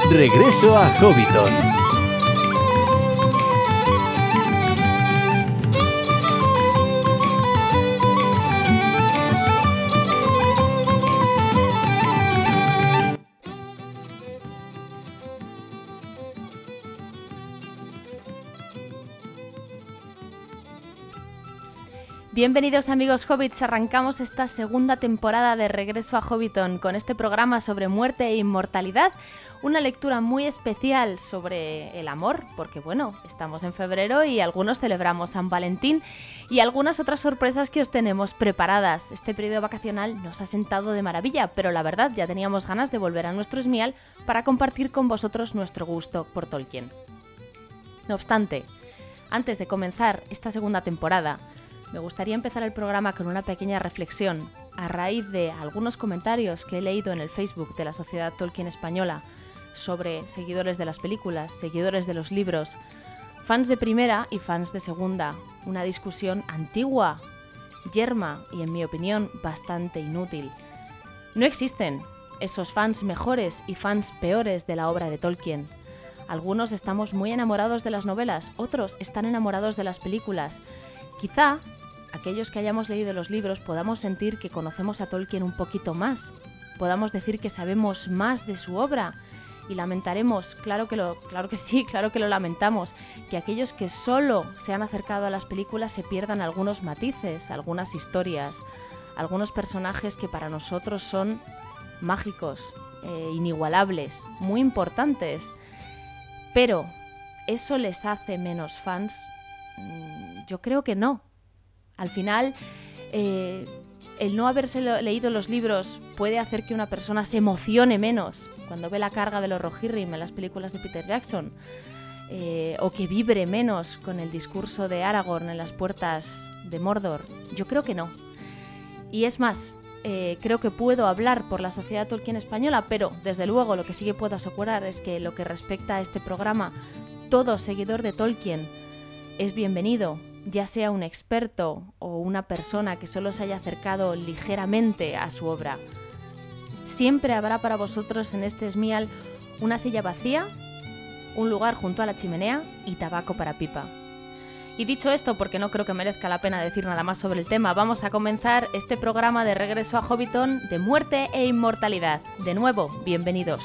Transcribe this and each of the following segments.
Regreso a Hobbiton. Bienvenidos amigos Hobbits, arrancamos esta segunda temporada de Regreso a Hobbiton con este programa sobre muerte e inmortalidad, una lectura muy especial sobre el amor, porque bueno, estamos en febrero y algunos celebramos San Valentín y algunas otras sorpresas que os tenemos preparadas. Este periodo vacacional nos ha sentado de maravilla, pero la verdad ya teníamos ganas de volver a nuestro Esmial para compartir con vosotros nuestro gusto por Tolkien. No obstante, antes de comenzar esta segunda temporada, me gustaría empezar el programa con una pequeña reflexión a raíz de algunos comentarios que he leído en el Facebook de la Sociedad Tolkien Española sobre seguidores de las películas, seguidores de los libros, fans de primera y fans de segunda. Una discusión antigua, yerma y, en mi opinión, bastante inútil. No existen esos fans mejores y fans peores de la obra de Tolkien. Algunos estamos muy enamorados de las novelas, otros están enamorados de las películas. Quizá aquellos que hayamos leído los libros podamos sentir que conocemos a Tolkien un poquito más, podamos decir que sabemos más de su obra y lamentaremos, claro que lo lamentamos, que aquellos que solo se han acercado a las películas se pierdan algunos matices, algunas historias, algunos personajes que para nosotros son mágicos, inigualables, muy importantes. Pero, ¿eso les hace menos fans? Yo creo que no. Al final, el no haberse leído los libros puede hacer que una persona se emocione menos cuando ve la carga de los Rohirrim en las películas de Peter Jackson, o que vibre menos con el discurso de Aragorn en las puertas de Mordor. Yo creo que no. Y es más, creo que puedo hablar por la Sociedad Tolkien Española, pero desde luego lo que sí que puedo asegurar es que lo que respecta a este programa, todo seguidor de Tolkien es bienvenido, ya sea un experto o una persona que solo se haya acercado ligeramente a su obra. Siempre habrá para vosotros en este Esmial una silla vacía, un lugar junto a la chimenea y tabaco para pipa. Y dicho esto, porque no creo que merezca la pena decir nada más sobre el tema, vamos a comenzar este programa de Regreso a Hobbiton de muerte e inmortalidad. De nuevo, bienvenidos.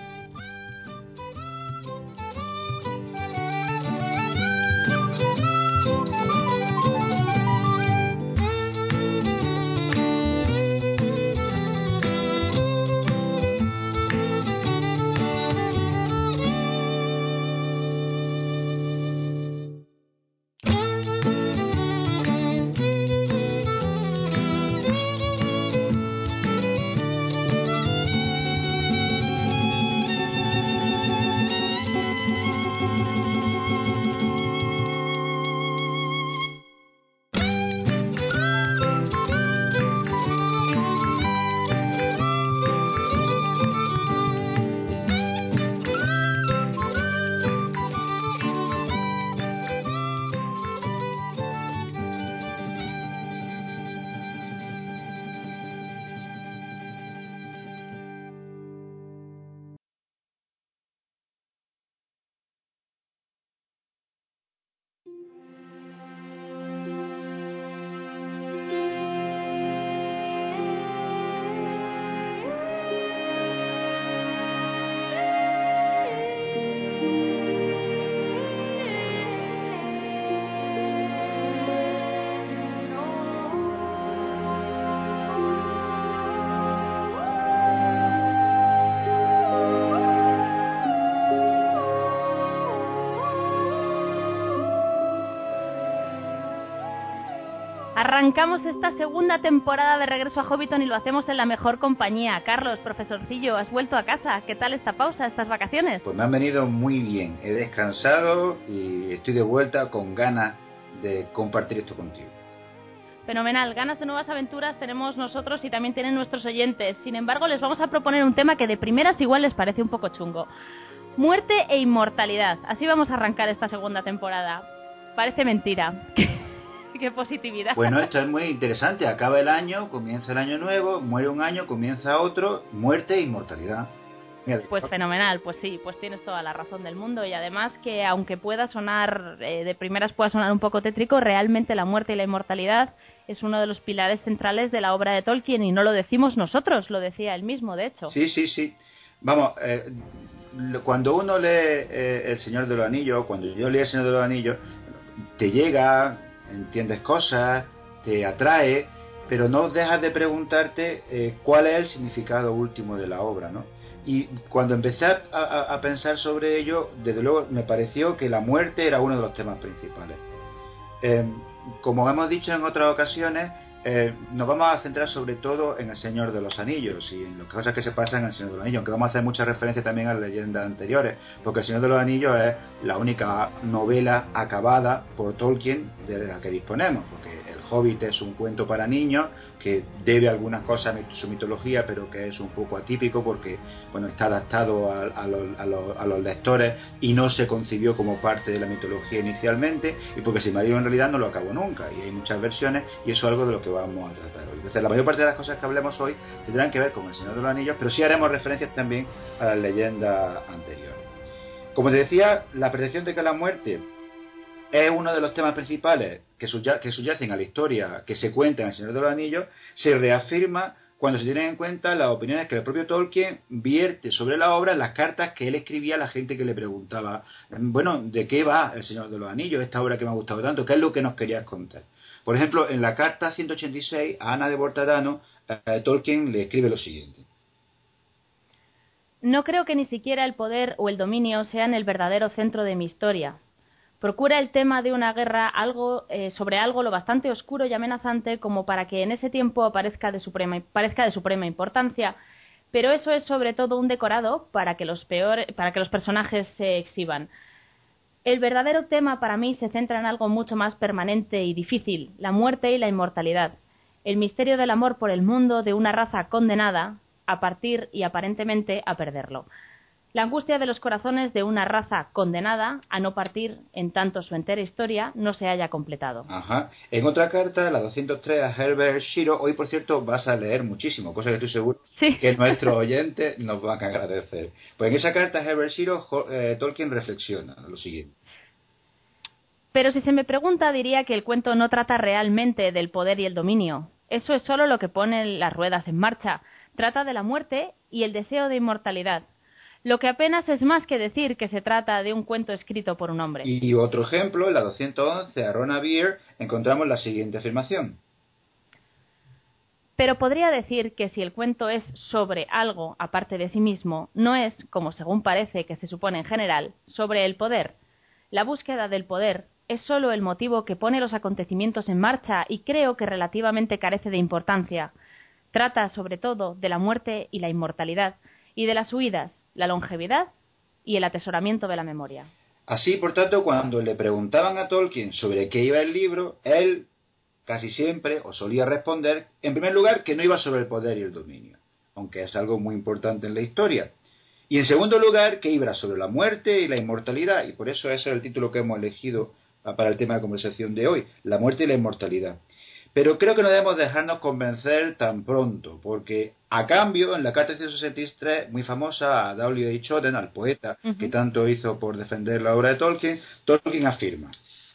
Arrancamos esta segunda temporada de Regreso a Hobbiton y lo hacemos en la mejor compañía. Carlos, profesorcillo, has vuelto a casa. ¿Qué tal esta pausa, estas vacaciones? Pues me han venido muy bien. He descansado y estoy de vuelta con ganas de compartir esto contigo. Fenomenal, ganas de nuevas aventuras tenemos nosotros y también tienen nuestros oyentes. Sin embargo, les vamos a proponer un tema que de primeras igual les parece un poco chungo. Muerte e inmortalidad. Así vamos a arrancar esta segunda temporada. Parece mentira. Qué positividad. Bueno, esto es muy interesante. Acaba el año, comienza el año nuevo, muere un año, comienza otro. Muerte e inmortalidad. Pues fenomenal, pues sí, pues tienes toda la razón del mundo, y además que aunque pueda sonar, de primeras pueda sonar un poco tétrico, realmente la muerte y la inmortalidad es uno de los pilares centrales de la obra de Tolkien, y no lo decimos nosotros, lo decía él mismo, de hecho. Sí. Vamos, cuando uno lee El Señor de los Anillos, cuando yo leí El Señor de los Anillos, te llega, entiendes cosas, te atrae, pero no dejas de preguntarte cuál es el significado último de la obra, ¿no? Y cuando empecé a pensar sobre ello, desde luego me pareció que la muerte era uno de los temas principales. Como hemos dicho en otras ocasiones, nos vamos a centrar sobre todo en El Señor de los Anillos y en las cosas que se pasan en El Señor de los Anillos, aunque vamos a hacer mucha referencia también a las leyendas anteriores, porque El Señor de los Anillos es la única novela acabada por Tolkien de la que disponemos, porque El Hobbit es un cuento para niños que debe algunas cosas a su mitología, pero que es un poco atípico porque bueno, está adaptado a los lectores y no se concibió como parte de la mitología inicialmente, y porque Silmarillion en realidad no lo acabó nunca, y hay muchas versiones, y eso es algo de lo que vamos a tratar hoy. Entonces la mayor parte de las cosas que hablemos hoy tendrán que ver con El Señor de los Anillos, pero sí haremos referencias también a las leyendas anteriores. Como te decía, la percepción de que la muerte es uno de los temas principales que subyacen a la historia que se cuenta en El Señor de los Anillos, se reafirma cuando se tienen en cuenta las opiniones que el propio Tolkien vierte sobre la obra en las cartas que él escribía a la gente que le preguntaba, bueno, ¿de qué va El Señor de los Anillos, esta obra que me ha gustado tanto? ¿Qué es lo que nos querías contar? Por ejemplo, en la carta 186 a Ana de Bortadano, Tolkien le escribe lo siguiente: No creo que ni siquiera el poder o el dominio sean el verdadero centro de mi historia. Procura el tema de una guerra sobre algo lo bastante oscuro y amenazante como para que en ese tiempo parezca de suprema importancia, pero eso es sobre todo un decorado para que los personajes se exhiban. El verdadero tema para mí se centra en algo mucho más permanente y difícil, la muerte y la inmortalidad, el misterio del amor por el mundo de una raza condenada a partir y aparentemente a perderlo. La angustia de los corazones de una raza condenada a no partir en tanto su entera historia no se haya completado. Ajá. En otra carta, la 203 a Herbert Shiro, hoy por cierto vas a leer muchísimo, cosa que estoy seguro sí. que nuestros oyentes nos van a agradecer. Pues en esa carta Herbert Shiro, Tolkien reflexiona lo siguiente: Pero si se me pregunta, diría que el cuento no trata realmente del poder y el dominio. Eso es solo lo que pone las ruedas en marcha. Trata de la muerte y el deseo de inmortalidad. Lo que apenas es más que decir que se trata de un cuento escrito por un hombre. Y otro ejemplo, en la 211 a Rona Beer, encontramos la siguiente afirmación: Pero podría decir que si el cuento es sobre algo aparte de sí mismo, no es, como según parece que se supone en general, sobre el poder. La búsqueda del poder es solo el motivo que pone los acontecimientos en marcha y creo que relativamente carece de importancia. Trata sobre todo de la muerte y la inmortalidad, y de las huidas, la longevidad y el atesoramiento de la memoria. Así, por tanto, cuando le preguntaban a Tolkien sobre qué iba el libro, él casi siempre o solía responder, en primer lugar, que no iba sobre el poder y el dominio, aunque es algo muy importante en la historia. Y en segundo lugar, que iba sobre la muerte y la inmortalidad, y por eso ese es el título que hemos elegido para el tema de conversación de hoy, la muerte y la inmortalidad. Pero creo que no debemos dejarnos convencer tan pronto, porque a cambio, en la carta 163, muy famosa, a W.H. Auden, al poeta que tanto hizo por defender la obra de Tolkien, Tolkien afirma: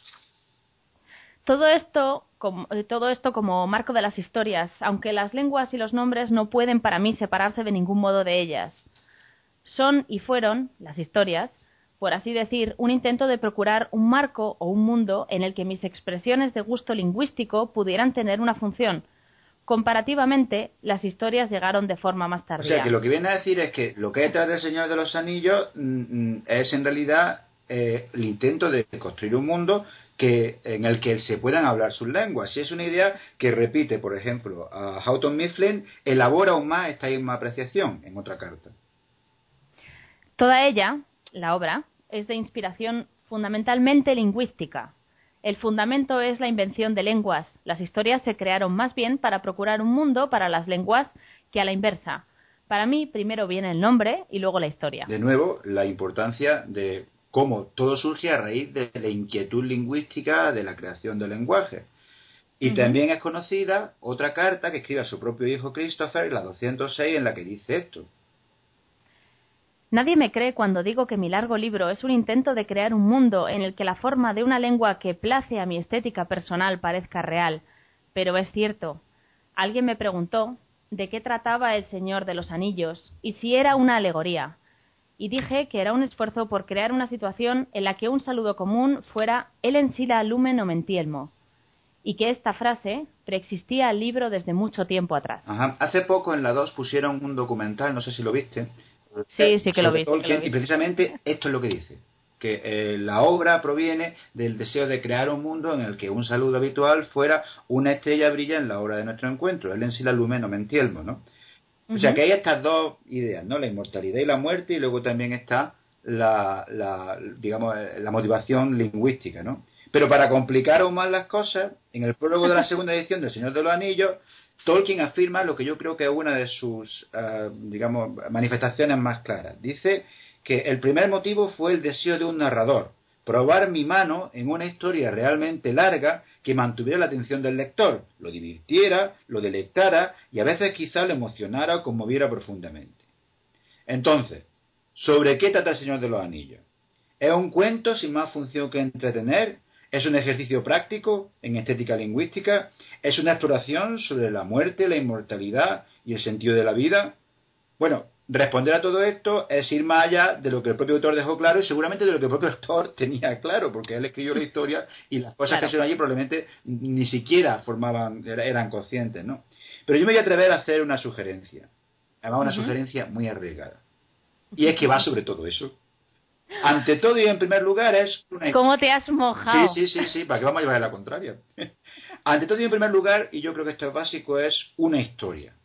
Todo esto como marco de las historias, aunque las lenguas y los nombres no pueden para mí separarse de ningún modo de ellas. Son y fueron, las historias, por así decir, un intento de procurar un marco o un mundo en el que mis expresiones de gusto lingüístico pudieran tener una función. Comparativamente, las historias llegaron de forma más tardía. O sea, que lo que viene a decir es que lo que hay detrás del Señor de los Anillos es en realidad el intento de construir un mundo en el que se puedan hablar sus lenguas. Y es una idea que repite, por ejemplo, a Houghton Mifflin, elabora aún más esta misma apreciación en otra carta. Toda ella, la obra, es de inspiración fundamentalmente lingüística. El fundamento es la invención de lenguas. Las historias se crearon más bien para procurar un mundo para las lenguas que a la inversa. Para mí, primero viene el nombre y luego la historia. De nuevo, la importancia de cómo todo surge a raíz de la inquietud lingüística de la creación del lenguaje. Y también es conocida otra carta que escribe a su propio hijo Christopher, la 206, en la que dice esto: Nadie me cree cuando digo que mi largo libro es un intento de crear un mundo en el que la forma de una lengua que place a mi estética personal parezca real. Pero es cierto. Alguien me preguntó de qué trataba El Señor de los Anillos y si era una alegoría. Y dije que era un esfuerzo por crear una situación en la que un saludo común fuera «El en sila lumen omentielmo», y que esta frase preexistía al libro desde mucho tiempo atrás. Ajá. Hace poco en la 2 pusieron un documental, no sé si lo viste, Sí que lo vi. Tolkien, y precisamente esto es lo que dice, que la obra proviene del deseo de crear un mundo en el que un saludo habitual fuera «una estrella brilla en la hora de nuestro encuentro», «El en sila lumen omentielmo», ¿no? O sea que hay estas dos ideas, ¿no? La inmortalidad y la muerte, y luego también está digamos, la motivación lingüística, ¿no? Pero para complicar aún más las cosas, en el prólogo de la segunda edición del Señor de los Anillos, Tolkien afirma lo que yo creo que es una de sus, digamos, manifestaciones más claras. Dice que el primer motivo fue el deseo de un narrador, probar mi mano en una historia realmente larga que mantuviera la atención del lector, lo divirtiera, lo deleitara y a veces quizá lo emocionara o conmoviera profundamente. Entonces, ¿sobre qué trata El Señor de los Anillos? ¿Es un cuento sin más función que entretener? ¿Es un ejercicio práctico en estética lingüística? ¿Es una exploración sobre la muerte, la inmortalidad y el sentido de la vida? Bueno, responder a todo esto es ir más allá de lo que el propio autor dejó claro y seguramente de lo que el propio autor tenía claro, porque él escribió la historia y las cosas que se allí probablemente ni siquiera eran conscientes, ¿no? Pero yo me voy a atrever a hacer una sugerencia, además una sugerencia muy arriesgada, y es que va sobre todo eso. Ante todo y en primer lugar es una... ¿Cómo te has mojado? Sí, ¿para qué vamos a llevar a la contraria? Ante todo y en primer lugar, y yo creo que esto es básico, es una historia,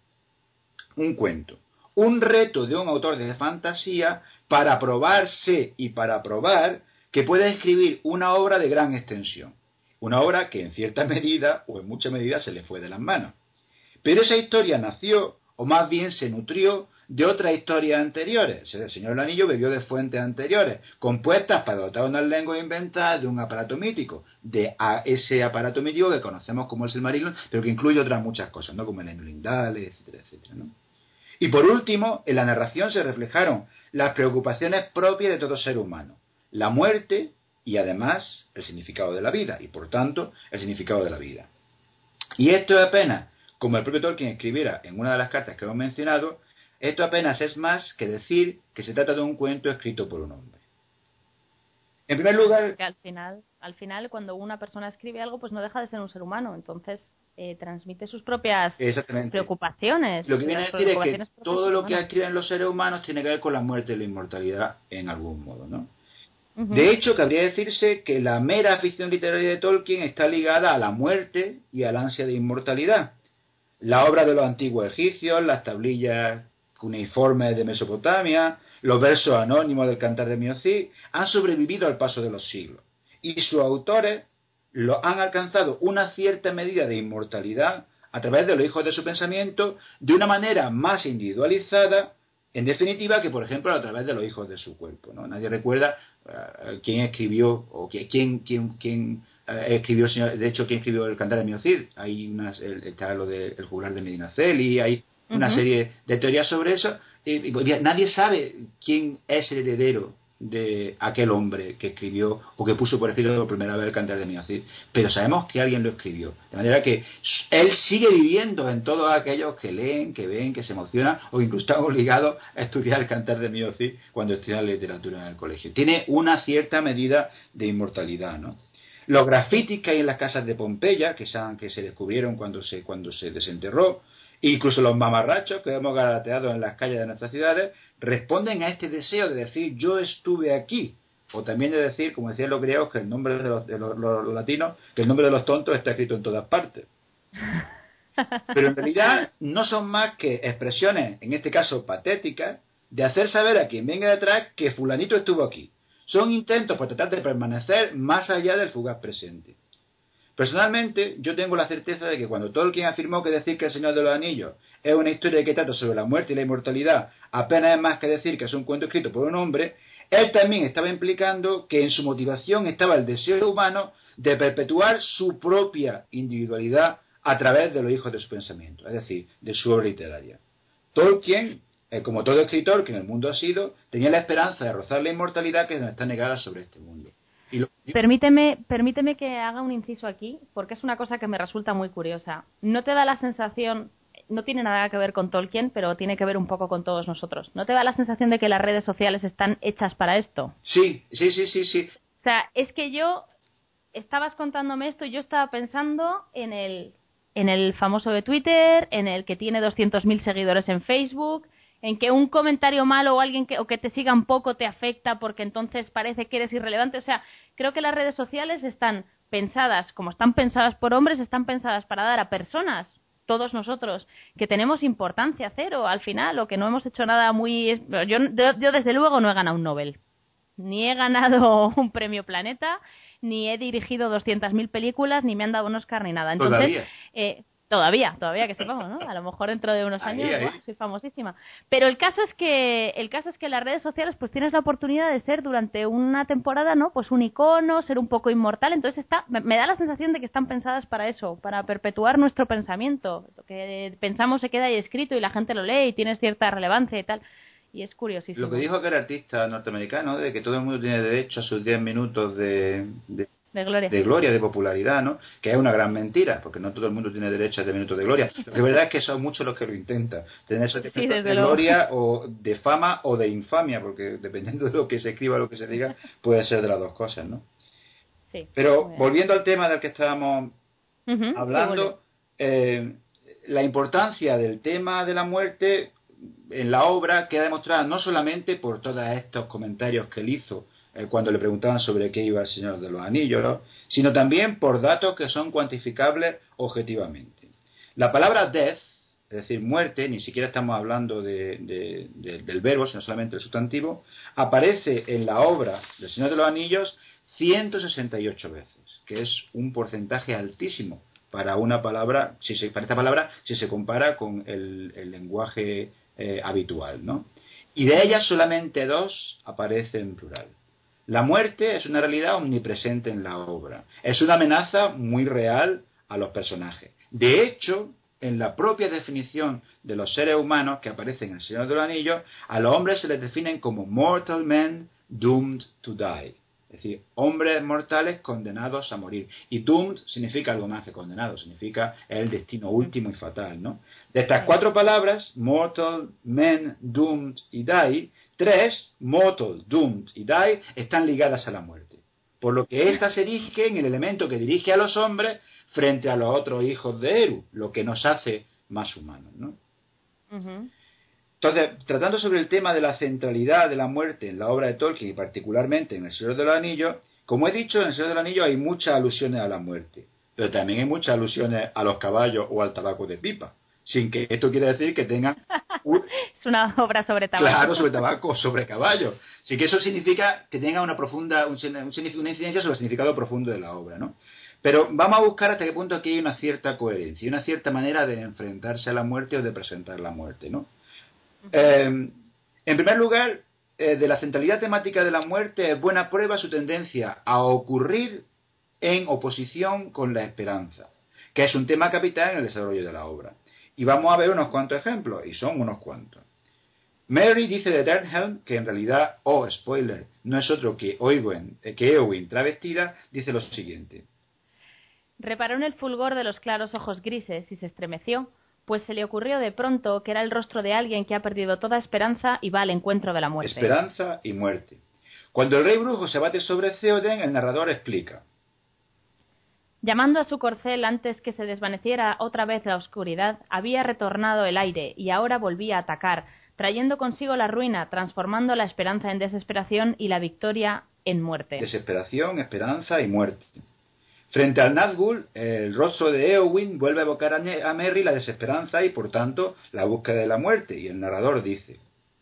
un cuento, un reto de un autor de fantasía para probarse y para probar que puede escribir una obra de gran extensión, una obra que en cierta medida o en mucha medida se le fue de las manos. Pero esa historia nació, o más bien se nutrió, de otras historias anteriores. El Señor del Anillo bebió de fuentes anteriores, compuestas para dotar unas lenguas inventadas de un aparato mítico, de ese aparato mítico que conocemos como el Silmarillion, pero que incluye otras muchas cosas, ¿no? Como el Elendil, etcétera, etcétera, ¿no? Y por último, en la narración se reflejaron las preocupaciones propias de todo ser humano, la muerte y además el significado de la vida, y por tanto el significado de la vida. Y esto es apenas, como el propio Tolkien escribiera en una de las cartas que hemos mencionado, esto apenas es más que decir que se trata de un cuento escrito por un hombre. En primer lugar... Porque al final, cuando una persona escribe algo, pues no deja de ser un ser humano, entonces transmite sus propias preocupaciones. Lo que viene a decir es que todo lo que escriben los seres humanos tiene que ver con la muerte y la inmortalidad en algún modo, ¿no? De hecho, cabría decirse que la mera ficción literaria de Tolkien está ligada a la muerte y al ansia de inmortalidad. La obra de los antiguos egipcios, las tablillas cuneiformes de Mesopotamia, los versos anónimos del Cantar de Miocid han sobrevivido al paso de los siglos y sus autores han alcanzado una cierta medida de inmortalidad a través de los hijos de su pensamiento de una manera más individualizada, en definitiva, que por ejemplo a través de los hijos de su cuerpo, ¿no? Nadie recuerda quién escribió o quién escribió, de hecho, quién escribió el Cantar de Miocid. Hay está lo del juglar de Medinaceli, hay una serie de teorías sobre eso, y nadie sabe quién es el heredero de aquel hombre que escribió o que puso por escrito por primera vez el Cantar de Miocid, pero sabemos que alguien lo escribió, de manera que él sigue viviendo en todos aquellos que leen, que ven, que se emocionan o incluso están obligados a estudiar el Cantar de Miocid cuando estudian literatura en el colegio. Tiene una cierta medida de inmortalidad, ¿no? Los grafitis que hay en las casas de Pompeya, que se descubrieron cuando se desenterró, incluso los mamarrachos que hemos galateado en las calles de nuestras ciudades, responden a este deseo de decir yo estuve aquí, o también de decir, como decían los griegos, que el nombre de los latinos, que el nombre de los tontos está escrito en todas partes. Pero en realidad no son más que expresiones, en este caso patéticas, de hacer saber a quien venga detrás que fulanito estuvo aquí. Son intentos por tratar de permanecer más allá del fugaz presente. Personalmente, yo tengo la certeza de que cuando Tolkien afirmó que decir que El Señor de los Anillos es una historia que trata sobre la muerte y la inmortalidad apenas es más que decir que es un cuento escrito por un hombre, él también estaba implicando que en su motivación estaba el deseo humano de perpetuar su propia individualidad a través de los hijos de su pensamiento, es decir, de su obra literaria. Tolkien como todo escritor que en el mundo ha sido, tenía la esperanza de rozar la inmortalidad que nos está negada sobre este mundo. Permíteme que haga un inciso aquí, porque es una cosa que me resulta muy curiosa. ¿No te da la sensación, no tiene nada que ver con Tolkien, pero tiene que ver un poco con todos nosotros, ¿no te da la sensación de que las redes sociales están hechas para esto? Sí. O sea, es que estabas contándome esto y yo estaba pensando en el famoso de Twitter, en el que tiene 200.000 seguidores en Facebook, en que un comentario malo o que te sigan poco te afecta porque entonces parece que eres irrelevante. O sea, creo que las redes sociales están pensadas, como están pensadas por hombres, están pensadas para dar a personas, todos nosotros, que tenemos importancia cero al final, o que no hemos hecho nada muy... Yo desde luego no he ganado un Nobel, ni he ganado un premio Planeta, ni he dirigido 200.000 películas, ni me han dado un Oscar ni nada. Entonces, todavía que sepamos, ¿no? A lo mejor dentro de unos años ¡buah! Soy famosísima. Pero el caso es que en las redes sociales pues tienes la oportunidad de ser durante una temporada, ¿no? Pues un icono, ser un poco inmortal. Entonces me da la sensación de que están pensadas para eso, para perpetuar nuestro pensamiento. Lo que pensamos se queda ahí escrito y la gente lo lee y tiene cierta relevancia y tal. Y es curiosísimo. Lo que dijo aquel artista norteamericano, de que todo el mundo tiene derecho a sus 10 minutos de gloria, de popularidad, ¿no? Que es una gran mentira, porque no todo el mundo tiene derecho a 10 minutos de gloria. Lo que es verdad es que son muchos los que lo intentan, tener esos 10 minutos de gloria o de fama o de infamia, porque dependiendo de lo que se escriba, lo que se diga, puede ser de las dos cosas, ¿no? Sí. Pero volviendo al tema del que estábamos hablando, la importancia del tema de la muerte en la obra queda demostrada no solamente por todos estos comentarios que él hizo cuando le preguntaban sobre qué iba el Señor de los Anillos, ¿no? Sino también por datos que son cuantificables objetivamente. La palabra death, es decir, muerte, ni siquiera estamos hablando del verbo, sino solamente del sustantivo, aparece en la obra del Señor de los Anillos 168 veces, que es un porcentaje altísimo para una palabra, para esta palabra, si se compara con el lenguaje habitual, ¿no? Y de ellas solamente 2 aparecen en plural. La muerte es una realidad omnipresente en la obra. Es una amenaza muy real a los personajes. De hecho, en la propia definición de los seres humanos que aparecen en El Señor de los Anillos, a los hombres se les definen como mortal men doomed to die. Es decir, hombres mortales condenados a morir. Y doomed significa algo más que condenado, significa el destino último y fatal, ¿no? De estas 4 palabras, mortal, men, doomed y die, 3, mortal, doomed y die, están ligadas a la muerte. Por lo que ésta se erige en el elemento que dirige a los hombres frente a los otros hijos de Eru, lo que nos hace más humanos, ¿no? Entonces, tratando sobre el tema de la centralidad de la muerte en la obra de Tolkien y particularmente en El Señor de los Anillos, como he dicho, en El Señor de los Anillos hay muchas alusiones a la muerte, pero también hay muchas alusiones a los caballos o al tabaco de pipa, sin que esto quiera decir que tengan es una obra sobre tabaco. Claro, sobre tabaco, sobre caballos. Así que eso significa que tenga una incidencia sobre el significado profundo de la obra, ¿no? Pero vamos a buscar hasta qué punto aquí hay una cierta coherencia y una cierta manera de enfrentarse a la muerte o de presentar la muerte, ¿no? En primer lugar, de la centralidad temática de la muerte es buena prueba su tendencia a ocurrir en oposición con la esperanza, que es un tema capital en el desarrollo de la obra. Y vamos a ver unos cuantos ejemplos, y son unos cuantos. Mary dice de Dernhelm que en realidad, spoiler, no es otro que Eowyn travestida, dice lo siguiente. Reparó en el fulgor de los claros ojos grises y se estremeció, pues se le ocurrió de pronto que era el rostro de alguien que ha perdido toda esperanza y va al encuentro de la muerte. Esperanza y muerte. Cuando el rey brujo se bate sobre Theoden, el narrador explica. Llamando a su corcel antes que se desvaneciera otra vez la oscuridad, había retornado el aire y ahora volvía a atacar, trayendo consigo la ruina, transformando la esperanza en desesperación y la victoria en muerte. Desesperación, esperanza y muerte. Frente al Nazgûl, el rostro de Eowyn vuelve a evocar a Merry la desesperanza y, por tanto, la búsqueda de la muerte, y el narrador dice.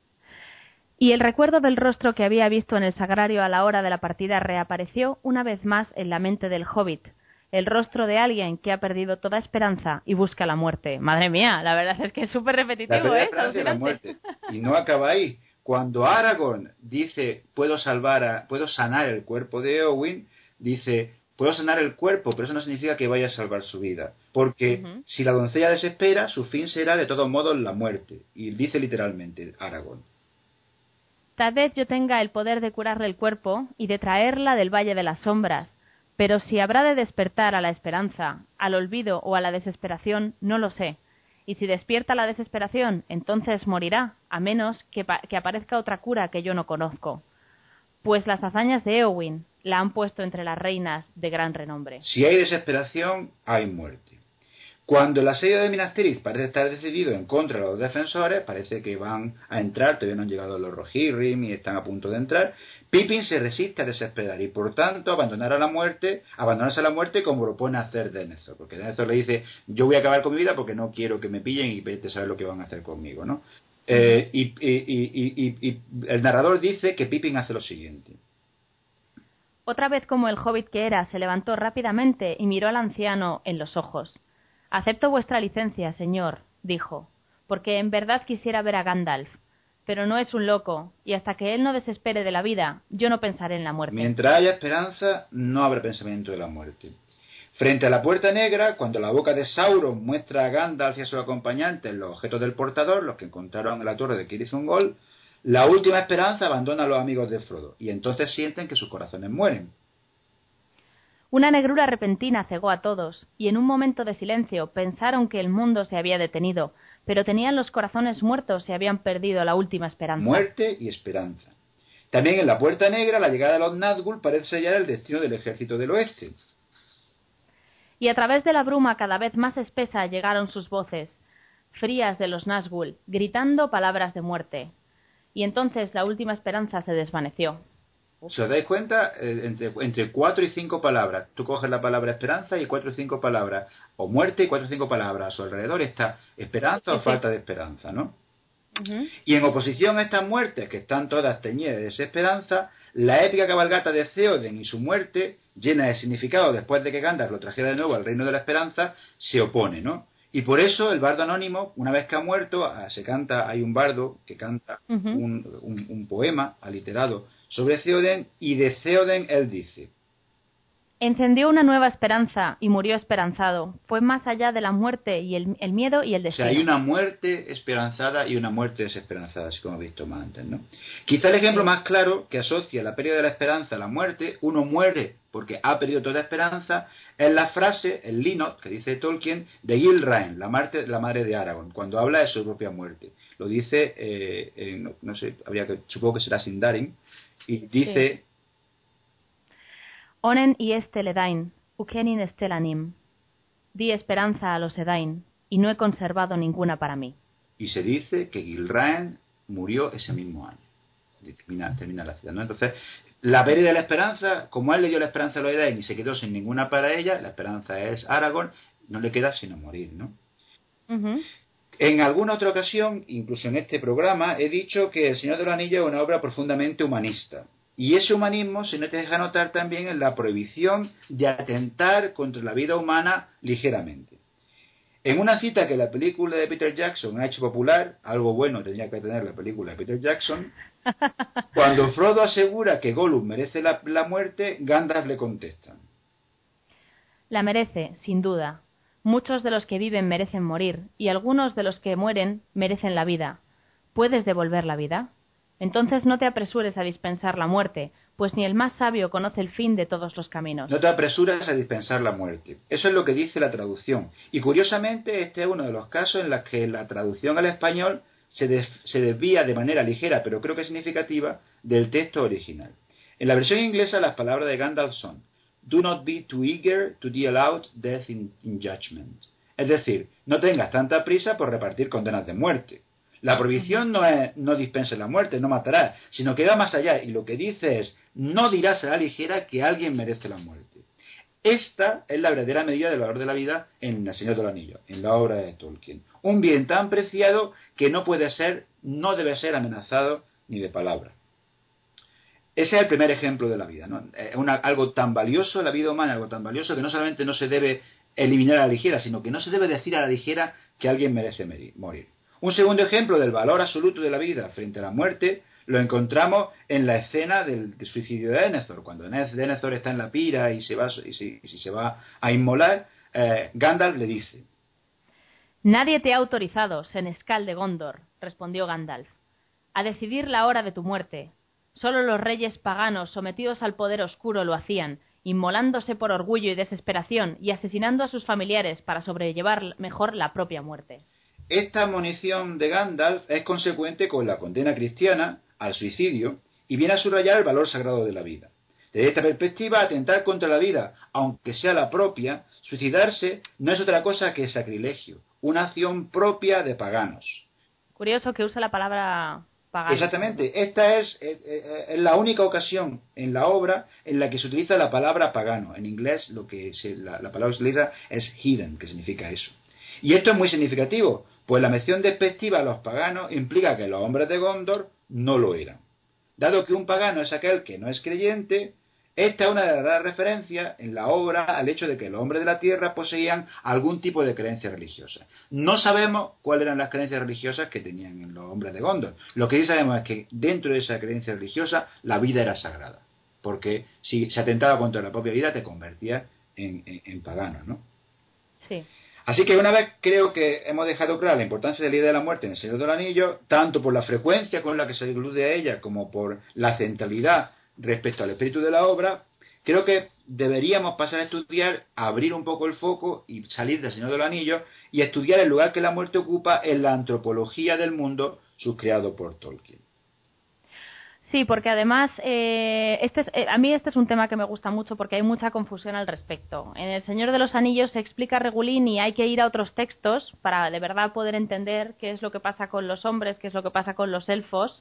Y el recuerdo del rostro que había visto en el sagrario a la hora de la partida reapareció una vez más en la mente del hobbit. El rostro de alguien que ha perdido toda esperanza y busca la muerte. Madre mía, la verdad es que es súper repetitivo, la esperanza y la muerte. Y no acaba ahí. Cuando Aragorn dice, puedo sanar el cuerpo de Eowyn, dice, puedo sanar el cuerpo, pero eso no significa que vaya a salvar su vida. Porque si la doncella desespera, su fin será de todos modos la muerte. Y dice literalmente Aragorn. Tal vez yo tenga el poder de curarle el cuerpo y de traerla del Valle de las Sombras, pero si habrá de despertar a la esperanza, al olvido o a la desesperación, no lo sé. Y si despierta la desesperación, entonces morirá, a menos que aparezca otra cura que yo no conozco. Pues las hazañas de Éowyn la han puesto entre las reinas de gran renombre. Si hay desesperación, hay muerte. Cuando el asedio de Minas Tirith parece estar decidido en contra de los defensores, parece que van a entrar, todavía no han llegado los Rohirrim y están a punto de entrar, Pippin se resiste a desesperar y por tanto abandonarse a la muerte como propone hacer Denethor, porque Denethor le dice, yo voy a acabar con mi vida porque no quiero que me pillen y vete a saber lo que van a hacer conmigo, ¿no? Y el narrador dice que Pippin hace lo siguiente. Otra vez como el hobbit que era, se levantó rápidamente y miró al anciano en los ojos. «Acepto vuestra licencia, señor», dijo, «porque en verdad quisiera ver a Gandalf, pero no es un loco, y hasta que él no desespere de la vida, yo no pensaré en la muerte». Mientras haya esperanza, no habrá pensamiento de la muerte. Frente a la Puerta Negra, cuando la boca de Sauron muestra a Gandalf y a sus acompañantes los objetos del portador, los que encontraron en la torre de Cirith Ungol, la última esperanza abandona a los amigos de Frodo, y entonces sienten que sus corazones mueren. Una negrura repentina cegó a todos, y en un momento de silencio pensaron que el mundo se había detenido, pero tenían los corazones muertos y habían perdido la última esperanza. Muerte y esperanza. También en la Puerta Negra, la llegada de los Nazgûl parece sellar el destino del ejército del oeste. Y a través de la bruma cada vez más espesa llegaron sus voces, frías de los Nazgûl, gritando palabras de muerte. Y entonces la última esperanza se desvaneció. Si os dais cuenta, entre 4 y 5 palabras, tú coges la palabra esperanza y 4 y 5 palabras, o muerte y 4 y 5 palabras, a su alrededor está esperanza o falta de esperanza, ¿no? Y en oposición a estas muertes, que están todas teñidas de desesperanza, la épica cabalgata de Theoden y su muerte, llena de significado después de que Gandalf lo trajera de nuevo al Reino de la Esperanza, se opone, ¿no? Y por eso el bardo anónimo, una vez que ha muerto, hay un bardo que canta un poema aliterado sobre Theoden, y de Theoden él dice: encendió una nueva esperanza y murió esperanzado. Fue más allá de la muerte y el miedo y el destino. O sea, hay una muerte esperanzada y una muerte desesperanzada, así como he visto más antes, ¿no? Quizá el ejemplo más claro que asocia la pérdida de la esperanza a la muerte, uno muere porque ha perdido toda esperanza, es la frase, el Linot, que dice Tolkien, de Gilraen, la madre de Aragorn, cuando habla de su propia muerte. Lo dice, no sé, supongo que será Sindarin, y dice... Sí. Onen y Esteledain, Ukenin Estelanim. Di esperanza a los Edain, y no he conservado ninguna para mí. Y se dice que Gilraen murió ese mismo año. Termina la ciudad, ¿no? Entonces, la pérdida de la esperanza, como él le dio la esperanza a los Edain y se quedó sin ninguna para ella, la esperanza es Aragorn, no le queda sino morir, ¿no? En alguna otra ocasión, incluso en este programa, he dicho que El Señor de los Anillos es una obra profundamente humanista. Y ese humanismo se nos deja notar también en la prohibición de atentar contra la vida humana ligeramente. En una cita que la película de Peter Jackson ha hecho popular, algo bueno tenía que tener la película de Peter Jackson, cuando Frodo asegura que Gollum merece la muerte, Gandalf le contesta: la merece, sin duda. Muchos de los que viven merecen morir, y algunos de los que mueren merecen la vida. ¿Puedes devolver la vida? Entonces no te apresures a dispensar la muerte, pues ni el más sabio conoce el fin de todos los caminos. No te apresuras a dispensar la muerte. Eso es lo que dice la traducción. Y curiosamente este es uno de los casos en los que la traducción al español se desvía de manera ligera, pero creo que significativa, del texto original. En la versión inglesa las palabras de Gandalf son: do not be too eager to deal out death in judgment. Es decir, no tengas tanta prisa por repartir condenas de muerte. La prohibición no es no dispenses la muerte, no matarás, sino que va más allá y lo que dice es: no dirás a la ligera que alguien merece la muerte. Esta es la verdadera medida del valor de la vida en El Señor de los Anillos, en la obra de Tolkien. Un bien tan preciado que no debe ser amenazado ni de palabra. Ese es el primer ejemplo de la vida, ¿no? Algo tan valioso, la vida humana, algo tan valioso que no solamente no se debe eliminar a la ligera, sino que no se debe decir a la ligera que alguien merece morir. Un segundo ejemplo del valor absoluto de la vida frente a la muerte lo encontramos en la escena del suicidio de Denethor. Cuando Denethor está en la pira y se va a inmolar, Gandalf le dice: «Nadie te ha autorizado, senescal de Gondor», respondió Gandalf, «a decidir la hora de tu muerte. Solo los reyes paganos sometidos al poder oscuro lo hacían, inmolándose por orgullo y desesperación y asesinando a sus familiares para sobrellevar mejor la propia muerte». Esta admonición de Gandalf es consecuente con la condena cristiana al suicidio y viene a subrayar el valor sagrado de la vida. Desde esta perspectiva, atentar contra la vida, aunque sea la propia, suicidarse no es otra cosa que sacrilegio, una acción propia de paganos. Curioso que use la palabra pagano. Exactamente, esta es la única ocasión en la obra en la que se utiliza la palabra pagano. En inglés la palabra que se utiliza es heathen, que significa eso. Y esto es muy significativo, pues la mención despectiva a los paganos implica que los hombres de Gondor no lo eran. Dado que un pagano es aquel que no es creyente, esta es una de las referencias en la obra al hecho de que los hombres de la tierra poseían algún tipo de creencia religiosa. No sabemos cuáles eran las creencias religiosas que tenían los hombres de Gondor. Lo que sí sabemos es que dentro de esa creencia religiosa la vida era sagrada, porque si se atentaba contra la propia vida te convertías en pagano, ¿no? Sí. Así que una vez creo que hemos dejado clara la importancia de la idea de la muerte en El Señor de los Anillos, tanto por la frecuencia con la que se alude a ella como por la centralidad respecto al espíritu de la obra, creo que deberíamos pasar a estudiar, abrir un poco el foco y salir del Señor de los Anillos y estudiar el lugar que la muerte ocupa en la antropología del mundo subcreado por Tolkien. Sí, porque además a mí este es un tema que me gusta mucho porque hay mucha confusión al respecto. En El Señor de los Anillos se explica regulín y hay que ir a otros textos para de verdad poder entender qué es lo que pasa con los hombres, qué es lo que pasa con los elfos,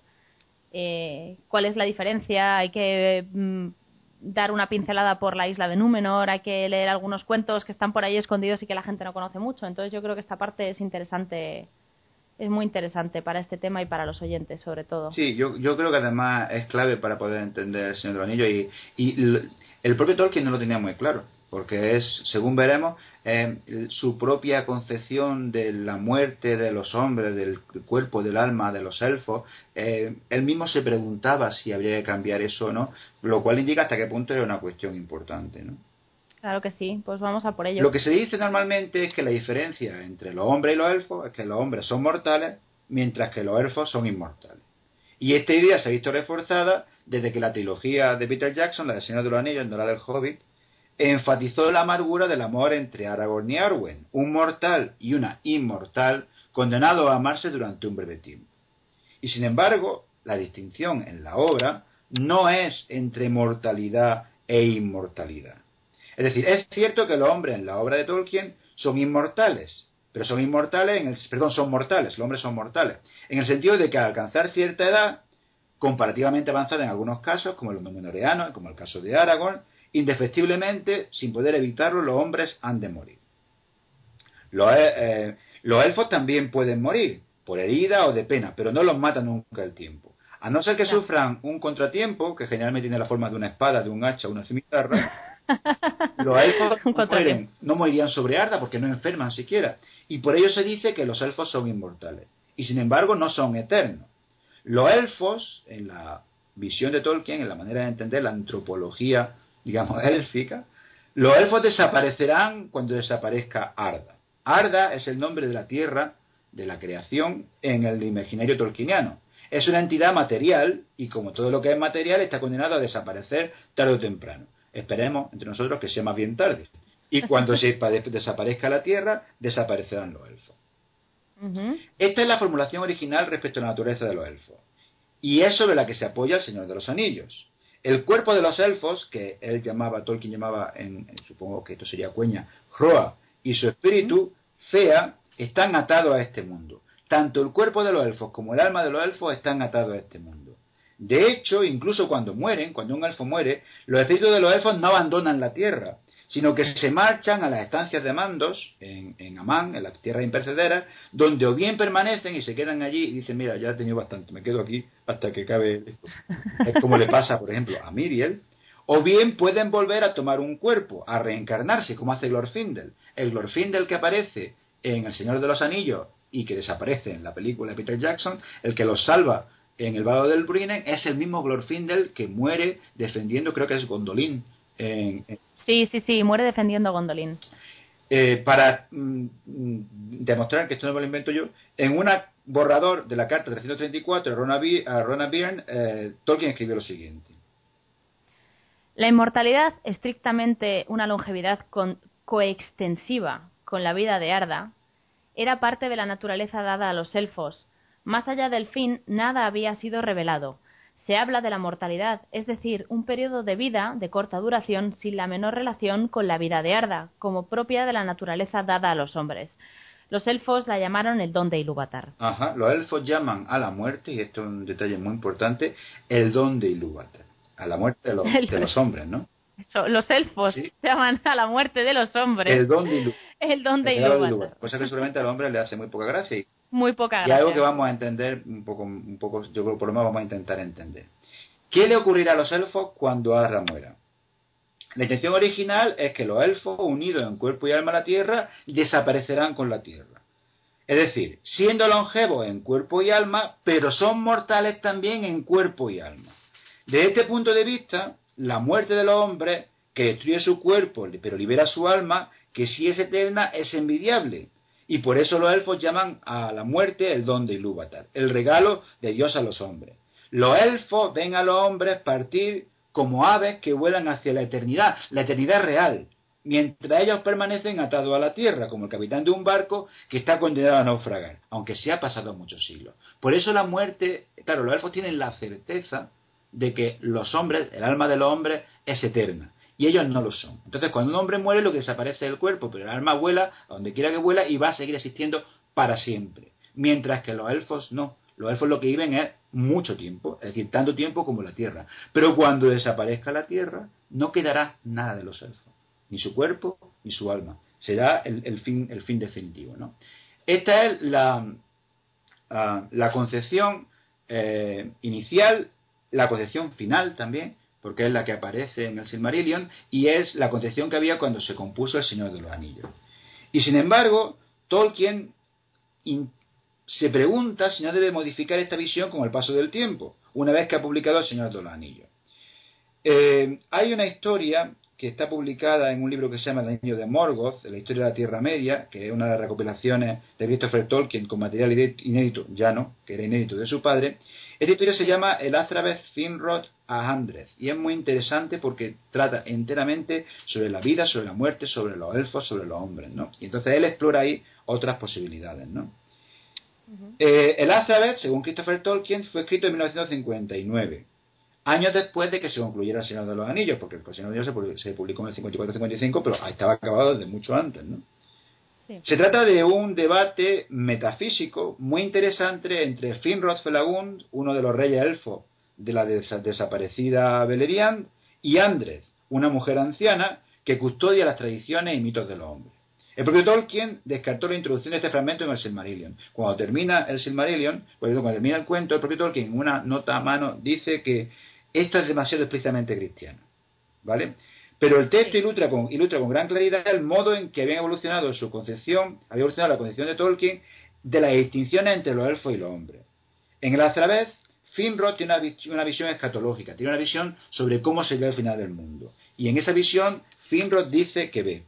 cuál es la diferencia. Hay que dar una pincelada por la isla de Númenor, hay que leer algunos cuentos que están por ahí escondidos y que la gente no conoce mucho. Entonces yo creo que esta parte es interesante. Es muy interesante para este tema y para los oyentes, sobre todo. Sí, yo creo que además es clave para poder entender El Señor de los Anillos y el propio Tolkien no lo tenía muy claro, porque es, según veremos, su propia concepción de la muerte de los hombres, del cuerpo, del alma, de los elfos. Él mismo se preguntaba si habría que cambiar eso o no, lo cual indica hasta qué punto era una cuestión importante, ¿no? Claro que sí, pues vamos a por ello. Lo que se dice normalmente es que la diferencia entre los hombres y los elfos es que los hombres son mortales, mientras que los elfos son inmortales. Y esta idea se ha visto reforzada desde que la trilogía de Peter Jackson, la del Señor de los Anillos, no la del Hobbit, enfatizó la amargura del amor entre Aragorn y Arwen, un mortal y una inmortal, condenados a amarse durante un breve tiempo. Y sin embargo, la distinción en la obra no es entre mortalidad e inmortalidad. Es decir, es cierto que los hombres en la obra de Tolkien son inmortales, pero son mortales, los hombres son mortales, en el sentido de que al alcanzar cierta edad, comparativamente avanzada en algunos casos, como los númenoreanos, como el caso de Aragorn, indefectiblemente, sin poder evitarlo, los hombres han de morir. Los elfos también pueden morir, por herida o de pena, pero no los mata nunca el tiempo. A no ser que sufran un contratiempo, que generalmente tiene la forma de una espada, de un hacha o una cimitarra, los elfos no morirían sobre Arda porque no enferman siquiera. Y por ello se dice que los elfos son inmortales. Y sin embargo no son eternos. Los elfos, en la visión de Tolkien, en la manera de entender la antropología, digamos, élfica, los elfos desaparecerán cuando desaparezca Arda. Arda es el nombre de la tierra, de la creación, en el imaginario tolkieniano. Es una entidad material y como todo lo que es material está condenado a desaparecer tarde o temprano. Esperemos entre nosotros que sea más bien tarde. Y cuando desaparezca la tierra, desaparecerán los elfos. Uh-huh. Esta es la formulación original respecto a la naturaleza de los elfos. Y es sobre la que se apoya el Señor de los Anillos. El cuerpo de los elfos, que Tolkien llamaba, supongo que esto sería Cueña, Hroa, y su espíritu, Fea, están atados a este mundo. Tanto el cuerpo de los elfos como el alma de los elfos están atados a este mundo. De hecho, incluso cuando un elfo muere, los espíritus de los elfos no abandonan la tierra, sino que se marchan a las estancias de Mandos, en Amán, en las tierras impercederas, donde o bien permanecen y se quedan allí y dicen, mira, ya he tenido bastante, me quedo aquí hasta que acabe esto. Es como le pasa, por ejemplo, a Miriel. O bien pueden volver a tomar un cuerpo, a reencarnarse, como hace Glorfindel. El Glorfindel que aparece en El Señor de los Anillos y que desaparece en la película de Peter Jackson, el que los salva en el Vado del Brinen es el mismo Glorfindel que muere defendiendo, creo que es Gondolin. Sí, muere defendiendo a Gondolin. Para demostrar que esto no me lo invento yo, en un borrador de la carta 334 a Rona Byrne, Tolkien escribió lo siguiente. La inmortalidad, estrictamente una longevidad coextensiva con la vida de Arda, era parte de la naturaleza dada a los elfos. Más allá del fin, nada había sido revelado. Se habla de la mortalidad, es decir, un periodo de vida de corta duración sin la menor relación con la vida de Arda, como propia de la naturaleza dada a los hombres. Los elfos la llamaron el don de Ilúvatar. Ajá, los elfos llaman a la muerte, y esto es un detalle muy importante, el don de Ilúvatar. A la muerte de los hombres, ¿no? Eso, los elfos llaman a la muerte de los hombres el don de Ilúvatar. El don de Ilúvatar. Cosa que solamente al hombre le hace muy poca gracia. Muy poca gracia. Y algo que vamos a entender un poco, yo creo que por lo menos vamos a intentar entender. ¿Qué le ocurrirá a los elfos cuando Arda muera? La intención original es que los elfos, unidos en cuerpo y alma a la tierra, desaparecerán con la tierra. Es decir, siendo longevos en cuerpo y alma, pero son mortales también en cuerpo y alma. Desde este punto de vista, la muerte de los hombres, que destruye su cuerpo pero libera su alma, que si es eterna, es envidiable. Y por eso los elfos llaman a la muerte el don de Ilúvatar, el regalo de Dios a los hombres. Los elfos ven a los hombres partir como aves que vuelan hacia la eternidad real, mientras ellos permanecen atados a la tierra, como el capitán de un barco que está condenado a naufragar, aunque se ha pasado muchos siglos. Por eso la muerte, claro, los elfos tienen la certeza de que los hombres, el alma de los hombres es eterna, y ellos no lo son. Entonces, cuando un hombre muere, lo que desaparece es el cuerpo, pero el alma vuela a donde quiera que vuela y va a seguir existiendo para siempre. Mientras que los elfos no. Los elfos lo que viven es mucho tiempo, es decir, tanto tiempo como la tierra. Pero cuando desaparezca la tierra, no quedará nada de los elfos, ni su cuerpo ni su alma. Será el fin definitivo, ¿no? Esta es la concepción inicial, la concepción final también, porque es la que aparece en el Silmarillion, y es la concepción que había cuando se compuso El Señor de los Anillos. Y sin embargo, Tolkien se pregunta si no debe modificar esta visión con el paso del tiempo, una vez que ha publicado El Señor de los Anillos. Hay una historia que está publicada en un libro que se llama El Anillo de Morgoth, la historia de la Tierra Media, que es una de las recopilaciones de Christopher Tolkien con material inédito, ya no, que era inédito de su padre. Esta historia se llama El Azraveth Finrod a Handreth, y es muy interesante porque trata enteramente sobre la vida, sobre la muerte, sobre los elfos, sobre los hombres, ¿no? Y entonces él explora ahí otras posibilidades, ¿no? El Azraveth, según Christopher Tolkien, fue escrito en 1959. Años después de que se concluyera El Señor de los Anillos, porque El Señor de los Anillos se publicó en el 54-55, pero estaba acabado desde mucho antes, ¿no? Sí. Se trata de un debate metafísico muy interesante entre Finrod Felagund, uno de los reyes elfos de la desaparecida Beleriand, y Andred, una mujer anciana que custodia las tradiciones y mitos de los hombres. El propio Tolkien descartó la introducción de este fragmento en el Silmarillion. Cuando termina el Silmarillion, cuando termina el cuento, el propio Tolkien, en una nota a mano, dice que esto es demasiado explícitamente cristiano, ¿vale? Pero el texto ilustra con gran claridad el modo en que había evolucionado la concepción de Tolkien de las distinciones entre los elfos y los hombres. En el Azraveth, Finrod tiene una visión escatológica, tiene una visión sobre cómo sería el final del mundo. Y en esa visión, Finrod dice que ve.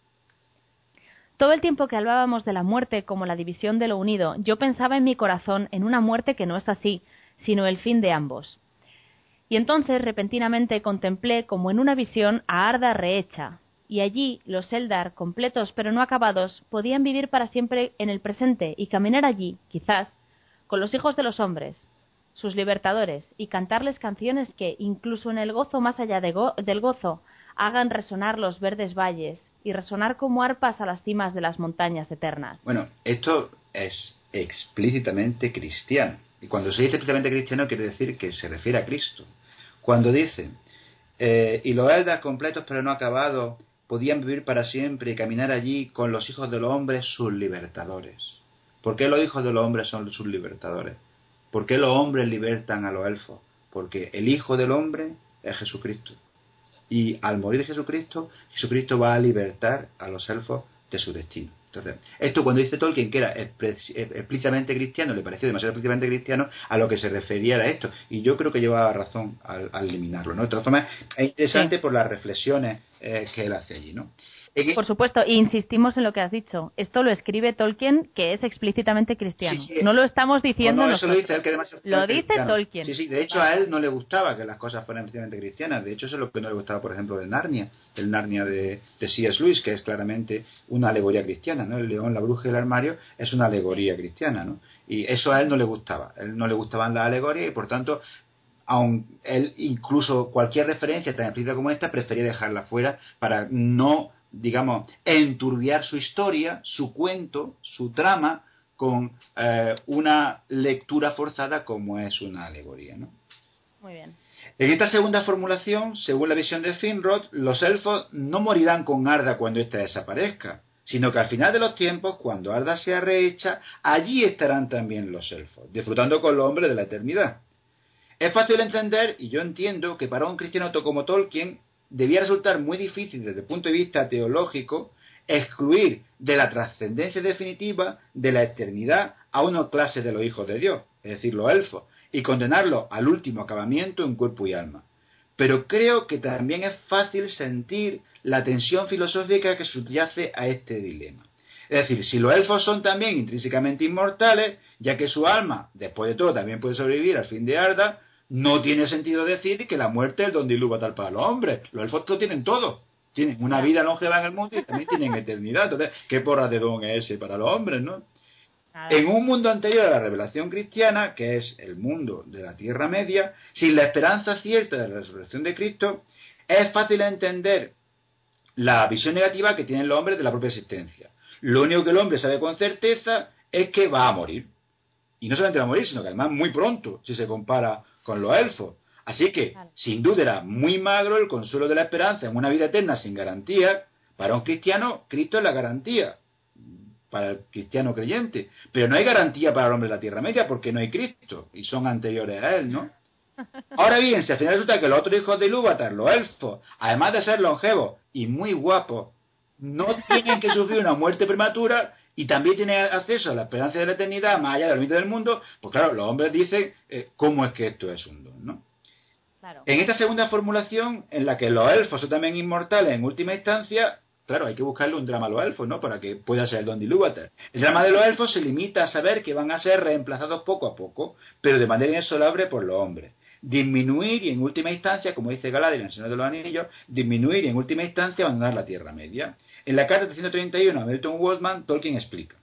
Todo el tiempo que hablábamos de la muerte como la división de lo unido, yo pensaba en mi corazón en una muerte que no es así, sino el fin de ambos. Y entonces repentinamente contemplé como en una visión a Arda rehecha, y allí los Eldar, completos pero no acabados, podían vivir para siempre en el presente y caminar allí, quizás, con los hijos de los hombres, sus libertadores, y cantarles canciones que, incluso en el gozo más allá del gozo, hagan resonar los verdes valles y resonar como arpas a las cimas de las montañas eternas. Bueno, esto es explícitamente cristiano. Y cuando se dice explícitamente cristiano quiere decir que se refiere a Cristo. Cuando dice, y los Eldar completos pero no acabados podían vivir para siempre y caminar allí con los hijos de los hombres sus libertadores. ¿Por qué los hijos de los hombres son sus libertadores? ¿Por qué los hombres libertan a los elfos? Porque el Hijo del Hombre es Jesucristo. Y al morir Jesucristo, Jesucristo va a libertar a los elfos de su destino. Entonces, esto cuando dice Tolkien que era explícitamente cristiano, le pareció demasiado explícitamente cristiano, a lo que se refería era esto. Y yo creo que llevaba razón al eliminarlo, ¿no? De todas formas, es interesante por las reflexiones que él hace allí, ¿no? Por supuesto, e insistimos en lo que has dicho. Esto lo escribe Tolkien, que es explícitamente cristiano. Sí, no lo estamos diciendo nosotros. Eso lo dice él, que además lo dice cristiano. Tolkien. Sí, de hecho a él no le gustaba que las cosas fueran explícitamente cristianas. De hecho, eso es lo que no le gustaba, por ejemplo, de Narnia, el Narnia de C.S. Lewis, que es claramente una alegoría cristiana, ¿no? El león, la bruja y el armario es una alegoría cristiana, ¿no? Y eso a él no le gustaba. A él no le gustaban las alegorías y, por tanto, aun él incluso cualquier referencia tan explícita como esta prefería dejarla fuera para no, digamos, enturbiar su historia, su cuento, su trama con una lectura forzada como es una alegoría, ¿no? Muy bien. En esta segunda formulación, según la visión de Finrod, los elfos no morirán con Arda cuando ésta desaparezca, sino que al final de los tiempos, cuando Arda sea rehecha, allí estarán también los elfos, disfrutando con los hombres de la eternidad. Es fácil entender, y yo entiendo, que para un cristiano como Tolkien debía resultar muy difícil desde el punto de vista teológico excluir de la trascendencia definitiva de la eternidad a una clase de los hijos de Dios, es decir, los elfos, y condenarlos al último acabamiento en cuerpo y alma. Pero creo que también es fácil sentir la tensión filosófica que subyace a este dilema. Es decir, si los elfos son también intrínsecamente inmortales, ya que su alma, después de todo, también puede sobrevivir al fin de Arda, no tiene sentido decir que la muerte es el don de Ilúvatar para los hombres. Los elfos lo tienen todo. Tienen una vida longeva en el mundo y también tienen eternidad. Entonces, ¿qué porra de don es ese para los hombres, no? En un mundo anterior a la revelación cristiana, que es el mundo de la Tierra Media, sin la esperanza cierta de la resurrección de Cristo, es fácil entender la visión negativa que tienen los hombres de la propia existencia. Lo único que el hombre sabe con certeza es que va a morir. Y no solamente va a morir, sino que además muy pronto, si se compara con los elfos. Así que, sin duda, era muy magro el consuelo de la esperanza en una vida eterna sin garantía. Para un cristiano, Cristo es la garantía, para el cristiano creyente. Pero no hay garantía para el hombre de la Tierra Media porque no hay Cristo, y son anteriores a él, ¿no? Ahora bien, si al final resulta que los otros hijos de Ilúvatar, los elfos, además de ser longevos y muy guapos, no tienen que sufrir una muerte prematura y también tienen acceso a la esperanza de la eternidad más allá del límite del mundo, pues claro, los hombres dicen, ¿cómo es que esto es un don, no? Claro. En esta segunda formulación, en la que los elfos son también inmortales en última instancia, claro, hay que buscarle un drama a los elfos, ¿no? Para que pueda ser el don de Ilúvatar. El drama de los elfos se limita a saber que van a ser reemplazados poco a poco, pero de manera inexorable por los hombres. Disminuir y en última instancia, como dice Galadriel en El Señor de los Anillos, disminuir y en última instancia abandonar la Tierra Media. En la carta 331 a Milton Waldman, Tolkien explica.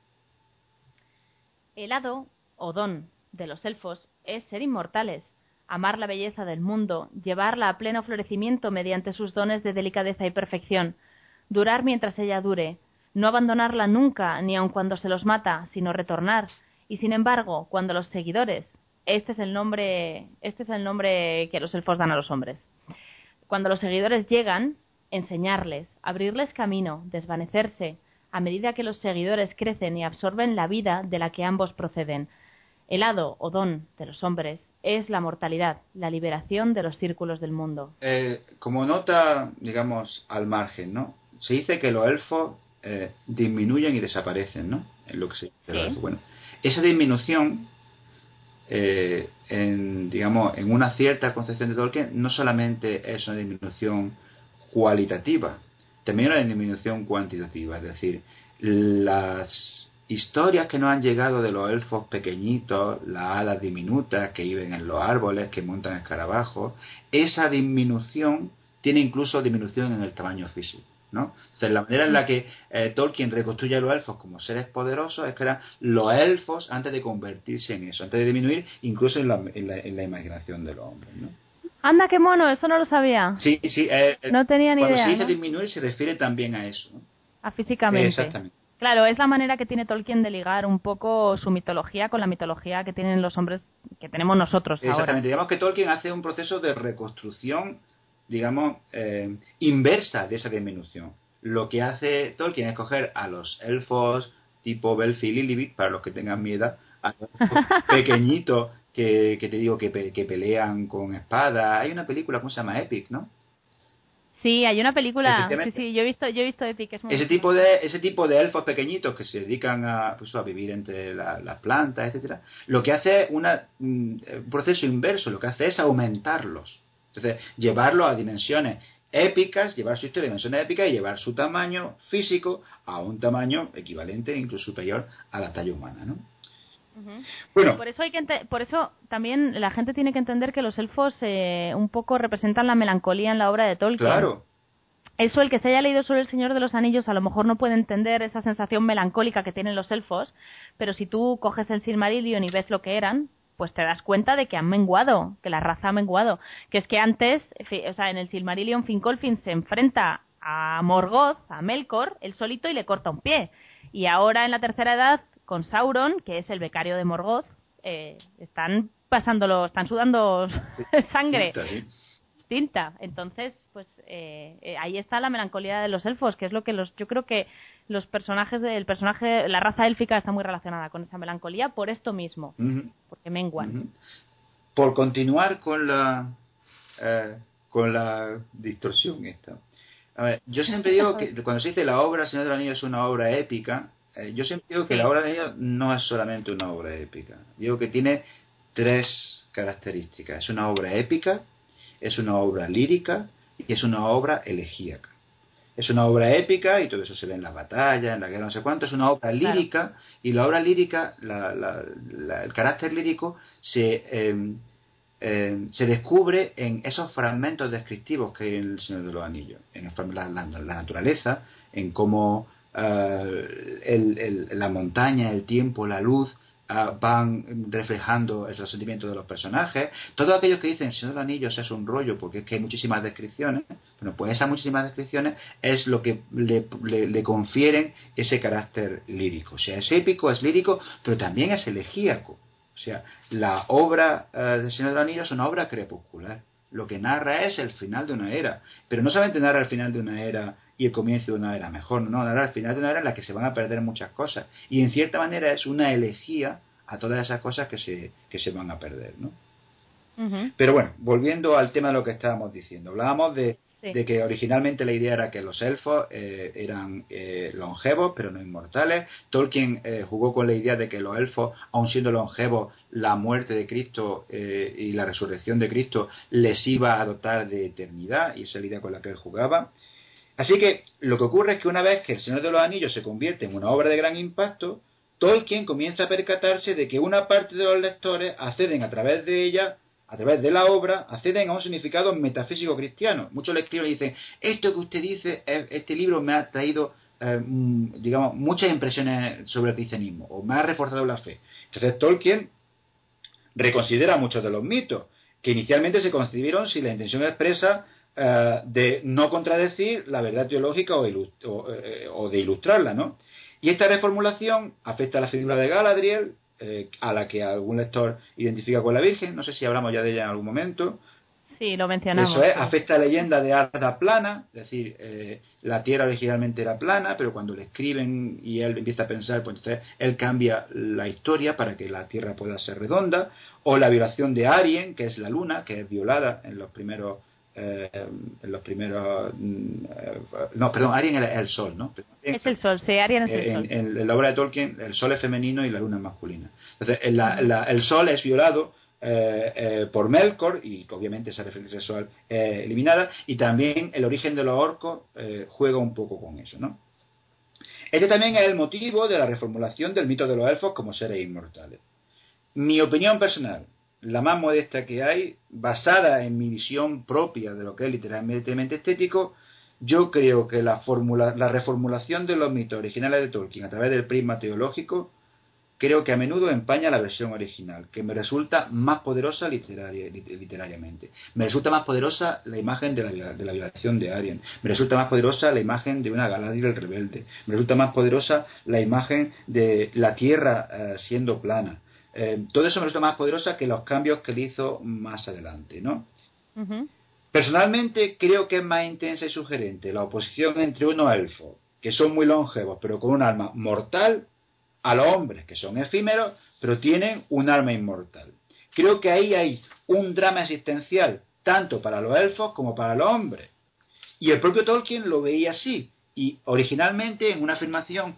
El hado, o don, de los elfos es ser inmortales, amar la belleza del mundo, llevarla a pleno florecimiento mediante sus dones de delicadeza y perfección, durar mientras ella dure, no abandonarla nunca, ni aun cuando se los mata, sino retornar, y sin embargo, cuando los seguidores, este es el nombre que los elfos dan a los hombres, cuando los seguidores llegan, enseñarles, abrirles camino, desvanecerse, a medida que los seguidores crecen y absorben la vida de la que ambos proceden. El hado o don de los hombres es la mortalidad, la liberación de los círculos del mundo. Como nota, digamos, al margen, ¿no? Se dice que los elfos disminuyen y desaparecen, ¿no? En lo que se dice de los elfos. Bueno, esa disminución, en una cierta concepción de Tolkien, no solamente es una disminución cualitativa, también una disminución cuantitativa, es decir, las historias que nos han llegado de los elfos pequeñitos, las hadas diminutas que viven en los árboles, que montan escarabajos, esa disminución tiene incluso disminución en el tamaño físico, ¿no? O sea, la manera en la que Tolkien reconstruye a los elfos como seres poderosos es que eran los elfos antes de convertirse en eso, antes de disminuir incluso en la imaginación de los hombres, ¿no? ¡Anda, qué mono! Eso no lo sabía. Sí. No tenía ni idea. Cuando se dice ¿no? disminuir se refiere también a eso, ¿no? A físicamente. Exactamente. Claro, es la manera que tiene Tolkien de ligar un poco su mitología con la mitología que tienen los hombres que tenemos nosotros ahora. Exactamente. Digamos que Tolkien hace un proceso de reconstrucción, digamos, inversa de esa disminución. Lo que hace Tolkien es coger a los elfos tipo Belfi y Lilibit, para los que tengan miedo, a los pequeñitos que te digo que pelean con espadas. Hay una película, ¿cómo se llama? Epic, ¿no? Sí, hay una película. Sí, yo he visto Epic. Es muy ese tipo de elfos pequeñitos que se dedican a, pues, a vivir entre las plantas, etcétera, lo que hace es un proceso inverso, lo que hace es aumentarlos. Entonces, llevarlos a dimensiones épicas, llevar su historia a dimensiones épicas y llevar su tamaño físico a un tamaño equivalente, incluso superior a la talla humana, ¿no? Uh-huh. Bueno, por eso también la gente tiene que entender que los elfos un poco representan la melancolía en la obra de Tolkien. Claro. Eso, el que se haya leído sobre El Señor de los Anillos a lo mejor no puede entender esa sensación melancólica que tienen los elfos, pero si tú coges el Silmarillion y ves lo que eran, pues te das cuenta de que han menguado, que la raza ha menguado. Que es que antes, o sea, en el Silmarillion Fingolfin se enfrenta a Morgoth, a Melkor, él solito, y le corta un pie. Y ahora en la Tercera Edad, con Sauron, que es el becario de Morgoth, están sudando sangre, tinta. Entonces, pues ahí está la melancolía de los elfos, que es lo que yo creo que los personajes la raza élfica está muy relacionada con esa melancolía por esto mismo, porque menguan. Por continuar con la distorsión esta. A ver, yo siempre digo que cuando se dice la obra Señor de los Anillos es una obra épica, yo siempre digo que la obra de Anillos no es solamente una obra épica. Digo que tiene 3 características. Es una obra épica, es una obra lírica y es una obra elegíaca. Es una obra épica y todo eso se ve en las batallas, en la guerra, no sé cuánto. Es una obra lírica, y la obra lírica, el carácter lírico se descubre en esos fragmentos descriptivos que hay en El Señor de los Anillos, en la naturaleza, en cómo la montaña, el tiempo, la luz van reflejando esos sentimientos de los personajes. Todos aquellos que dicen El Señor de los Anillos es un rollo porque es que hay muchísimas descripciones, bueno, pues esas muchísimas descripciones es lo que le confieren ese carácter lírico. O sea, es épico, es lírico, pero también es elegíaco. O sea, la obra del Señor de los Anillos es una obra crepuscular. Lo que narra es el final de una era, pero no solamente narra el final de una era y el comienzo de una era mejor, no, narra el final de una era en la que se van a perder muchas cosas, y en cierta manera es una elegía a todas esas cosas que se van a perder, ¿no? Uh-huh. Pero bueno, volviendo al tema de lo que estábamos diciendo, hablábamos de que originalmente la idea era que los elfos eran longevos pero no inmortales. Tolkien jugó con la idea de que los elfos, aun siendo longevos, la muerte de Cristo y la resurrección de Cristo les iba a dotar de eternidad, y esa es la idea con la que él jugaba. Así que lo que ocurre es que una vez que El Señor de los Anillos se convierte en una obra de gran impacto, Tolkien comienza a percatarse de que una parte de los lectores acceden a través de ella, a través de la obra, acceden a un significado metafísico cristiano. Muchos le escriben y dicen: esto que usted dice, este libro me ha traído digamos, muchas impresiones sobre el cristianismo, o me ha reforzado la fe. Entonces Tolkien reconsidera muchos de los mitos que inicialmente se concibieron sin la intención expresa de no contradecir la verdad teológica o de ilustrarla, ¿no? Y esta reformulación afecta a la figura de Galadriel, a la que algún lector identifica con la Virgen. No sé si hablamos ya de ella en algún momento. Sí, lo mencionamos. Eso es, afecta a la leyenda de Arda plana, es decir, la Tierra originalmente era plana, pero cuando le escriben y él empieza a pensar, pues entonces él cambia la historia para que la Tierra pueda ser redonda. O la violación de Arien, que es la luna, que es violada en los primeros... no, perdón, Arien es el sol, ¿no? Es el sol, sí, Arien es el sol. En la obra de Tolkien, el sol es femenino y la luna es masculina. Entonces, el sol es violado por Melkor, y obviamente esa referencia sexual eliminada, y también el origen de los orcos juega un poco con eso, ¿no? Este también es el motivo de la reformulación del mito de los elfos como seres inmortales. Mi opinión personal, la más modesta que hay, basada en mi visión propia de lo que es literalmente estético, yo creo que la reformulación de los mitos originales de Tolkien a través del prisma teológico, creo que a menudo empaña la versión original, que me resulta más poderosa literariamente. Me resulta más poderosa la imagen de la violación de Arien. Me resulta más poderosa la imagen de una Galadriel rebelde. Me resulta más poderosa la imagen de la Tierra siendo plana. Todo eso me resulta más poderosa que los cambios que él hizo más adelante, ¿no? Uh-huh. Personalmente creo que es más intensa y sugerente la oposición entre unos elfos que son muy longevos pero con un alma mortal, a los hombres que son efímeros pero tienen un alma inmortal. Creo que ahí hay un drama existencial tanto para los elfos como para los hombres, Y el propio Tolkien lo veía así. Y originalmente, en una afirmación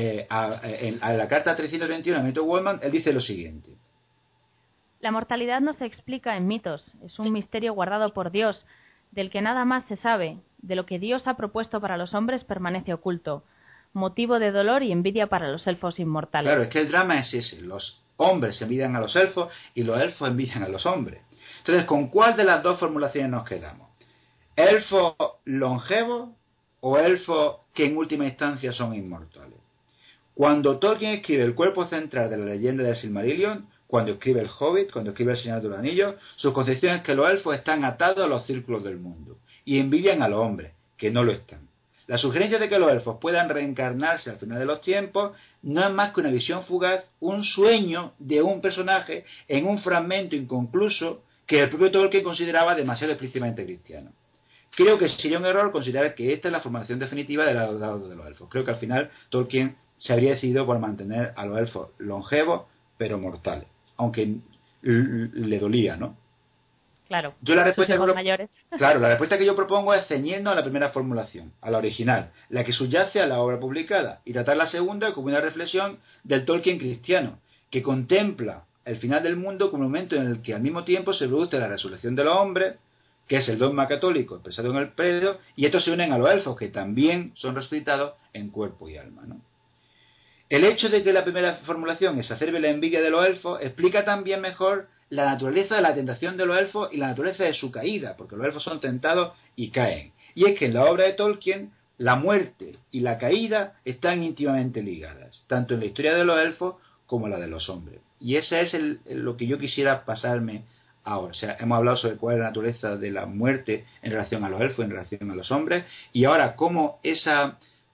a la carta 331 a Milton Goldman, él dice lo siguiente. La mortalidad no se explica en mitos, es un misterio guardado por Dios, del que nada más se sabe, de lo que Dios ha propuesto para los hombres permanece oculto, motivo de dolor y envidia para los elfos inmortales. Claro, es que el drama es ese, los hombres envidian a los elfos y los elfos envidian a los hombres. Entonces, ¿con cuál de las dos formulaciones nos quedamos? ¿Elfos longevos o elfos que en última instancia son inmortales? Cuando Tolkien escribe el cuerpo central de la leyenda del Silmarillion, cuando escribe el Hobbit, cuando escribe el Señor de los Anillos, su concepción es que los elfos están atados a los círculos del mundo y envidian a los hombres, que no lo están. La sugerencia de que los elfos puedan reencarnarse al final de los tiempos no es más que una visión fugaz, un sueño de un personaje en un fragmento inconcluso que el propio Tolkien consideraba demasiado explícitamente cristiano. Creo que sería un error considerar que esta es la formación definitiva del lado de los elfos. Creo que al final Tolkien se habría decidido por mantener a los elfos longevos pero mortales, aunque le dolía, ¿no? Claro, Yo la sus respuesta hijos mayores. Claro, la respuesta que yo propongo es ceñirnos a la primera formulación, a la original, la que subyace a la obra publicada, y tratar la segunda como una reflexión del Tolkien cristiano, que contempla el final del mundo como un momento en el que al mismo tiempo se produce la resurrección de los hombres, que es el dogma católico expresado en el predio, y estos se unen a los elfos, que también son resucitados en cuerpo y alma, ¿no? El hecho de que la primera formulación exacerbe la envidia de los elfos explica también mejor la naturaleza de la tentación de los elfos y la naturaleza de su caída, porque los elfos son tentados y caen. Y es que en la obra de Tolkien la muerte y la caída están íntimamente ligadas, tanto en la historia de los elfos como en la de los hombres. Y ese es lo que yo quisiera pasarme ahora. O sea, hemos hablado sobre cuál es la naturaleza de la muerte en relación a los elfos, en relación a los hombres, y ahora cómo esa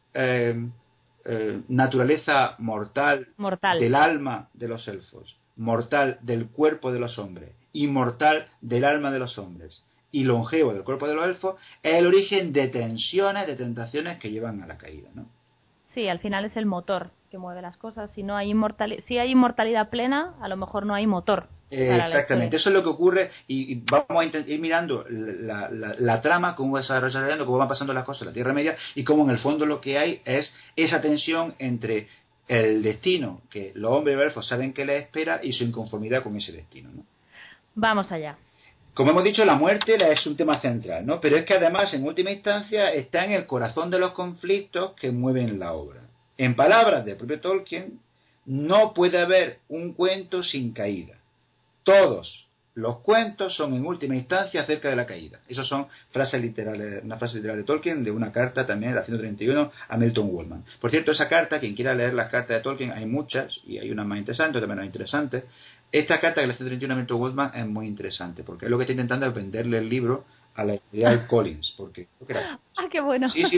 naturaleza mortal del alma de los elfos, mortal del cuerpo de los hombres, inmortal del alma de los hombres y longevo del cuerpo de los elfos, es el origen de tensiones, de tentaciones que llevan a la caída, ¿no? Sí, al final es el motor que mueve las cosas. Si hay inmortalidad plena, a lo mejor no hay motor. Exactamente, eso es lo que ocurre y vamos a ir mirando la trama, cómo va desarrollando, cómo van pasando las cosas en la Tierra Media y cómo en el fondo lo que hay es esa tensión entre el destino que los hombres y los elfos saben que les espera y su inconformidad con ese destino, ¿no? Vamos allá. Como hemos dicho, la muerte es un tema central, ¿no? Pero es que además, en última instancia, está en el corazón de los conflictos que mueven la obra. En palabras del propio Tolkien, no puede haber un cuento sin caída. Todos los cuentos son en última instancia acerca de la caída. Esas son frases literales, una frase literal de Tolkien de una carta también de la 131 a Milton Goldman. Por cierto, esa carta, quien quiera leer las cartas de Tolkien, hay muchas y hay unas más interesantes, otras menos interesantes. Esta carta de la 131 a Milton Goldman es muy interesante porque es lo que está intentando es venderle el libro a la editorial Collins, porque ¡ah, qué bueno! Sí,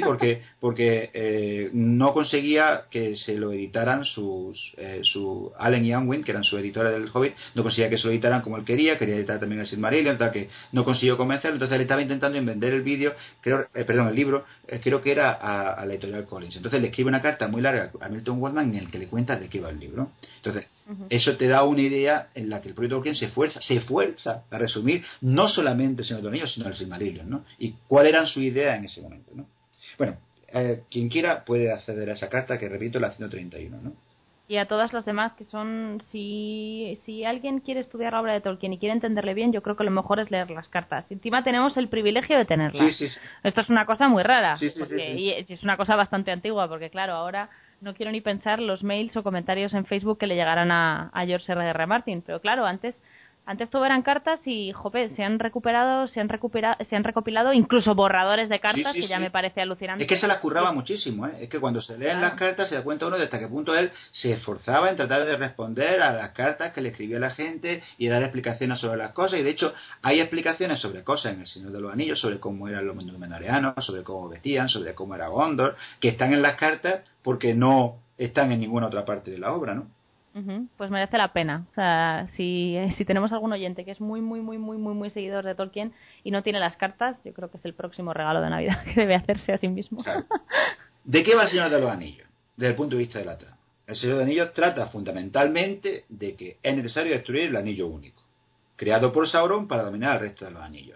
porque no conseguía que se lo editaran su Allen y Unwin, que eran sus editores del Hobbit, no conseguía que se lo editaran como él quería editar también el Silmarillion, tal que no consiguió convencerlo, entonces él estaba intentando vender el vídeo, el libro, creo que era a la editorial Collins. Entonces le escribe una carta muy larga a Milton Goldman en el que le cuenta de qué va el libro. Entonces, eso te da una idea en la que el propio Tolkien se esfuerza a resumir no solamente el Señor de los Anillos, sino el Silmarillion, ¿no? Y cuáles eran sus ideas en ese momento, ¿no? Bueno, quien quiera puede acceder a esa carta, que repito, la 131, ¿no? Y a todas las demás que son, si alguien quiere estudiar la obra de Tolkien y quiere entenderle bien, yo creo que lo mejor es leer las cartas. Encima tenemos el privilegio de tenerlas. Sí. Esto es una cosa muy rara, Sí. Y es una cosa bastante antigua, porque claro, ahora no quiero ni pensar los mails o comentarios en Facebook que le llegarán a George R.R. Martin, pero claro, antes todo eran cartas y, jope, se han recopilado incluso borradores de cartas, que ya me parece alucinante. Es que se las curraba muchísimo, ¿eh? Es que cuando se leen las cartas se da cuenta uno de hasta qué punto él se esforzaba en tratar de responder a las cartas que le escribía la gente y dar explicaciones sobre las cosas, y de hecho hay explicaciones sobre cosas en El Señor de los Anillos, sobre cómo eran los númenóreanos, sobre cómo vestían, sobre cómo era Gondor, que están en las cartas porque no están en ninguna otra parte de la obra, ¿no? Pues merece la pena. O sea, si tenemos algún oyente que es muy seguidor de Tolkien y no tiene las cartas, yo creo que es el próximo regalo de Navidad que debe hacerse a sí mismo. Claro. ¿De qué va El Señor de los Anillos? Desde el punto de vista de la trama. El Señor de los Anillos trata fundamentalmente de que es necesario destruir el Anillo Único, creado por Sauron para dominar el resto de los anillos.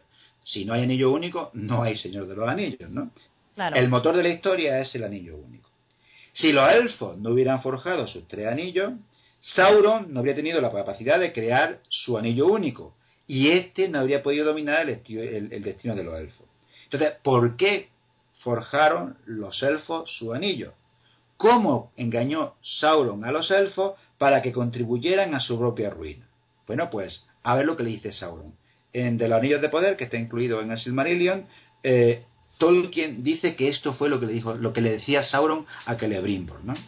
Si no hay anillo único, no hay Señor de los Anillos, ¿no? Claro. El motor de la historia es el anillo único. Si los elfos no hubieran forjado sus 3 anillos, Sauron no habría tenido la capacidad de crear su anillo único, y este no habría podido dominar el destino de los elfos. Entonces, ¿por qué forjaron los elfos su anillo? ¿Cómo engañó Sauron a los elfos para que contribuyeran a su propia ruina? Bueno, pues a ver lo que le dice Sauron. En De los Anillos de Poder, que está incluido en el Silmarillion, Tolkien dice que esto fue lo que le dijo, lo que le decía Sauron a Celebrimbor, ¿no?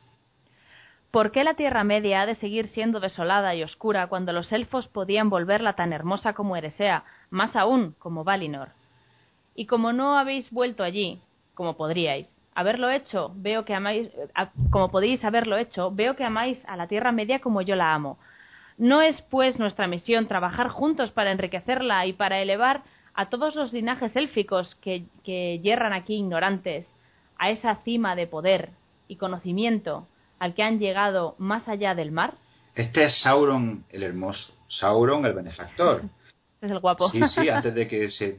¿Por qué la Tierra Media ha de seguir siendo desolada y oscura cuando los elfos podían volverla tan hermosa como Eresea, más aún como Valinor? Y como no habéis vuelto allí, como podríais haberlo hecho, veo que amáis, como podéis haberlo hecho, veo que amáis a la Tierra Media como yo la amo. ¿No es, pues, nuestra misión trabajar juntos para enriquecerla y para elevar a todos los linajes élficos que yerran aquí ignorantes a esa cima de poder y conocimiento al que han llegado más allá del mar? Este es Sauron el hermoso, Sauron el benefactor. Es el guapo. Sí, antes de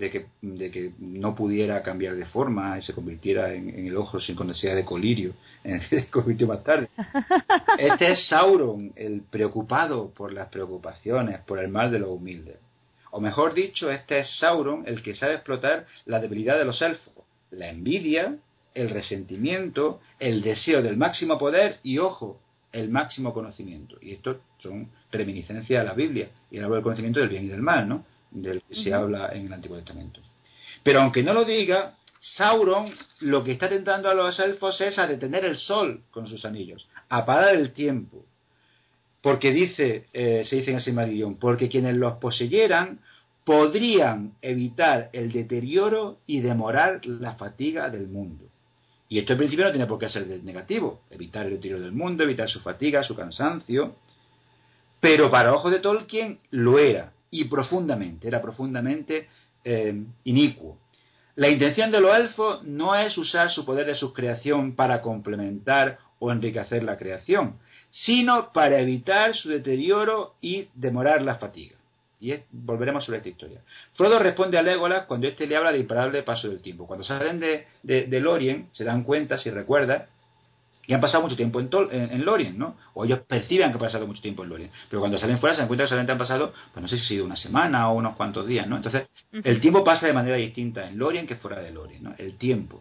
que no pudiera cambiar de forma y se convirtiera en el ojo sin necesidad de colirio, en el que se convirtió más tarde. Este es Sauron, el preocupado por las preocupaciones, por el mal de los humildes. O mejor dicho, este es Sauron, el que sabe explotar la debilidad de los elfos, la envidia, el resentimiento, el deseo del máximo poder y, ojo, el máximo conocimiento. Y esto son reminiscencias a la Biblia y el árbol del conocimiento del bien y del mal, ¿no? Del que se habla en el Antiguo Testamento. Pero aunque no lo diga, Sauron lo que está tentando a los elfos es a detener el sol con sus anillos, a parar el tiempo. Porque se dice en el Silmarillion, porque quienes los poseyeran podrían evitar el deterioro y demorar la fatiga del mundo. Y esto en principio no tiene por qué ser negativo, evitar el deterioro del mundo, evitar su fatiga, su cansancio, pero para ojos de Tolkien lo era, y era profundamente inicuo. La intención de los elfos no es usar su poder de subcreación para complementar o enriquecer la creación, sino para evitar su deterioro y demorar la fatiga. Y volveremos sobre esta historia. Frodo responde a Legolas cuando éste le habla de imparable paso del tiempo. Cuando salen de Lórien, se dan cuenta, si recuerda, que han pasado mucho tiempo en Lórien, ¿no? O ellos perciben que han pasado mucho tiempo en Lórien. Pero cuando salen fuera se dan cuenta que solamente han pasado, pues no sé si ha sido una semana o unos cuantos días, ¿no? Entonces, el tiempo pasa de manera distinta en Lórien que fuera de Lórien, ¿no? El tiempo.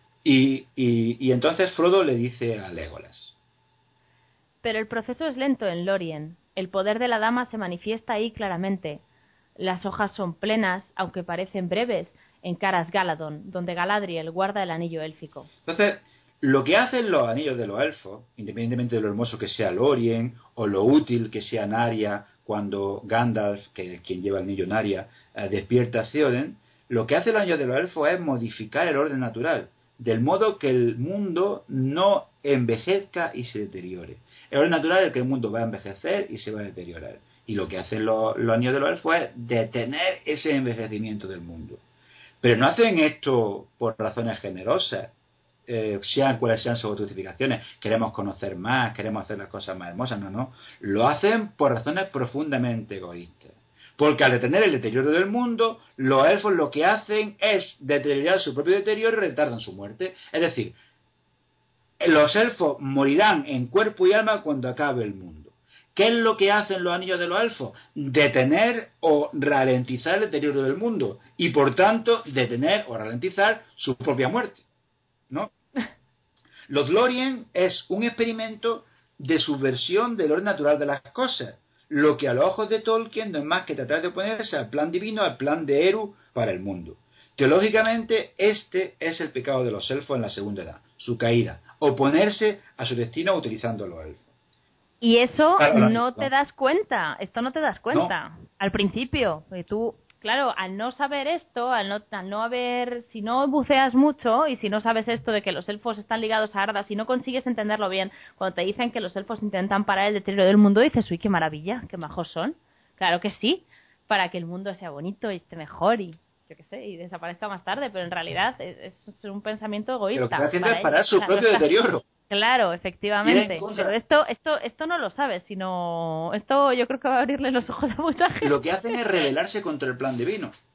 Y entonces Frodo le dice a Legolas. Pero el proceso es lento en Lórien. El poder de la dama se manifiesta ahí claramente. Las hojas son plenas, aunque parecen breves, en Caras Galadon, donde Galadriel guarda el anillo élfico. Entonces, lo que hacen los anillos de los elfos, independientemente de lo hermoso que sea Lórien, o lo útil que sea Narya, cuando Gandalf, que es quien lleva el anillo Narya, despierta a Theoden, lo que hacen los anillos de los elfos es modificar el orden natural, del modo que el mundo no envejezca y se deteriore. El orden natural es que el mundo va a envejecer y se va a deteriorar. Y lo que hacen los anillos de los elfos es detener ese envejecimiento del mundo. Pero no hacen esto por razones generosas, sean cuales sean sus justificaciones. Queremos conocer más, queremos hacer las cosas más hermosas. No. Lo hacen por razones profundamente egoístas. Porque al detener el deterioro del mundo, los elfos lo que hacen es deteriorar su propio deterioro y retardan su muerte. Es decir, los elfos morirán en cuerpo y alma cuando acabe el mundo. ¿Qué es lo que hacen los anillos de los elfos? Detener o ralentizar el deterioro del mundo y por tanto detener o ralentizar su propia muerte, ¿no? Los Lórien es un experimento de subversión del orden natural de las cosas, lo que a los ojos de Tolkien no es más que tratar de oponerse al plan divino, al plan de Eru para el mundo. Teológicamente, este es el pecado de los elfos en la segunda edad, su caída, oponerse a su destino utilizando a los elfos. Y eso no te das cuenta, esto no te das cuenta No. al principio, porque tú, claro, al no saber esto, al no haber, si no buceas mucho y si no sabes esto de que los elfos están ligados a Arda, si no consigues entenderlo bien, cuando te dicen que los elfos intentan parar el deterioro del mundo, dices, uy, qué maravilla, qué majos son. Claro que sí, para que el mundo sea bonito y esté mejor y yo qué sé, y desaparezca más tarde, pero en realidad es un pensamiento egoísta. Lo que está haciendo es parar su propio deterioro. Claro, efectivamente. Pero esto no lo sabes, sino esto yo creo que va a abrirle los ojos a mucha gente. Lo que hacen es rebelarse contra el plan divino.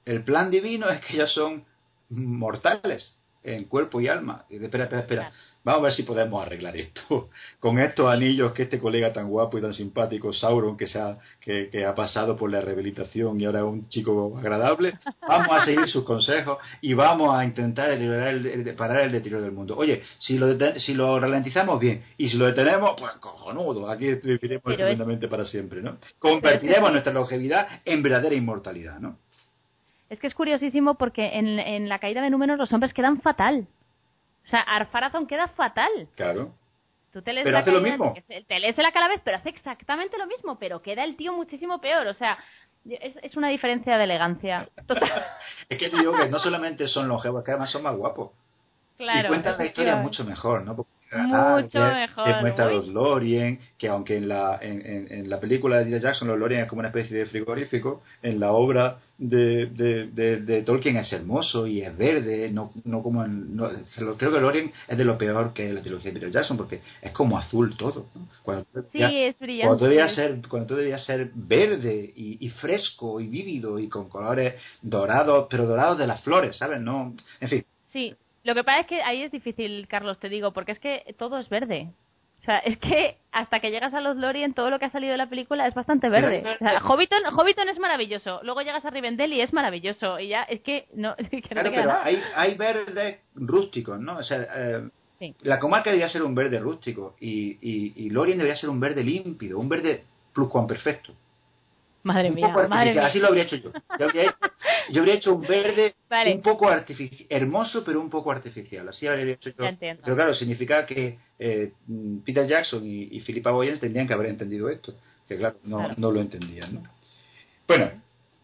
El plan divino es que ellos son mortales en cuerpo y alma. Y espera. Vamos a ver si podemos arreglar esto. Con estos anillos que este colega tan guapo y tan simpático, Sauron, que ha pasado por la rehabilitación y ahora es un chico agradable, vamos a seguir sus consejos y vamos a intentar parar el deterioro del mundo. Oye, si lo ralentizamos bien y si lo detenemos, pues cojonudo, aquí viviremos estupendamente para siempre, ¿no? Convertiremos nuestra longevidad en verdadera inmortalidad, ¿no? Es que es curiosísimo porque en la caída de Númenor los hombres quedan fatal. O sea, Ar-Pharazôn queda fatal. Claro. Tú te lees pero hace lo mismo. Te lees el Calavés, pero hace exactamente lo mismo, pero queda el tío muchísimo peor. O sea, es una diferencia de elegancia total. Es que te digo que no solamente son longevos, es que además son más guapos. Claro, y cuentan la historia mucho mejor, ¿no? Porque mucho mejor. Te muestra los Lorien, que aunque en la película de Peter Jackson los Lorien es como una especie de frigorífico, en la obra de Tolkien es hermoso y es verde, no como creo que Lorien es de lo peor que la trilogía de Peter Jackson, porque es como azul todo, ¿no? Es brillante. Cuando todo debía ser verde y fresco y vívido y con colores dorados, pero dorados de las flores, ¿sabes? No, en fin. Sí. Lo que pasa es que ahí es difícil, Carlos, te digo, porque es que todo es verde. O sea, es que hasta que llegas a los Lorien, todo lo que ha salido de la película es bastante verde. O sea, Hobbiton es maravilloso. Luego llegas a Rivendell y es maravilloso. Y ya, es que no, es que no claro, te queda pero nada. hay verdes rústicos, ¿no? O sea, sí. La comarca debería ser un verde rústico y Lorien debería ser un verde límpido, un verde pluscuamperfecto. Madre mía. Así lo habría hecho yo. Yo habría hecho un verde vale. un poco artificial, hermoso pero un poco artificial. Así habría hecho yo. Pero claro, significa que Peter Jackson y Philippa Boyens tendrían que haber entendido esto. Que claro, no lo entendían, ¿no? Bueno,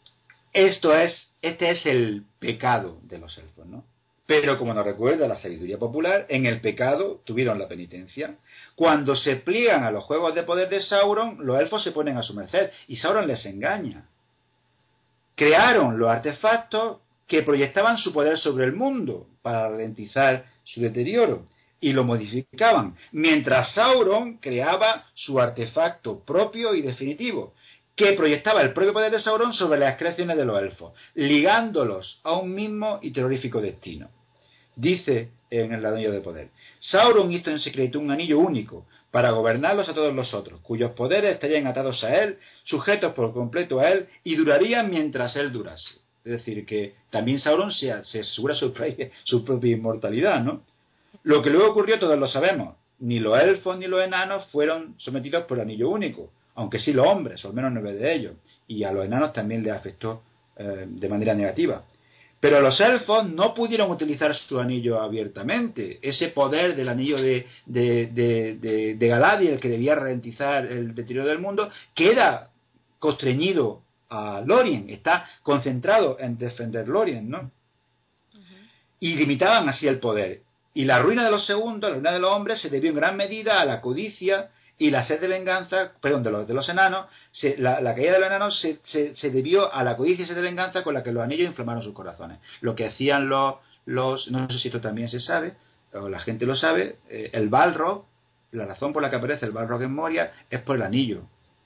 este es el pecado de los elfos, ¿no? Pero como nos recuerda la sabiduría popular, en el pecado tuvieron la penitencia. Cuando se pliegan a los juegos de poder de Sauron, los elfos se ponen a su merced y Sauron les engaña. Crearon los artefactos que proyectaban su poder sobre el mundo para ralentizar su deterioro y lo modificaban, mientras Sauron creaba su artefacto propio y definitivo, que proyectaba el propio poder de Sauron sobre las creaciones de los elfos, ligándolos a un mismo y terrorífico destino. Dice en el Anillo de Poder: Sauron hizo en secreto un anillo único para gobernarlos a todos los otros, cuyos poderes estarían atados a él, sujetos por completo a él y durarían mientras él durase. Es decir, que también Sauron se asegura su propia inmortalidad, ¿no? Lo que luego ocurrió todos lo sabemos. Ni los elfos ni los enanos fueron sometidos por el anillo único, aunque sí los hombres, o al menos 9 de ellos, y a los enanos también les afectó de manera negativa. Pero los elfos no pudieron utilizar su anillo abiertamente. Ese poder del anillo de Galadriel, que debía ralentizar el deterioro del mundo, queda constreñido a Lorien, está concentrado en defender Lorien, ¿no? Y limitaban así el poder. Y la ruina de los segundos, la ruina de los hombres, se debió en gran medida a la codicia y la sed de venganza, perdón, de los enanos. La caída de los enanos se debió a la codicia y sed de venganza con la que los anillos inflamaron sus corazones. Lo que hacían no sé si esto también se sabe, o la gente lo sabe, el Balrog, la razón por la que aparece el Balrog en Moria es por el anillo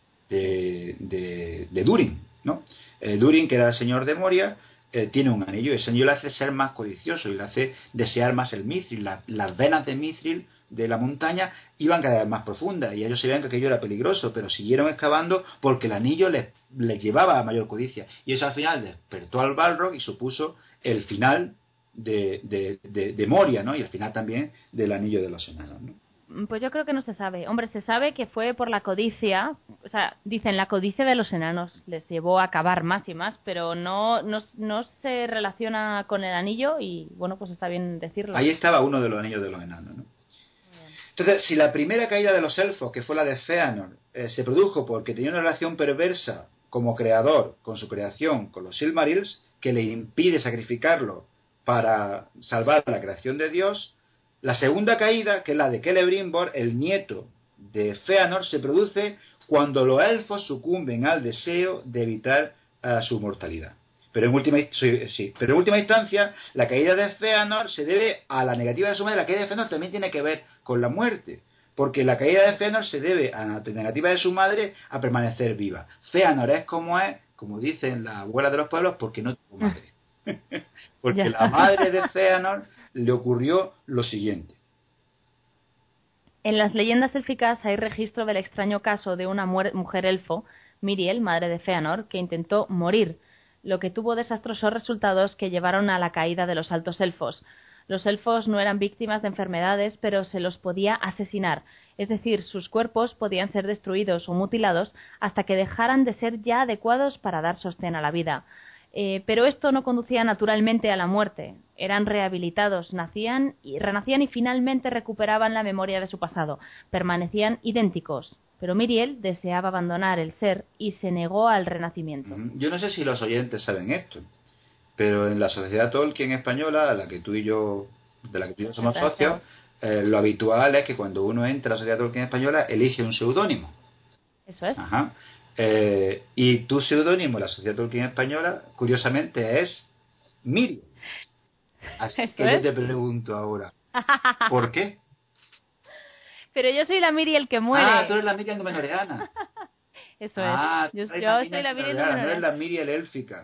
de Durin, ¿no? Durin, que era el señor de Moria, tiene un anillo, y ese anillo le hace ser más codicioso y le hace desear más el mithril. Las venas de mithril de la montaña iban cada vez más profundas y ellos sabían que aquello era peligroso, pero siguieron excavando porque el anillo les llevaba a mayor codicia, y eso al final despertó al Balrog y supuso el final de Moria, ¿no? Y el final también del anillo de los enanos, ¿no? Pues yo creo que no se sabe. Hombre, se sabe que fue por la codicia. O sea, dicen la codicia de los enanos les llevó a cavar más y más, pero no se relaciona con el anillo y, bueno, pues está bien decirlo. Ahí estaba uno de los anillos de los enanos, ¿no? Entonces, si la primera caída de los elfos, que fue la de Fëanor, se produjo porque tenía una relación perversa como creador con su creación, con los Silmarils, que le impide sacrificarlo para salvar la creación de Dios, la segunda caída, que es la de Celebrimbor, el nieto de Fëanor, se produce cuando los elfos sucumben al deseo de evitar su mortalidad. Pero en última instancia, la caída de Fëanor se debe a la negativa de su madre. La caída de Fëanor también tiene que ver con la muerte, porque la caída de Fëanor se debe a la negativa de su madre a permanecer viva. Fëanor es como como dicen las abuelas de los pueblos, porque no tuvo madre. Porque la madre de Fëanor le ocurrió lo siguiente. En las leyendas élficas hay registro del extraño caso de una mujer elfo, Miriel, madre de Fëanor, que intentó morir, lo que tuvo desastrosos resultados que llevaron a la caída de los altos elfos. Los elfos no eran víctimas de enfermedades, pero se los podía asesinar, es decir, sus cuerpos podían ser destruidos o mutilados hasta que dejaran de ser ya adecuados para dar sostén a la vida. Pero esto no conducía naturalmente a la muerte. Eran rehabilitados, renacían y finalmente recuperaban la memoria de su pasado. Permanecían idénticos. Pero Miriel deseaba abandonar el ser y se negó al renacimiento. Yo no sé si los oyentes saben esto, pero en la Sociedad Tolkien española, de la que tú y yo somos socios, lo habitual es que cuando uno entra a la Sociedad Tolkien española elige un seudónimo. Eso es. Ajá. Y tu seudónimo en la Sociedad Tolkien española, curiosamente, es Miriel. Así que yo te pregunto ahora, ¿por qué? Pero yo soy la Miriel que muere. Ah, tú eres la Miriel numenoreana. Eso es. Yo soy la Miriel numenoreana. No eres la Miriel élfica.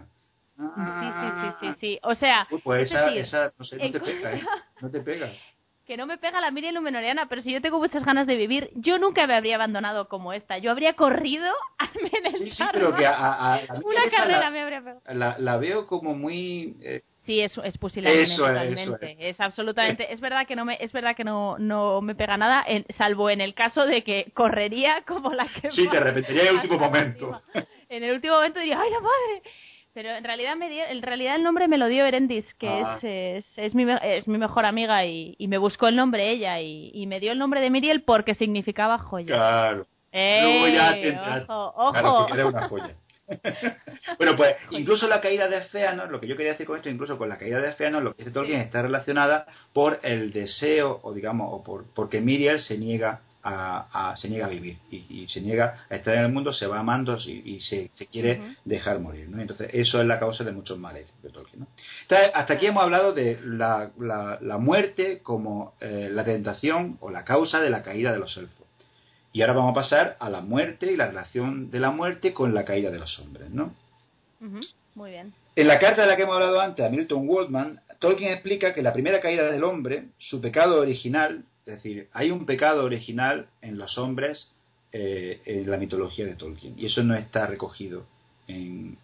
Sí. O sea, pues esa no sé, no te pega, ¿eh? No te pega. Que no me pega la Miriel numenoreana, pero si yo tengo muchas ganas de vivir, yo nunca me habría abandonado como esta. Yo habría corrido en el Sí, pero que a una carrera me habría pegado. La veo como muy... Sí, es pusilánime Eso totalmente. Es absolutamente... Es verdad que no me pega nada, salvo en el caso de que correría como la que... Sí, te arrepentiría en el último momento. En el último momento diría, ¡ay, la madre! Pero en realidad el nombre me lo dio Erendis, que es mi mejor amiga y me buscó el nombre ella y me dio el nombre de Miriel porque significaba joya. Claro. Luego ya te entras. ¡Ojo! Claro, porque era una joya. Bueno, pues incluso la caída de Fëanor, lo que yo quería decir con esto, incluso con la caída de Fëanor, lo que dice Tolkien está relacionada por el deseo, porque Miriel se niega a vivir y se niega a estar en el mundo, se va amando y se quiere dejar morir, ¿no? Entonces eso es la causa de muchos males de Tolkien, ¿no? Entonces, hasta aquí hemos hablado de la muerte como la tentación o la causa de la caída de los elfos. Y ahora vamos a pasar a la muerte y la relación de la muerte con la caída de los hombres, ¿no? Muy bien. En la carta de la que hemos hablado antes, a Milton Waldman, Tolkien explica que la primera caída del hombre, su pecado original, es decir, hay un pecado original en los hombres en la mitología de Tolkien, y eso no está recogido en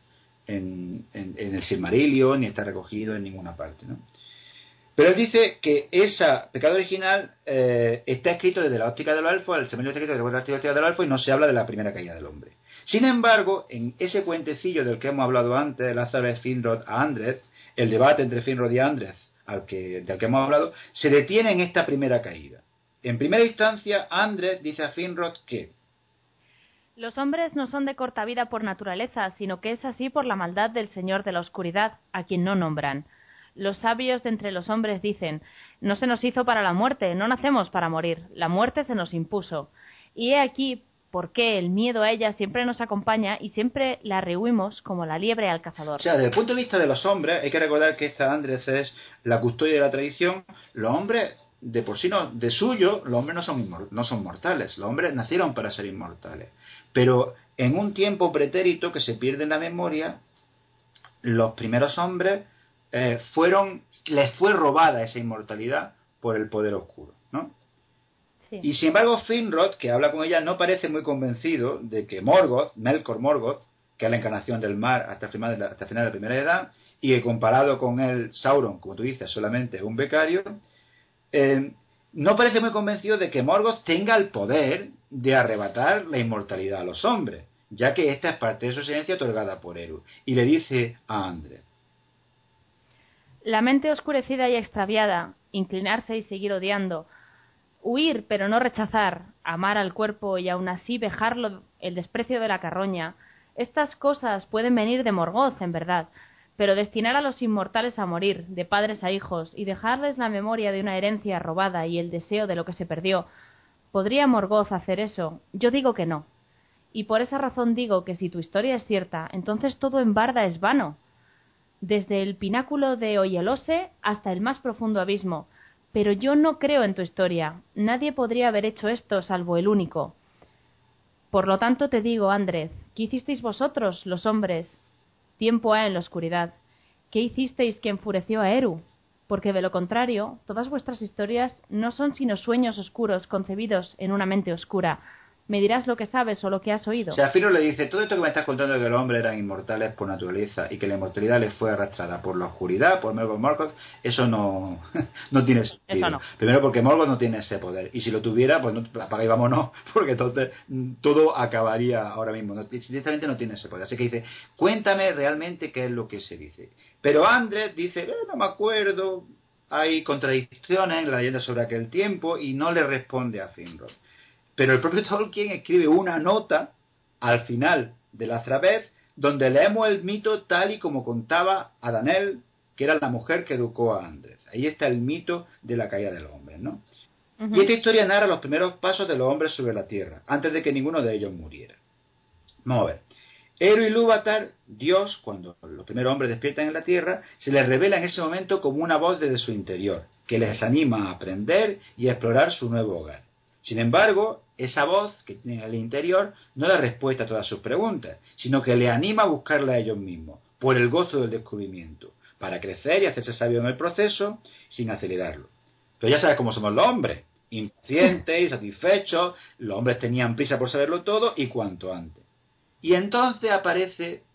el Silmarillion, ni está recogido en ninguna parte, ¿no? Pero él dice que ese pecado original está escrito desde la óptica de los elfos, el Silmarillion está escrito desde la óptica de los elfos y no se habla de la primera caída del hombre. Sin embargo, en ese cuentecillo del que hemos hablado antes, de Lázaro de Finrod a Andred, el debate entre Finrod y Andred, del que hemos hablado, se detiene en esta primera caída. En primera instancia, Andred dice a Finrod que los hombres no son de corta vida por naturaleza, sino que es así por la maldad del Señor de la Oscuridad, a quien no nombran. Los sabios de entre los hombres dicen, no se nos hizo para la muerte, no nacemos para morir, la muerte se nos impuso. Y he aquí por qué el miedo a ella siempre nos acompaña y siempre la rehuimos como la liebre al cazador. O sea, desde el punto de vista de los hombres, hay que recordar que esta Andrés es la custodia de la tradición. Los hombres, de por sí, de suyo, los hombres no son mortales. Los hombres nacieron para ser inmortales. Pero en un tiempo pretérito que se pierde en la memoria, los primeros hombres les fue robada esa inmortalidad por el poder oscuro, ¿no? Sí. Y sin embargo Finrod, que habla con ella, no parece muy convencido de que Melkor Morgoth, que es la encarnación del mar hasta el final de la primera edad, y que comparado con él Sauron, como tú dices, solamente es un becario, no parece muy convencido de que Morgoth tenga el poder de arrebatar la inmortalidad a los hombres, ya que esta es parte de su esencia otorgada por Eru. Y le dice a André: la mente oscurecida y extraviada, inclinarse y seguir odiando, huir pero no rechazar, amar al cuerpo y aún así vejarlo, el desprecio de la carroña, estas cosas pueden venir de Morgoth, en verdad, pero destinar a los inmortales a morir, de padres a hijos, y dejarles la memoria de una herencia robada y el deseo de lo que se perdió, ¿podría Morgoth hacer eso? Yo digo que no. Y por esa razón digo que si tu historia es cierta, entonces todo en Barda es vano. Desde el pináculo de Oyelose hasta el más profundo abismo. Pero yo no creo en tu historia. Nadie podría haber hecho esto salvo el único. Por lo tanto te digo, Andrés, ¿qué hicisteis vosotros, los hombres, tiempo hay en la oscuridad. ¿Qué hicisteis que enfureció a Eru? Porque de lo contrario, todas vuestras historias no son sino sueños oscuros concebidos en una mente oscura. Me dirás lo que sabes o lo que has oído. O sea, Finrod le dice, todo esto que me estás contando de que los hombres eran inmortales por naturaleza y que la inmortalidad les fue arrastrada por la oscuridad, por Morgoth, eso no, no tiene sentido. Eso no. Primero porque Morgoth no tiene ese poder. Y si lo tuviera, pues no, apaga y vámonos, porque entonces todo acabaría ahora mismo. Directamente no tiene ese poder. Así que dice, cuéntame realmente qué es lo que se dice. Pero Andrés dice, no me acuerdo, hay contradicciones en la leyenda sobre aquel tiempo y no le responde a Finrod. Pero el propio Tolkien escribe una nota al final de la Thraveth donde leemos el mito tal y como contaba Adanel, que era la mujer que educó a Andrés. Ahí está el mito de la caída de los hombres, ¿no? Y esta historia narra los primeros pasos de los hombres sobre la tierra, antes de que ninguno de ellos muriera. Vamos a ver. Eru Ilúvatar, Dios, cuando los primeros hombres despiertan en la tierra, se les revela en ese momento como una voz desde su interior, que les anima a aprender y a explorar su nuevo hogar. Sin embargo, esa voz que tiene en el interior no da respuesta a todas sus preguntas, sino que le anima a buscarla a ellos mismos, por el gozo del descubrimiento, para crecer y hacerse sabio en el proceso sin acelerarlo. Pero ya sabes cómo somos los hombres, impacientes y satisfechos, los hombres tenían prisa por saberlo todo y cuanto antes. Y entonces aparece,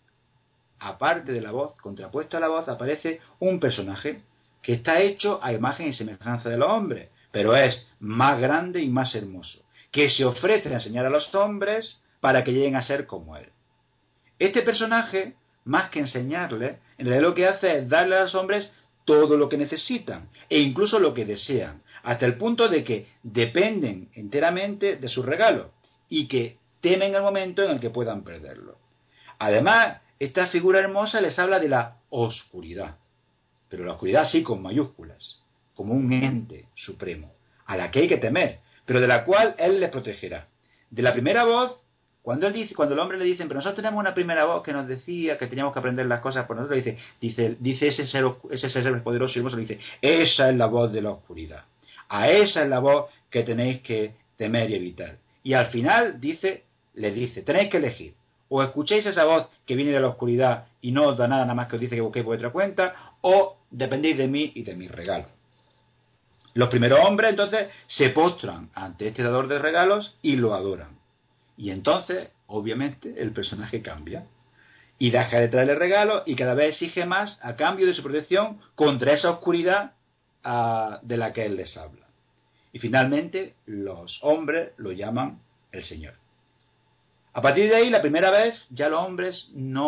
aparte de la voz, contrapuesto a la voz, aparece un personaje que está hecho a imagen y semejanza de los hombres, pero es más grande y más hermoso, que se ofrece a enseñar a los hombres para que lleguen a ser como él. Este personaje, más que enseñarle, en realidad lo que hace es darle a los hombres todo lo que necesitan, e incluso lo que desean, hasta el punto de que dependen enteramente de su regalo, y que temen el momento en el que puedan perderlo. Además, esta figura hermosa les habla de la oscuridad, pero la oscuridad sí con mayúsculas, como un ente supremo, a la que hay que temer, pero de la cual él les protegerá. De la primera voz, cuando el hombre le dicen, pero nosotros tenemos una primera voz que nos decía que teníamos que aprender las cosas por nosotros, dice ese ser poderoso y hermoso, le dice, esa es la voz de la oscuridad, a esa es la voz que tenéis que temer y evitar. Y al final les dice, tenéis que elegir, o escucháis esa voz que viene de la oscuridad y no os da nada más que os dice que busquéis por vuestra cuenta, o dependéis de mí y de mis regalos. Los primeros hombres entonces se postran ante este dador de regalos y lo adoran. Y entonces, obviamente, el personaje cambia y deja de traerle regalos y cada vez exige más a cambio de su protección contra esa oscuridad de la que él les habla. Y finalmente los hombres lo llaman el Señor. A partir de ahí, la primera vez, ya los hombres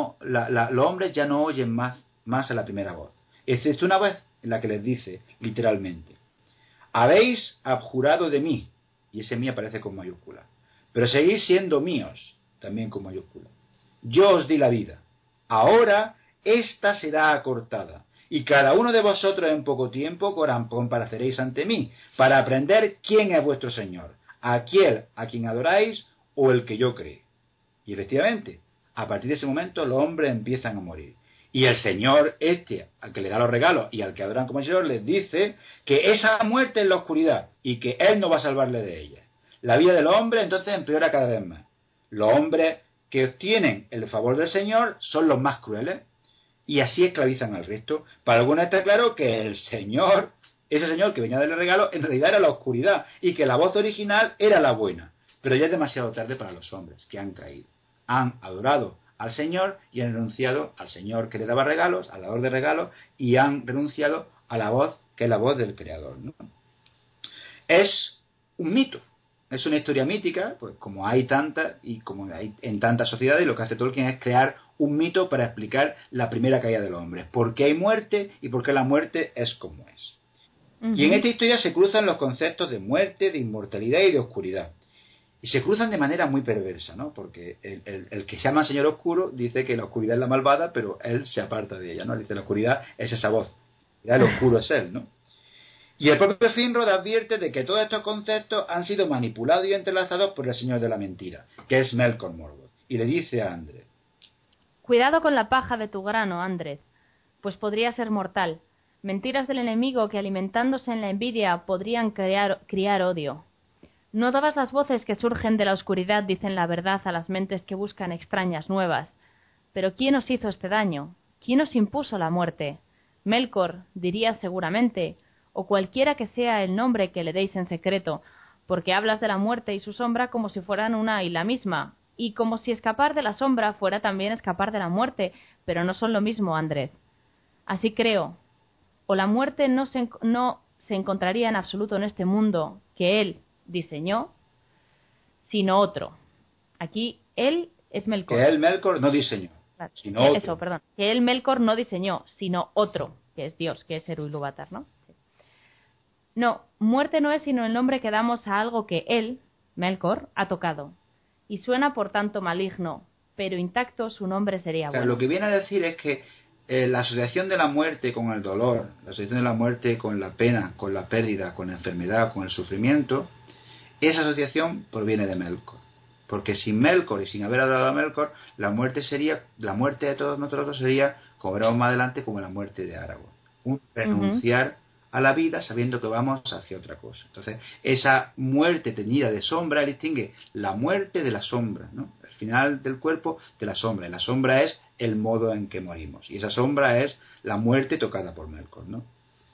ya no oyen más a la primera voz. Excepto una vez en la que les dice, literalmente, habéis abjurado de mí, y ese mí aparece con mayúscula, pero seguís siendo míos, también con mayúscula. Yo os di la vida, ahora esta será acortada, y cada uno de vosotros en poco tiempo compareceréis ante mí, para aprender quién es vuestro Señor, aquel a quien adoráis o el que yo creé. Y efectivamente, a partir de ese momento los hombres empiezan a morir. Y el Señor al que le da los regalos y al que adoran como Señor, les dice que esa muerte es la oscuridad y que Él no va a salvarle de ella. La vida del hombre entonces empeora cada vez más. Los hombres que obtienen el favor del Señor son los más crueles y así esclavizan al resto. Para algunos está claro que el Señor, ese Señor que venía a darle regalo, en realidad era la oscuridad y que la voz original era la buena. Pero ya es demasiado tarde para los hombres que han caído. Han adorado al Señor y han renunciado al Señor que le daba regalos, al dador de regalos, y han renunciado a la voz que es la voz del Creador, ¿no? Es un mito, es una historia mítica, pues como hay tantas y como hay en tantas sociedades, lo que hace Tolkien es crear un mito para explicar la primera caída de los hombres, por qué hay muerte y por qué la muerte es como es. Y en esta historia se cruzan los conceptos de muerte, de inmortalidad y de oscuridad. Y se cruzan de manera muy perversa, ¿no? Porque el que se llama Señor Oscuro dice que la oscuridad es la malvada, pero él se aparta de ella, ¿no? Dice la oscuridad es esa voz, el oscuro es él, ¿no? Y el propio Finrod advierte de que todos estos conceptos han sido manipulados y entrelazados por el Señor de la Mentira, que es Melkor Morgoth. Y le dice a Andrés: cuidado con la paja de tu grano, Andrés, pues podría ser mortal. Mentiras del enemigo que alimentándose en la envidia podrían criar odio. No todas las voces que surgen de la oscuridad dicen la verdad a las mentes que buscan extrañas nuevas. Pero ¿quién os hizo este daño? ¿Quién os impuso la muerte? Melkor, diría seguramente, o cualquiera que sea el nombre que le deis en secreto, porque hablas de la muerte y su sombra como si fueran una y la misma, y como si escapar de la sombra fuera también escapar de la muerte, pero no son lo mismo, Andrés. Así creo, o la muerte no se encontraría en absoluto en este mundo que él diseñó, sino otro. Aquí él es Melkor. Que él, Melkor, no diseñó, sino otro. Eso, perdón. Que él, Melkor, no diseñó, sino otro, que es Dios, que es Eru Ilúvatar, ¿no? Sí. No, muerte no es sino el nombre que damos a algo que él, Melkor, ha tocado. Y suena por tanto maligno, pero intacto su nombre sería bueno. Lo que viene a decir es que la asociación de la muerte con el dolor, la asociación de la muerte con la pena, con la pérdida, con la enfermedad, con el sufrimiento, esa asociación proviene de Melkor. Porque sin Melkor y sin haber adorado a Melkor, la muerte de todos nosotros sería, como veremos más adelante, como la muerte de Aragorn. Un renunciar a la vida sabiendo que vamos hacia otra cosa. Entonces, esa muerte teñida de sombra distingue la muerte de la sombra, ¿no? El final del cuerpo de la sombra. Y la sombra es el modo en que morimos. Y esa sombra es la muerte tocada por Melkor, ¿no?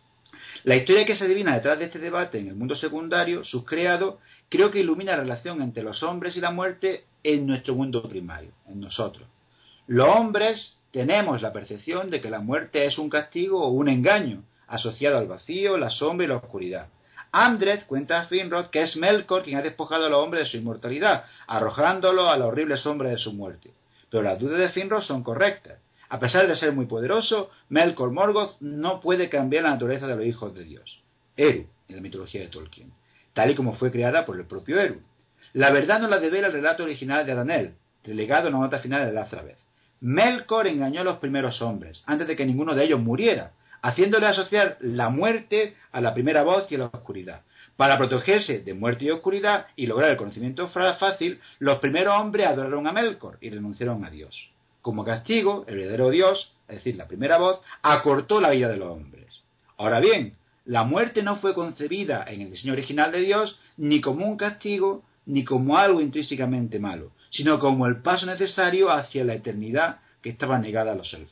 La historia que se adivina detrás de este debate en el mundo secundario, sus creados, creo que ilumina la relación entre los hombres y la muerte en nuestro mundo primario, en nosotros. Los hombres tenemos la percepción de que la muerte es un castigo o un engaño, asociado al vacío, la sombra y la oscuridad. Andrés cuenta a Finrod que es Melkor quien ha despojado a los hombres de su inmortalidad, arrojándolo a la horrible sombra de su muerte. Pero las dudas de Finrod son correctas. A pesar de ser muy poderoso, Melkor Morgoth no puede cambiar la naturaleza de los hijos de Dios. Eru, en la mitología de Tolkien, tal y como fue creada por el propio Eru. La verdad nos la devela el relato original de Adanel, relegado en la nota final de Lázareth. Melkor engañó a los primeros hombres, antes de que ninguno de ellos muriera, haciéndole asociar la muerte a la primera voz y a la oscuridad. Para protegerse de muerte y oscuridad y lograr el conocimiento fácil, los primeros hombres adoraron a Melkor y renunciaron a Dios. Como castigo, el verdadero Dios, es decir, la primera voz, acortó la vida de los hombres. Ahora bien, la muerte no fue concebida en el diseño original de Dios ni como un castigo ni como algo intrínsecamente malo, sino como el paso necesario hacia la eternidad que estaba negada a los elfos.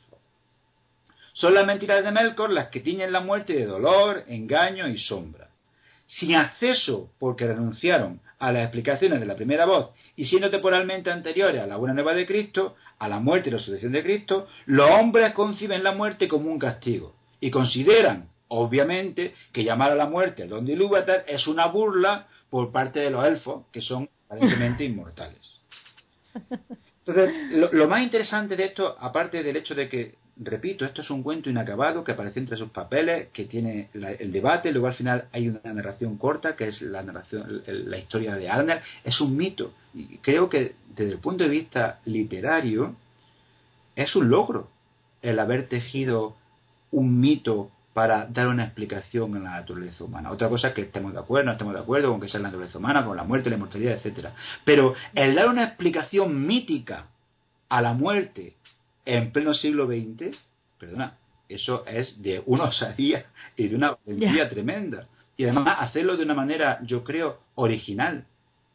Son las mentiras de Melkor las que tiñen la muerte de dolor, engaño y sombra. Sin acceso, porque renunciaron a las explicaciones de la primera voz y siendo temporalmente anteriores a la buena nueva de Cristo, a la muerte y resurrección de Cristo, los hombres conciben la muerte como un castigo y consideran, obviamente, que llamar a la muerte el don de Ilúvatar es una burla por parte de los elfos, que son aparentemente inmortales. Entonces, lo más interesante de esto, aparte del hecho de que, repito, esto es un cuento inacabado que aparece entre sus papeles, que tiene el debate, luego al final hay una narración corta, que es la historia de Arner, es un mito. Y creo que desde el punto de vista literario es un logro el haber tejido un mito para dar una explicación a la naturaleza humana. Otra cosa es que estemos de acuerdo, no estemos de acuerdo con que sea la naturaleza humana, con la muerte, la inmortalidad, etcétera. Pero el dar una explicación mítica a la muerte en pleno siglo XX, perdona, eso es de una osadía y de una valentía tremenda. Y además hacerlo de una manera, yo creo, original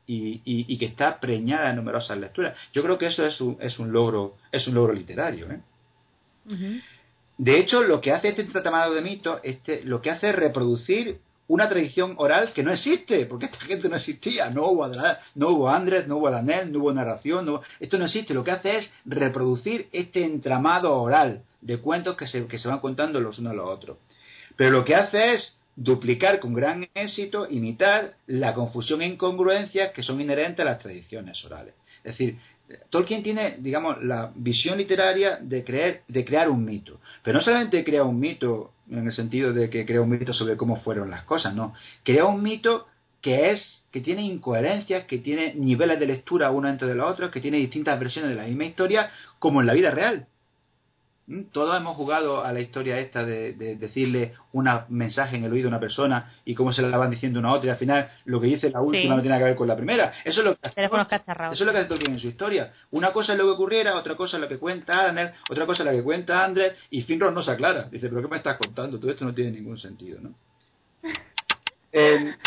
y que está preñada de numerosas lecturas. Yo creo que eso es un logro literario, ¿eh? Uh-huh. De hecho, lo que hace este tratamiento de mitos, lo que hace es reproducir una tradición oral que no existe, porque esta gente no existía, no hubo Andrés, no hubo Adanel, no hubo narración, esto no existe. Lo que hace es reproducir este entramado oral de cuentos que se van contando los unos a los otros. Pero lo que hace es duplicar con gran éxito, imitar la confusión e incongruencias que son inherentes a las tradiciones orales. Es decir, Tolkien tiene, digamos, la visión literaria de crear un mito. Pero no solamente crea un mito en el sentido de que crea un mito sobre cómo fueron las cosas, no. Crea un mito que tiene incoherencias, que tiene niveles de lectura uno dentro de los otros, que tiene distintas versiones de la misma historia, como en la vida real. Todos hemos jugado a la historia esta de decirle un mensaje en el oído a una persona y cómo se la van diciendo una a otra y al final lo que dice la última no tiene que ver con la primera. Eso es lo que hace Tolkien en su historia. Una cosa es lo que ocurriera, otra cosa es lo que cuenta Adanel, otra cosa es la que cuenta Andrés y Finrod no se aclara. Dice, pero ¿qué me estás contando? Todo esto no tiene ningún sentido, ¿no?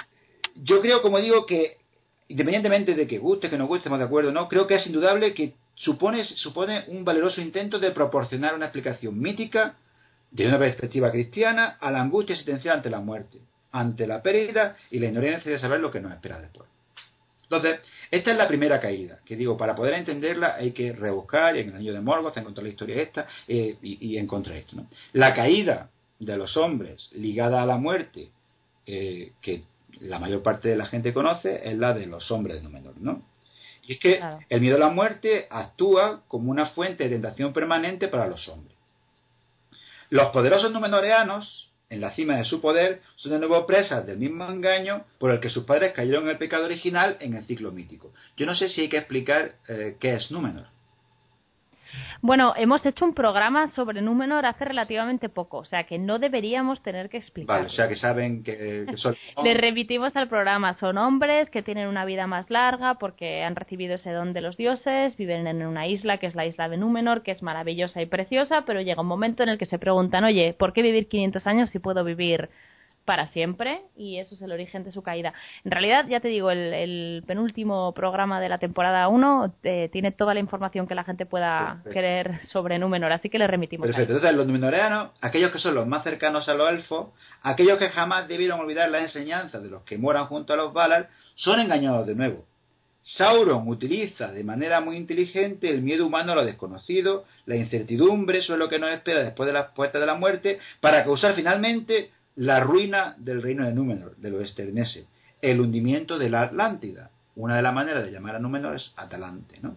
Yo creo, como digo, que independientemente de que guste, que no guste, estemos de acuerdo, ¿no? Creo que es indudable que supone un valeroso intento de proporcionar una explicación mítica, de una perspectiva cristiana, a la angustia existencial ante la muerte, ante la pérdida y la ignorancia de saber lo que nos espera después. Entonces, esta es la primera caída, que digo, para poder entenderla hay que rebuscar, y en el Anillo de Morgoth encontrar la historia esta, y encontrar esto, ¿no? La caída de los hombres ligada a la muerte, que la mayor parte de la gente conoce, es la de los hombres de Númenor, ¿no? Y es que Claro. el miedo a la muerte actúa como una fuente de tentación permanente para los hombres. Los poderosos numenoreanos, en la cima de su poder, son de nuevo presas del mismo engaño por el que sus padres cayeron en el pecado original en el ciclo mítico. Yo no sé si hay que explicar qué es Númenor. Bueno, hemos hecho un programa sobre Númenor hace relativamente poco, o sea que no deberíamos tener que explicarlo. Vale, o sea que saben que son... Le remitimos al programa. Son hombres que tienen una vida más larga porque han recibido ese don de los dioses, viven en una isla que es la isla de Númenor, que es maravillosa y preciosa, pero llega un momento en el que se preguntan, oye, ¿por qué vivir 500 años si puedo vivir para siempre? Y eso es el origen de su caída. En realidad, ya te digo, el penúltimo programa de la temporada 1 tiene toda la información que la gente pueda querer sobre Númenor, así que le remitimos. Perfecto. Entonces, los numenoreanos, aquellos que son los más cercanos a los elfos, aquellos que jamás debieron olvidar las enseñanzas de los que moran junto a los Valar, son engañados de nuevo. Sauron utiliza de manera muy inteligente el miedo humano a lo desconocido, la incertidumbre sobre lo que nos espera después de las puertas de la muerte, para causar finalmente la ruina del reino de Númenor, de los Esterneses, el hundimiento de la Atlántida. Una de las maneras de llamar a Númenor es Atalante, ¿no?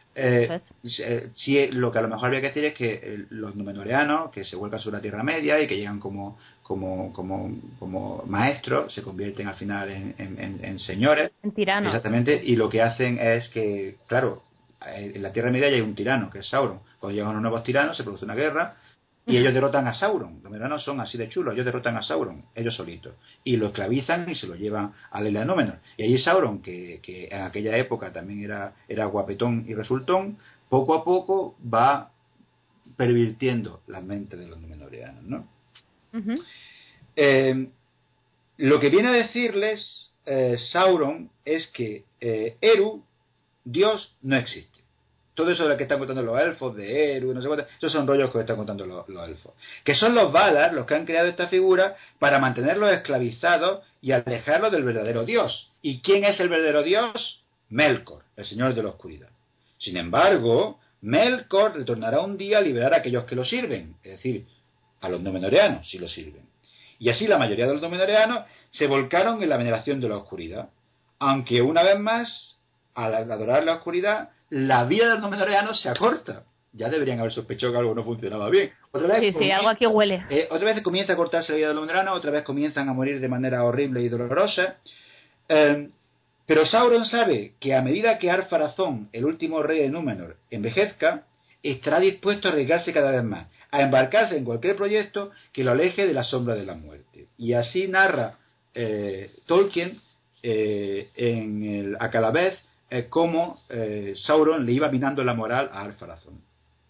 Sí, lo que a lo mejor había que decir es que los numenoreanos, que se vuelcan sobre la Tierra Media y que llegan como maestros, se convierten al final en señores. En tiranos. Exactamente, y lo que hacen es que, claro, en la Tierra Media ya hay un tirano, que es Sauron. Cuando llegan unos nuevos tiranos se produce una guerra y ellos derrotan a Sauron. Los numenoreanos son así de chulos, ellos derrotan a Sauron, ellos solitos, y lo esclavizan y se lo llevan a la isla de Númenor. Y allí Sauron, que en aquella época también era guapetón y resultón, poco a poco va pervirtiendo la mente de los numenoreanos, ¿no? Uh-huh. Lo que viene a decirles Sauron es que Eru, Dios, no existe. Todo eso de lo que están contando los elfos, de Eru, no sé cuánto, esos son rollos que están contando los elfos. Que son los Valar los que han creado esta figura para mantenerlos esclavizados y alejarlos del verdadero Dios. ¿Y quién es el verdadero Dios? Melkor, el Señor de la Oscuridad. Sin embargo, Melkor retornará un día a liberar a aquellos que lo sirven, es decir, a los numenoreanos si lo sirven. Y así la mayoría de los numenoreanos se volcaron en la veneración de la oscuridad. Aunque una vez más, al adorar la oscuridad, la vida de los numenoreanos se acorta. Ya deberían haber sospechado que algo no funcionaba bien. Otra vez sí, algo aquí huele. Otra vez comienza a cortarse la vida de los numenoreanos, otra vez comienzan a morir de manera horrible y dolorosa. Pero Sauron sabe que a medida que Ar-Pharazôn, el último rey de Númenor, envejezca, estará dispuesto a arriesgarse cada vez más, a embarcarse en cualquier proyecto que lo aleje de la sombra de la muerte. Y así narra Tolkien en el Akalabeth cómo Sauron le iba minando la moral a Ar-Pharazôn.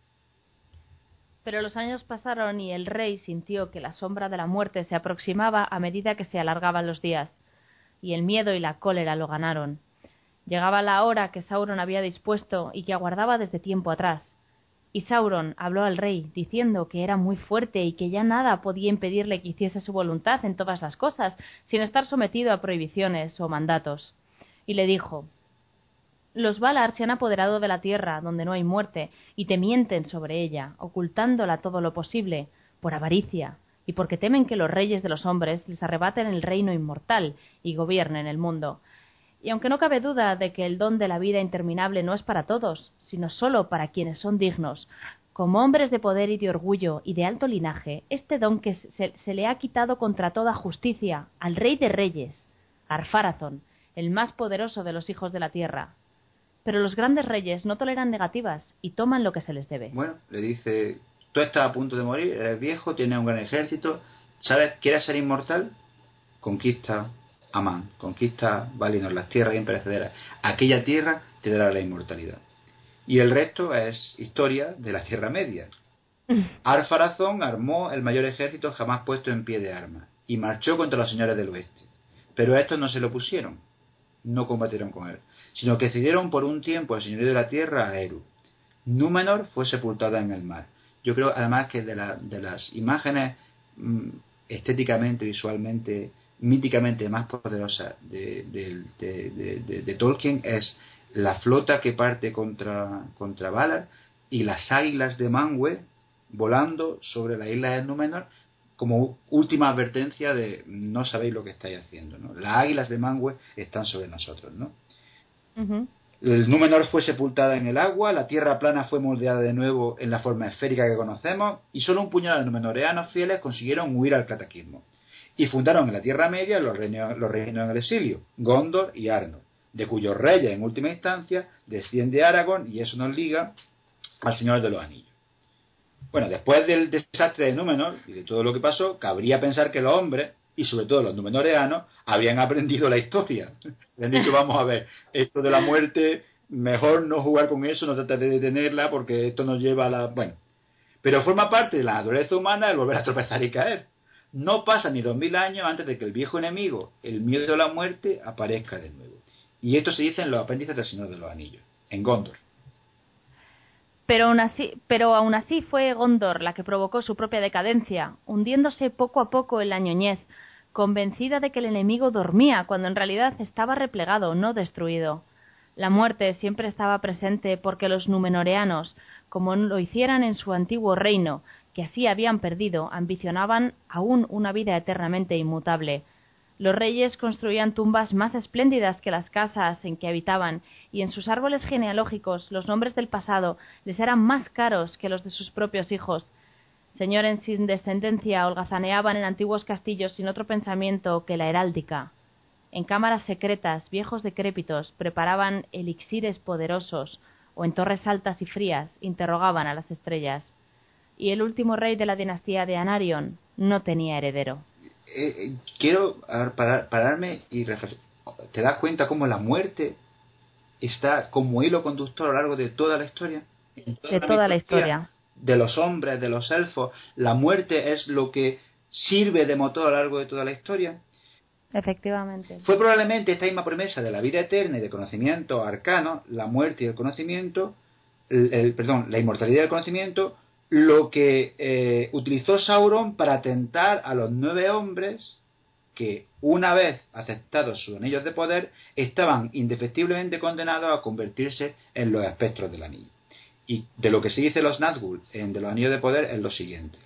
Pero los años pasaron y el rey sintió que la sombra de la muerte se aproximaba a medida que se alargaban los días, y el miedo y la cólera lo ganaron. Llegaba la hora que Sauron había dispuesto y que aguardaba desde tiempo atrás. Y Sauron habló al rey, diciendo que era muy fuerte y que ya nada podía impedirle que hiciese su voluntad en todas las cosas, sin estar sometido a prohibiciones o mandatos. Y le dijo: los Valar se han apoderado de la tierra, donde no hay muerte, y te mienten sobre ella, ocultándola todo lo posible, por avaricia, y porque temen que los reyes de los hombres les arrebaten el reino inmortal y gobiernen el mundo. Y aunque no cabe duda de que el don de la vida interminable no es para todos, sino sólo para quienes son dignos, como hombres de poder y de orgullo y de alto linaje, este don que se le ha quitado contra toda justicia al rey de reyes, Ar-Pharazôn, el más poderoso de los hijos de la tierra. Pero los grandes reyes no toleran negativas y toman lo que se les debe. Bueno, le dice: tú estás a punto de morir, eres viejo, tienes un gran ejército, ¿sabes? ¿Quieres ser inmortal? Conquista Amán, conquista Valinor, las tierras imperecederas. Aquella tierra te dará la inmortalidad. Y el resto es historia de la Tierra Media. Ar-Pharazôn armó el mayor ejército jamás puesto en pie de armas y marchó contra los señores del oeste. Pero estos no se lo pusieron, no combatieron con él, sino que cedieron por un tiempo el señorío de la tierra a Eru. Númenor fue sepultada en el mar. Yo creo además que de las imágenes estéticamente, visualmente, míticamente más poderosas de Tolkien es la flota que parte contra Valar y las águilas de Manwë volando sobre la isla de Númenor como última advertencia de no sabéis lo que estáis haciendo, ¿no? Las águilas de Manwë están sobre nosotros, ¿no? Uh-huh. El Númenor fue sepultada en el agua, la tierra plana fue moldeada de nuevo en la forma esférica que conocemos y solo un puñado de numenoreanos fieles consiguieron huir al cataclismo y fundaron en la Tierra Media los reinos en el exilio, Gondor y Arnor, de cuyos reyes en última instancia desciende Aragorn, y eso nos liga al Señor de los Anillos. Bueno, después del desastre de Númenor y de todo lo que pasó, cabría pensar que los hombres, y sobre todo los numenoreanos, habrían aprendido la historia. Le han dicho, vamos a ver, esto de la muerte, mejor no jugar con eso, no tratar de detenerla, porque esto nos lleva a la... Bueno, pero forma parte de la naturaleza humana el volver a tropezar y caer. No pasa ni 2000 años antes de que el viejo enemigo, el miedo a la muerte, aparezca de nuevo. Y esto se dice en los apéndices del Señor de los Anillos, en Gondor. Pero aún así fue Gondor la que provocó su propia decadencia, hundiéndose poco a poco en la ñoñez, convencida de que el enemigo dormía cuando en realidad estaba replegado, no destruido. La muerte siempre estaba presente porque los numenoreanos, como lo hicieran en su antiguo reino, que así habían perdido, ambicionaban aún una vida eternamente inmutable. Los reyes construían tumbas más espléndidas que las casas en que habitaban, y en sus árboles genealógicos los nombres del pasado les eran más caros que los de sus propios hijos. Señores sin descendencia holgazaneaban en antiguos castillos sin otro pensamiento que la heráldica. En cámaras secretas, viejos decrépitos preparaban elixires poderosos, o en torres altas y frías interrogaban a las estrellas. Y el último rey de la dinastía de Anarion no tenía heredero. Quiero pararme y reflexionar. ¿Te das cuenta cómo la muerte está como hilo conductor a lo largo de toda la historia? De toda la historia. De los hombres, de los elfos, la muerte es lo que sirve de motor a lo largo de toda la historia. Efectivamente. Fue probablemente esta misma promesa de la vida eterna y de conocimiento arcano, la muerte y el conocimiento, la inmortalidad y el conocimiento, lo que utilizó Sauron para tentar a los 9 hombres que, una vez aceptados sus anillos de poder, estaban indefectiblemente condenados a convertirse en los espectros del anillo. Y de lo que se dice los Nazgûl de los anillos de poder es lo siguiente.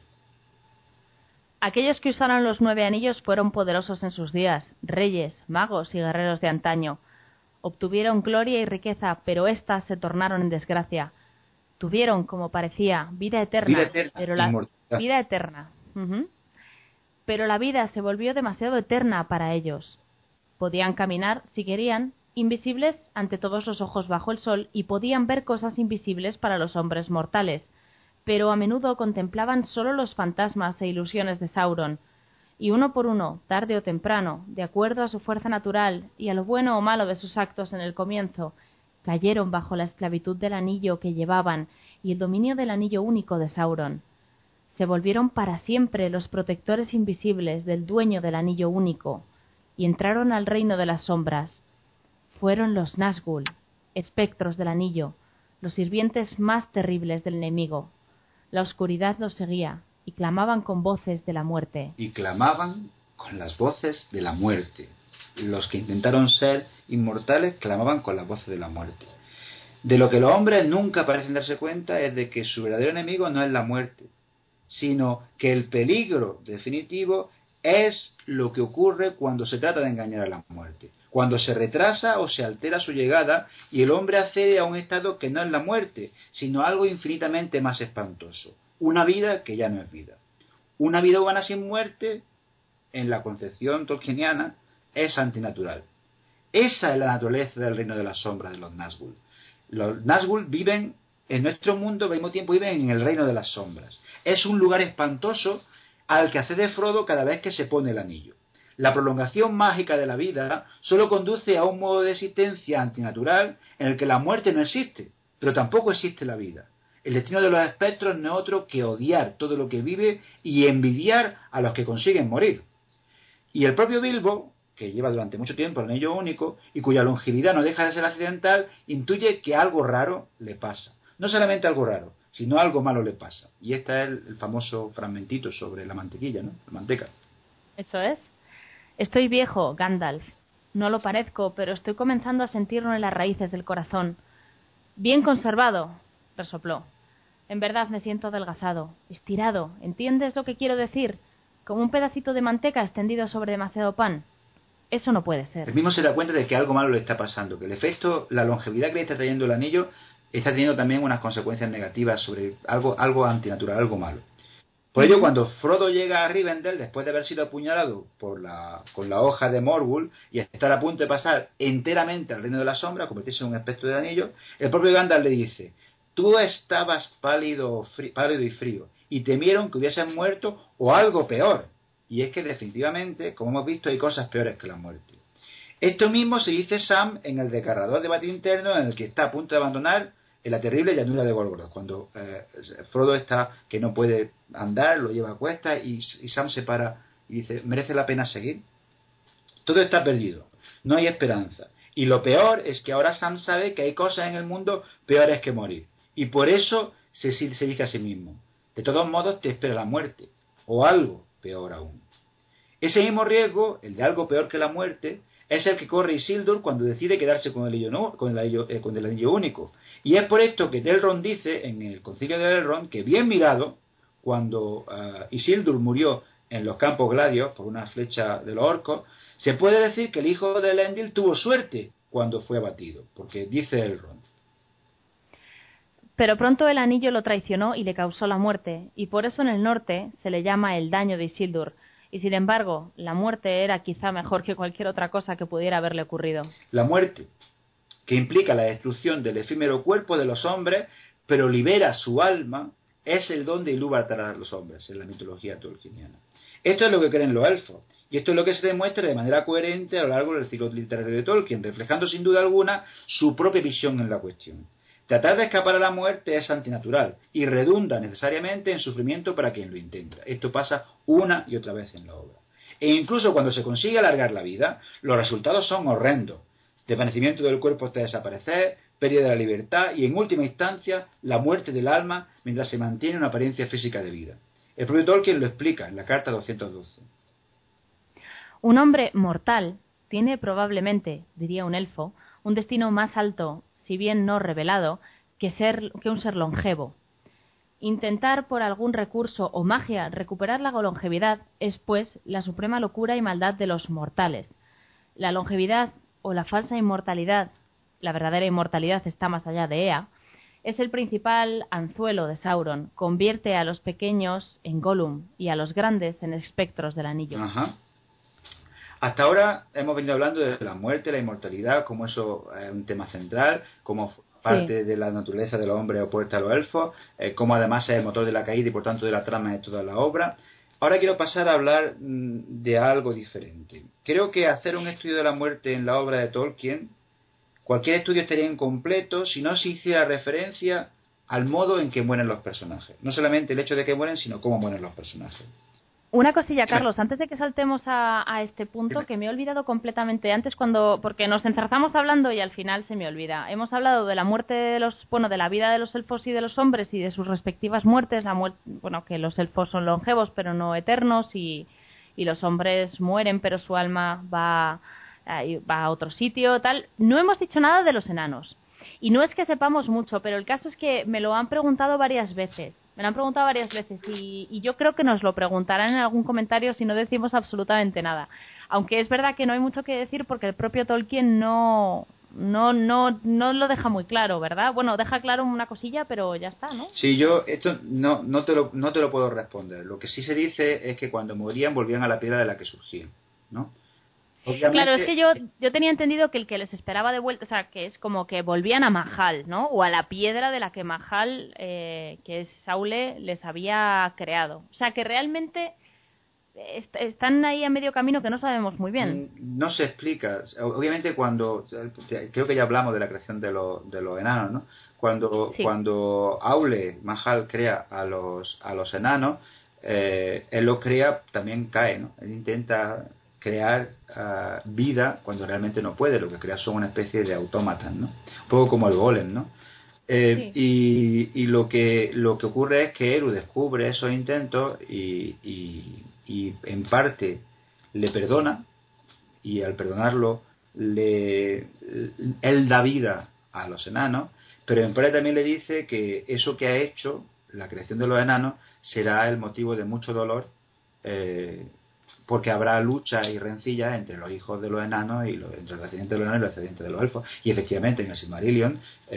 Aquellos que usaron los 9 anillos fueron poderosos en sus días, reyes, magos y guerreros de antaño. Obtuvieron gloria y riqueza, pero éstas se tornaron en desgracia. Tuvieron, como parecía, vida eterna, pero la vida eterna. Pero la vida se volvió demasiado eterna para ellos. Podían caminar, si querían, invisibles ante todos los ojos bajo el sol, y podían ver cosas invisibles para los hombres mortales, pero a menudo contemplaban solo los fantasmas e ilusiones de Sauron, y uno por uno, tarde o temprano, de acuerdo a su fuerza natural y a lo bueno o malo de sus actos en el comienzo, cayeron bajo la esclavitud del anillo que llevaban y el dominio del anillo único de Sauron. Se volvieron para siempre los protectores invisibles del dueño del anillo único, y entraron al reino de las sombras. Fueron los Nazgûl, espectros del anillo, los sirvientes más terribles del enemigo. La oscuridad los seguía, y clamaban con voces de la muerte. Y clamaban con las voces de la muerte. Los que intentaron ser inmortales clamaban con las voces de la muerte. De lo que los hombres nunca parecen darse cuenta es de que su verdadero enemigo no es la muerte, sino que el peligro definitivo es lo que ocurre cuando se trata de engañar a la muerte, cuando se retrasa o se altera su llegada y el hombre accede a un estado que no es la muerte, sino algo infinitamente más espantoso, una vida que ya no es vida. Una vida humana sin muerte, en la concepción tolkieniana, es antinatural. Esa es la naturaleza del reino de las sombras de los Nazgûl. Los Nazgûl viven en nuestro mundo, al mismo tiempo viven en el reino de las sombras. Es un lugar espantoso al que accede Frodo cada vez que se pone el anillo. La prolongación mágica de la vida solo conduce a un modo de existencia antinatural en el que la muerte no existe, pero tampoco existe la vida. El destino de los espectros no es otro que odiar todo lo que vive y envidiar a los que consiguen morir. Y el propio Bilbo, que lleva durante mucho tiempo el anillo único y cuya longevidad no deja de ser accidental, intuye que algo raro le pasa. no solamente algo raro, sino algo malo le pasa. Y este es el famoso fragmentito sobre la mantequilla, ¿no? La manteca. Eso es. Estoy viejo, Gandalf. No lo parezco, pero estoy comenzando a sentirlo en las raíces del corazón. Bien conservado, resopló. En verdad me siento adelgazado, estirado. ¿Entiendes lo que quiero decir? Como un pedacito de manteca extendido sobre demasiado pan. Eso no puede ser. El mismo se da cuenta de que algo malo le está pasando, que el efecto, la longevidad que le está trayendo el anillo, está teniendo también unas consecuencias negativas sobre algo antinatural, algo malo. Por ello, cuando Frodo llega a Rivendell, después de haber sido apuñalado con la hoja de Morgul y estar a punto de pasar enteramente al Reino de la Sombra, convertirse en un espectro del anillo, el propio Gandalf le dice: tú estabas pálido y frío, y temieron que hubieses muerto o algo peor. Y es que definitivamente, como hemos visto, hay cosas peores que la muerte. Esto mismo se dice Sam en el desgarrador debate interno en el que está a punto de abandonar en la terrible llanura de Golgoroth, cuando Frodo está que no puede andar, lo lleva a cuestas y Sam se para y dice: ¿merece la pena seguir? Todo está perdido, no hay esperanza. Y lo peor es que ahora Sam sabe que hay cosas en el mundo peores que morir. Y por eso se dice a sí mismo: de todos modos te espera la muerte, o algo peor aún. Ese mismo riesgo, el de algo peor que la muerte, es el que corre Isildur cuando decide quedarse con el anillo único. Y es por esto que Elrond dice en el concilio de Elrond que, bien mirado, cuando Isildur murió en los Campos Gladios por una flecha de los orcos, se puede decir que el hijo de Elendil tuvo suerte cuando fue abatido, porque dice Elrond. Pero pronto el anillo lo traicionó y le causó la muerte, y por eso en el norte se le llama el daño de Isildur. Y sin embargo, la muerte era quizá mejor que cualquier otra cosa que pudiera haberle ocurrido. La muerte, que implica la destrucción del efímero cuerpo de los hombres, pero libera su alma, es el don de Ilúvatar para los hombres en la mitología tolkieniana. Esto es lo que creen los elfos, y esto es lo que se demuestra de manera coherente a lo largo del ciclo literario de Tolkien, reflejando sin duda alguna su propia visión en la cuestión. Tratar de escapar a la muerte es antinatural y redunda necesariamente en sufrimiento para quien lo intenta. Esto pasa una y otra vez en la obra. E incluso cuando se consigue alargar la vida, los resultados son horrendos. Desvanecimiento del cuerpo hasta desaparecer, pérdida de la libertad y, en última instancia, la muerte del alma mientras se mantiene una apariencia física de vida. El propio Tolkien lo explica en la carta 212. Un hombre mortal tiene probablemente, diría un elfo, un destino más alto, si bien no revelado, que un ser longevo. Intentar por algún recurso o magia recuperar la longevidad es, pues, la suprema locura y maldad de los mortales. La longevidad o la falsa inmortalidad, la verdadera inmortalidad está más allá de Ea, es el principal anzuelo de Sauron. Convierte a los pequeños en Gollum y a los grandes en espectros del anillo. Ajá. Hasta ahora hemos venido hablando de la muerte, la inmortalidad, como eso es un tema central, como parte de la naturaleza de los hombres opuesta a los elfos, como además es el motor de la caída y por tanto de la trama de toda la obra. Ahora quiero pasar a hablar de algo diferente. Creo que hacer un estudio de la muerte en la obra de Tolkien, cualquier estudio estaría incompleto si no se hiciera referencia al modo en que mueren los personajes. No solamente el hecho de que mueren, sino cómo mueren los personajes. Una cosilla, Carlos, antes de que saltemos a este punto, que me he olvidado completamente antes porque nos enzarzamos hablando y al final se me olvida. Hemos hablado de la muerte de de la vida de los elfos y de los hombres y de sus respectivas muertes, que los elfos son longevos pero no eternos y los hombres mueren pero su alma va a otro sitio, tal. No hemos dicho nada de los enanos. Y no es que sepamos mucho, pero el caso es que me lo han preguntado varias veces. Y yo creo que nos lo preguntarán en algún comentario si no decimos absolutamente nada. Aunque es verdad que no hay mucho que decir porque el propio Tolkien no lo deja muy claro, ¿verdad? Bueno, deja claro una cosilla, pero ya está, ¿no? Sí, yo esto no te lo puedo responder. Lo que sí se dice es que cuando morían volvían a la piedra de la que surgían, ¿no? Obviamente, claro, es que yo tenía entendido que el que les esperaba de vuelta, o sea, que es como que volvían a Mahal, ¿no? O a la piedra de la que Mahal, que es Saule, les había creado. O sea, que realmente están ahí a medio camino que no sabemos muy bien. No se explica. Obviamente creo que ya hablamos de la creación de los enanos, ¿no? Cuando Aule, Mahal, crea a los enanos, él los crea, también cae, ¿no? Él intenta crear vida cuando realmente no puede. Lo que crea son una especie de autómatas, ¿no? Un poco como el golem, ¿no? Sí. Y lo que ocurre es que Eru descubre esos intentos y en parte le perdona, y al perdonarlo él da vida a los enanos, pero en parte también le dice que eso que ha hecho, la creación de los enanos, será el motivo de mucho dolor, porque habrá luchas y rencillas entre los hijos de los enanos y entre los descendientes de los enanos y los descendientes de los elfos. Y efectivamente en el Silmarillion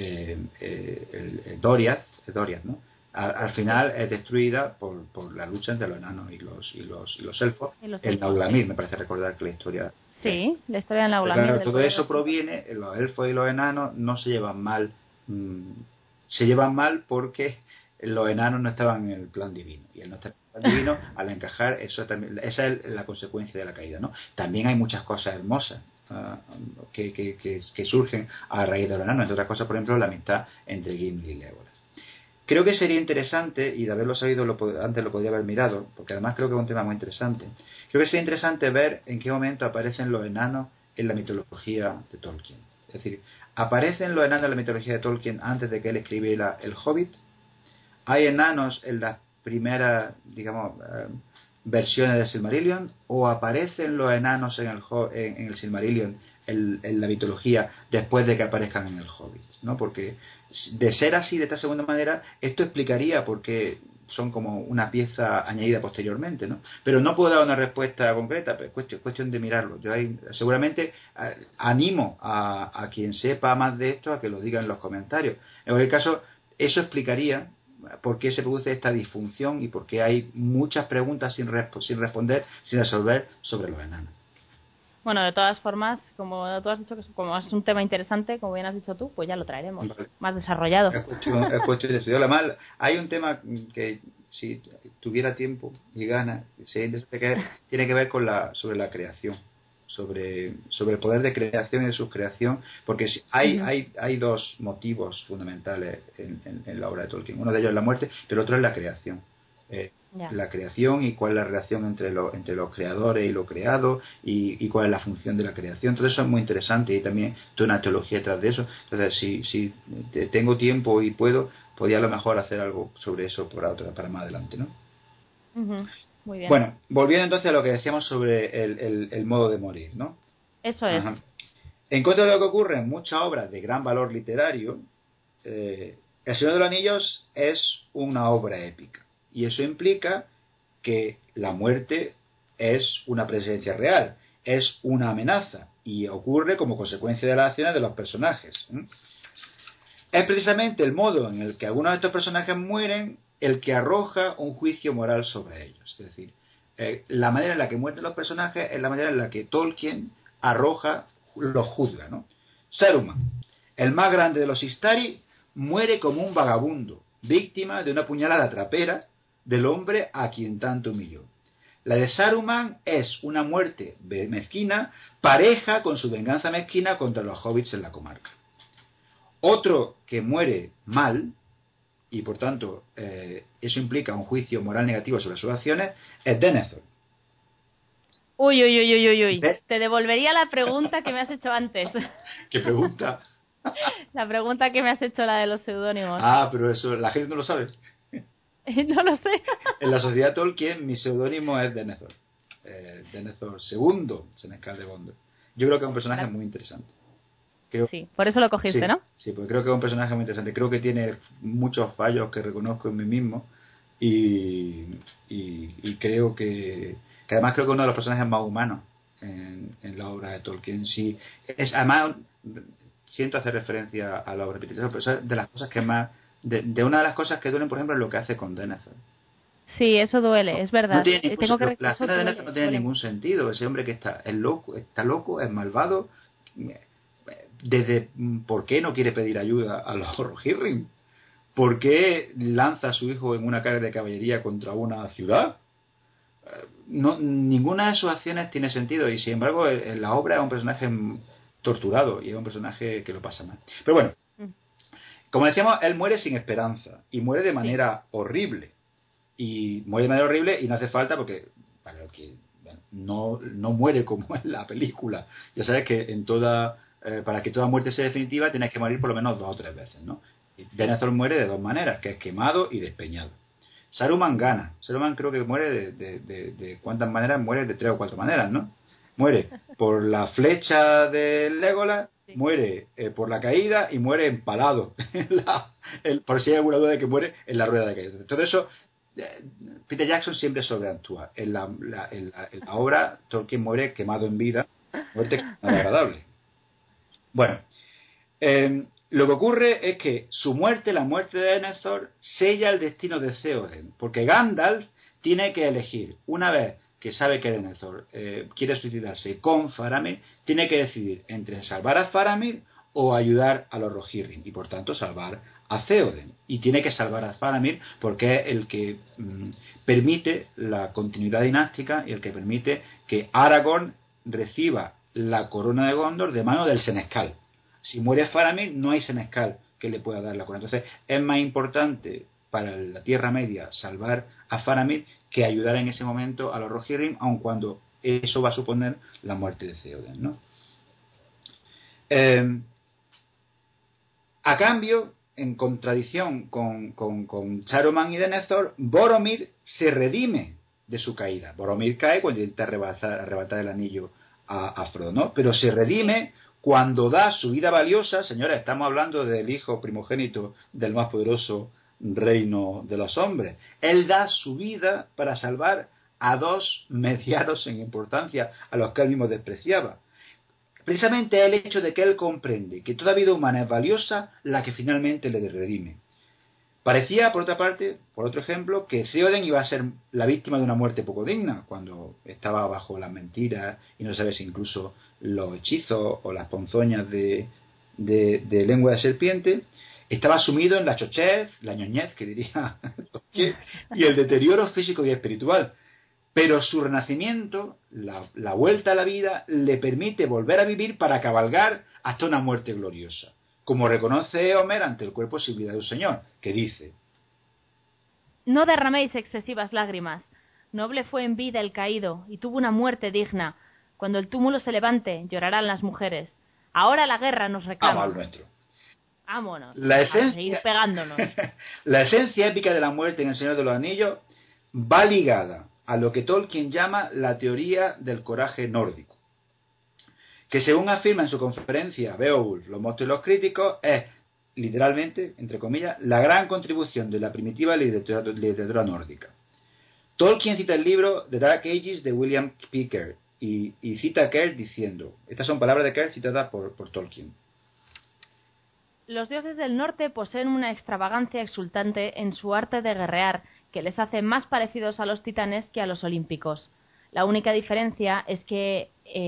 el Doriath, ¿no? Al final es destruida por la lucha entre los enanos y los elfos. El Naulamir, me parece recordar que la historia. Sí, la historia del Naulamir. Claro, todo eso proviene, los elfos y los enanos no se llevan mal. Se llevan mal porque los enanos no estaban en el plan divino, y el no estar en el plan divino, al encajar, eso también, esa es la consecuencia de la caída, ¿no? También hay muchas cosas hermosas que surgen a raíz de los enanos, entre otras cosas, por ejemplo, la amistad entre Gimli y Legolas. Creo que sería interesante, y de haberlo sabido antes lo podría haber mirado, porque además creo que es un tema muy interesante. Creo que sería interesante ver en qué momento aparecen los enanos en la mitología de Tolkien. Es decir, ¿aparecen los enanos en la mitología de Tolkien antes de que él escribiera El Hobbit? ¿Hay enanos en las primeras, digamos, versiones de Silmarillion? ¿O aparecen los enanos en el Silmarillion, en la mitología, después de que aparezcan en el Hobbit? ¿No? Porque de ser así, de esta segunda manera, esto explicaría por qué son como una pieza añadida posteriormente, ¿no? Pero no puedo dar una respuesta concreta, pero es cuestión de mirarlo. Yo seguramente animo a quien sepa más de esto a que lo diga en los comentarios. En cualquier caso, eso explicaría por qué se produce esta disfunción y por qué hay muchas preguntas sin responder, sin resolver sobre los enanos. Bueno, de todas formas, como tú has dicho que como es un tema interesante, como bien has dicho tú, pues ya lo traeremos, vale, más desarrollado. Es cuestión de estudiarlo. Además, hay un tema que si tuviera tiempo y ganas, tiene que ver con sobre la creación, sobre el poder de creación y de subcreación, porque hay dos motivos fundamentales en la obra de Tolkien. Uno de ellos es la muerte, pero el otro es la creación. La creación y cuál es la relación entre los creadores y lo creado, y cuál es la función de la creación. Todo eso es muy interesante, y también toda una teología detrás de eso. Entonces, si tengo tiempo y podría a lo mejor hacer algo sobre eso para más adelante, ¿no? Muy bien. Bueno, volviendo entonces a lo que decíamos sobre el modo de morir, ¿no? Eso es. En contra de lo que ocurre en muchas obras de gran valor literario, El Señor de los Anillos es una obra épica. Y eso implica que la muerte es una presencia real, es una amenaza, y ocurre como consecuencia de las acciones de los personajes. Es precisamente el modo en el que algunos de estos personajes mueren el que arroja un juicio moral sobre ellos. Es decir, la manera en la que mueren los personajes es la manera en la que Tolkien los juzga, ¿no? Saruman, el más grande de los Istari, muere como un vagabundo, víctima de una puñalada trapera del hombre a quien tanto humilló. La de Saruman es una muerte mezquina, pareja con su venganza mezquina contra los hobbits en la comarca. Otro que muere mal, y por tanto eso implica un juicio moral negativo sobre sus acciones, es Denethor. Uy. Te devolvería la pregunta que me has hecho antes. ¿Qué pregunta? La pregunta que me has hecho, la de los seudónimos. Ah, pero eso la gente no lo sabe. No lo sé. En la sociedad Tolkien mi seudónimo es Denethor. Denethor II, Senescal de Gondor. Yo creo que es un personaje muy interesante. Sí, por eso lo cogiste, sí, ¿no? Sí, porque creo que es un personaje muy interesante. Creo que tiene muchos fallos que reconozco en mí mismo, y creo que además creo que es uno de los personajes más humanos en la obra de Tolkien. Sí, además siento hacer referencia a la obra de Peter, pero es de las cosas que más de una de las cosas que duelen, por ejemplo, es lo que hace con Denethor. Sí, eso duele, es verdad. La acción de Denethor no tiene ningún sentido. Ese hombre que está loco, es malvado. Desde ¿por qué no quiere pedir ayuda a los Rohirrim? ¿Por qué lanza a su hijo en una carga de caballería contra una ciudad? Ninguna de sus acciones tiene sentido, y sin embargo en la obra es un personaje torturado y es un personaje que lo pasa mal. Pero bueno, como decíamos, él muere sin esperanza y muere de manera horrible. Y muere de manera horrible, y no hace falta, porque no muere como en la película. Ya sabes que para que toda muerte sea definitiva tienes que morir por lo menos 2 o 3 veces, ¿no? Denethor muere de dos maneras, que es quemado y despeñado. Saruman gana. Saruman creo que muere de ¿cuántas maneras? Muere de 3 o 4 maneras, ¿no? Muere por la flecha de Legolas, Sí. muere por la caída y muere empalado. Por si hay alguna duda de que muere en la rueda de caída. Todo eso, Peter Jackson siempre sobreactúa. En la obra, Tolkien muere quemado en vida, muerte nada agradable. Bueno, lo que ocurre es que su muerte, la muerte de Denethor, sella el destino de Theoden, porque Gandalf tiene que elegir, una vez que sabe que Denethor quiere suicidarse con Faramir, tiene que decidir entre salvar a Faramir o ayudar a los Rohirrim, y por tanto salvar a Theoden. Y tiene que salvar a Faramir porque es el que permite la continuidad dinástica y el que permite que Aragorn reciba la corona de Gondor de mano del Senescal. Si muere Faramir, no hay Senescal que le pueda dar la corona. Entonces, es más importante para la Tierra Media salvar a Faramir que ayudar en ese momento a los Rohirrim, aun cuando eso va a suponer la muerte de Theoden, ¿no? A cambio, en contradicción con Saruman y Denethor, Boromir se redime de su caída. Boromir cae cuando intenta arrebatar el anillo a Frodo, ¿no? Pero se redime cuando da su vida valiosa. Señores, estamos hablando del hijo primogénito del más poderoso reino de los hombres. Él da su vida para salvar a dos medianos en importancia, a los que él mismo despreciaba. Precisamente el hecho de que él comprende que toda vida humana es valiosa la que finalmente le redime. Parecía, por otra parte, por otro ejemplo, que Theoden iba a ser la víctima de una muerte poco digna, cuando estaba bajo las mentiras y no sabes incluso los hechizos o las ponzoñas de lengua de serpiente. Estaba sumido en la chochez, la ñoñez, que diría Tolkien, y el deterioro físico y espiritual. Pero su renacimiento, la vuelta a la vida, le permite volver a vivir para cabalgar hasta una muerte gloriosa, como reconoce Homer ante el cuerpo sin vida de un señor, que dice: No derraméis excesivas lágrimas. Noble fue en vida el caído, y tuvo una muerte digna. Cuando el túmulo se levante, llorarán las mujeres. Ahora la guerra nos reclama. Vamos al nuestro. Vámonos, A seguir pegándonos. La esencia épica de la muerte en El Señor de los Anillos va ligada a lo que Tolkien llama la teoría del coraje nórdico, que según afirma en su conferencia Beowulf, los monstruos y los críticos, es literalmente, entre comillas, la gran contribución de la primitiva literatura nórdica. Tolkien cita el libro The Dark Ages de William P. Kerr y cita a Kerr diciendo, estas son palabras de Kerr citadas por Tolkien: Los dioses del norte poseen una extravagancia exultante en su arte de guerrear que les hace más parecidos a los titanes que a los olímpicos. La única diferencia es que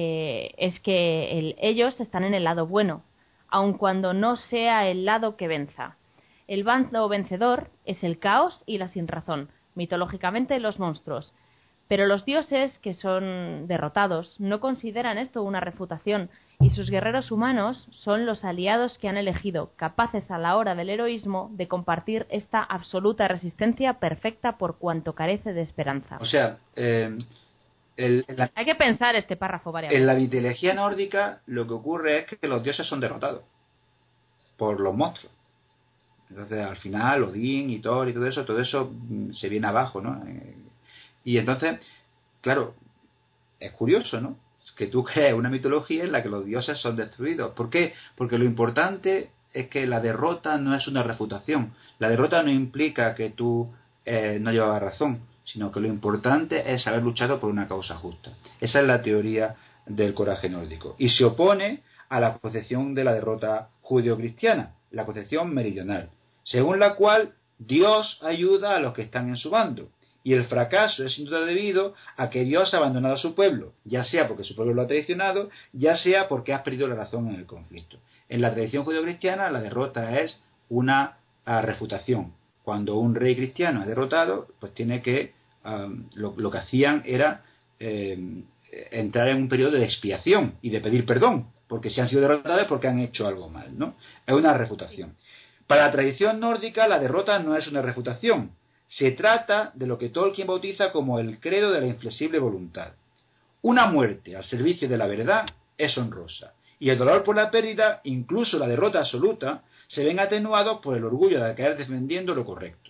ellos están en el lado bueno, aun cuando no sea el lado que venza. El bando vencedor es el caos y la sinrazón, mitológicamente los monstruos. Pero los dioses, que son derrotados, no consideran esto una refutación, y sus guerreros humanos son los aliados que han elegido, capaces a la hora del heroísmo de compartir esta absoluta resistencia perfecta por cuanto carece de esperanza. O sea, hay que pensar este párrafo varias veces. En la mitología nórdica lo que ocurre es que los dioses son derrotados por los monstruos. Entonces al final Odín y Thor y todo eso se viene abajo, ¿no? Y entonces, claro, es curioso, ¿no? Que tú crees una mitología en la que los dioses son destruidos. ¿Por qué? Porque lo importante es que la derrota no es una refutación. La derrota no implica que tú no llevabas razón, sino que lo importante es haber luchado por una causa justa. Esa es la teoría del coraje nórdico. Y se opone a la concepción de la derrota judeocristiana, la concepción meridional, según la cual Dios ayuda a los que están en su bando. Y el fracaso es sin duda debido a que Dios ha abandonado a su pueblo, ya sea porque su pueblo lo ha traicionado, ya sea porque has perdido la razón en el conflicto. En la tradición judeocristiana la derrota es una refutación. Cuando un rey cristiano es derrotado, pues tiene que lo que hacían era entrar en un periodo de expiación y de pedir perdón, porque si han sido derrotados es porque han hecho algo mal, ¿no? Es una refutación. Para la tradición nórdica la derrota no es una refutación. Se trata de lo que Tolkien bautiza como el credo de la inflexible voluntad. Una muerte al servicio de la verdad es honrosa, y el dolor por la pérdida, incluso la derrota absoluta, se ven atenuados por el orgullo de caer defendiendo lo correcto.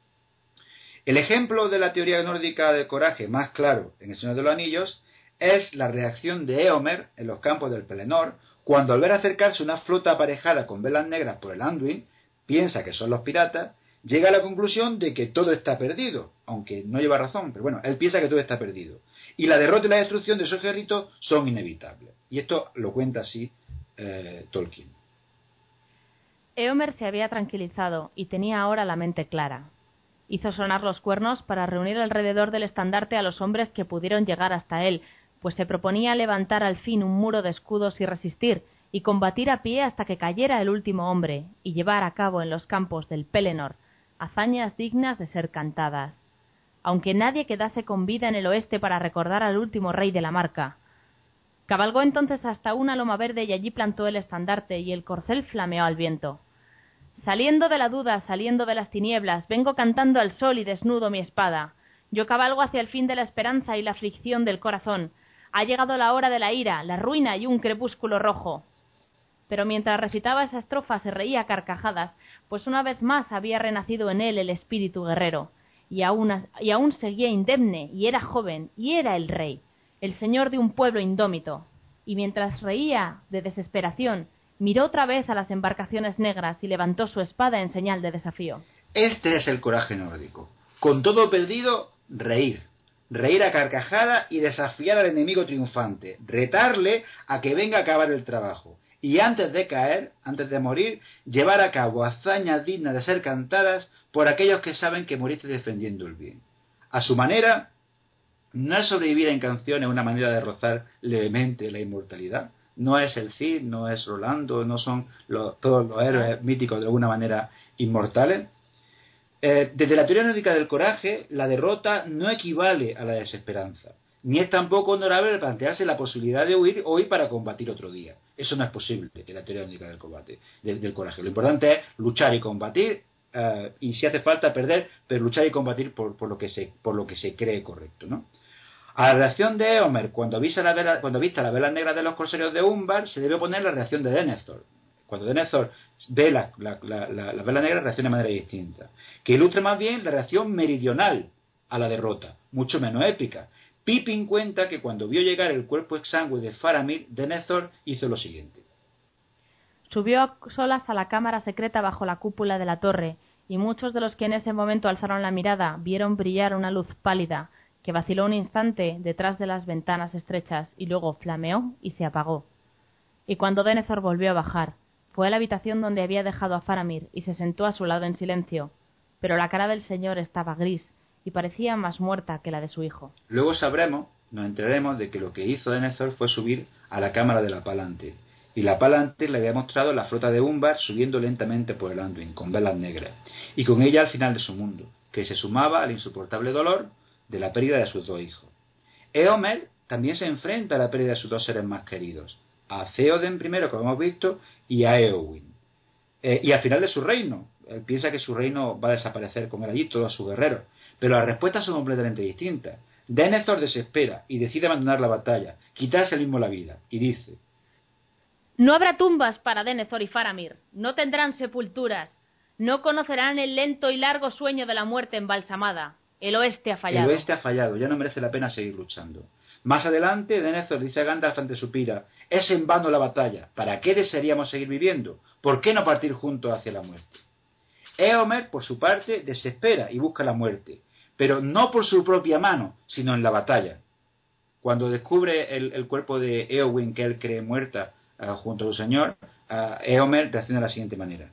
El ejemplo de la teoría nórdica del coraje más claro en El Señor de los Anillos es la reacción de Éomer en los campos del Pelennor, cuando al ver acercarse una flota aparejada con velas negras por el Anduin, piensa que son los piratas, llega a la conclusión de que todo está perdido, aunque no lleva razón, pero bueno, él piensa que todo está perdido. Y la derrota y la destrucción de su ejército son inevitables. Y esto lo cuenta así Tolkien. Éomer se había tranquilizado y tenía ahora la mente clara. Hizo sonar los cuernos para reunir alrededor del estandarte a los hombres que pudieron llegar hasta él, pues se proponía levantar al fin un muro de escudos y resistir, y combatir a pie hasta que cayera el último hombre, y llevar a cabo en los campos del Pelennor hazañas dignas de ser cantadas. Aunque nadie quedase con vida en el oeste para recordar al último rey de la Marca. Cabalgó entonces hasta una loma verde y allí plantó el estandarte, y el corcel flameó al viento. Saliendo de la duda, saliendo de las tinieblas, vengo cantando al sol y desnudo mi espada. Yo cabalgo hacia el fin de la esperanza y la aflicción del corazón. Ha llegado la hora de la ira, la ruina y un crepúsculo rojo. Pero mientras recitaba esa estrofa se reía a carcajadas, pues una vez más había renacido en él el espíritu guerrero, y aún seguía indemne, y era joven, y era el rey, el señor de un pueblo indómito. Y mientras reía de desesperación, miró otra vez a las embarcaciones negras y levantó su espada en señal de desafío. Este es el coraje nórdico. Con todo perdido, reír. Reír a carcajada y desafiar al enemigo triunfante. Retarle a que venga a acabar el trabajo. Y antes de caer, antes de morir, llevar a cabo hazañas dignas de ser cantadas por aquellos que saben que moriste defendiendo el bien. A su manera, no es sobrevivir en canciones una manera de rozar levemente la inmortalidad. No es el Cid, no es Rolando, no son todos los héroes míticos de alguna manera inmortales. Desde la teoría nórdica del coraje, la derrota no equivale a la desesperanza, ni es tampoco honorable plantearse la posibilidad de huir hoy para combatir otro día. Eso no es posible en la teoría nórdica del combate, del coraje. Lo importante es luchar y combatir, y si hace falta perder, pero luchar y combatir por lo que se cree correcto, ¿no? A la reacción de Éomer cuando vista las velas negras de los corsarios de Umbar se debe oponer la reacción de Denethor. Cuando Denethor ve las velas negras reacciona de manera distinta, que ilustra más bien la reacción meridional a la derrota, mucho menos épica. Pippin cuenta que cuando vio llegar el cuerpo exangüe de Faramir, Denethor hizo lo siguiente. Subió a solas a la cámara secreta bajo la cúpula de la torre, y muchos de los que en ese momento alzaron la mirada vieron brillar una luz pálida, que vaciló un instante detrás de las ventanas estrechas y luego flameó y se apagó. Y cuando Denethor volvió a bajar, fue a la habitación donde había dejado a Faramir y se sentó a su lado en silencio, pero la cara del señor estaba gris y parecía más muerta que la de su hijo. Luego nos enteraremos de que lo que hizo Denethor fue subir a la cámara de la Palantir, y la Palantir le había mostrado la flota de Umbar subiendo lentamente por el Anduin con velas negras, y con ella al final de su mundo, que se sumaba al insoportable dolor de la pérdida de sus dos hijos. Éomer también se enfrenta a la pérdida de sus dos seres más queridos, a Theoden primero, como hemos visto, y a Éowyn. Y al final de su reino, él piensa que su reino va a desaparecer con él allí, todos sus guerreros, pero las respuestas son completamente distintas. Denethor desespera y decide abandonar la batalla, quitarse él mismo la vida, y dice: No habrá tumbas para Denethor y Faramir, no tendrán sepulturas, no conocerán el lento y largo sueño de la muerte embalsamada. El oeste ha fallado. El oeste ha fallado, ya no merece la pena seguir luchando. Más adelante, Denethor dice a Gandalf ante su pira: es en vano la batalla, ¿para qué desearíamos seguir viviendo? ¿Por qué no partir juntos hacia la muerte? Éomer, por su parte, desespera y busca la muerte, pero no por su propia mano, sino en la batalla. Cuando descubre el cuerpo de Éowyn, que él cree muerta, junto a su señor, Éomer reacciona de la siguiente manera: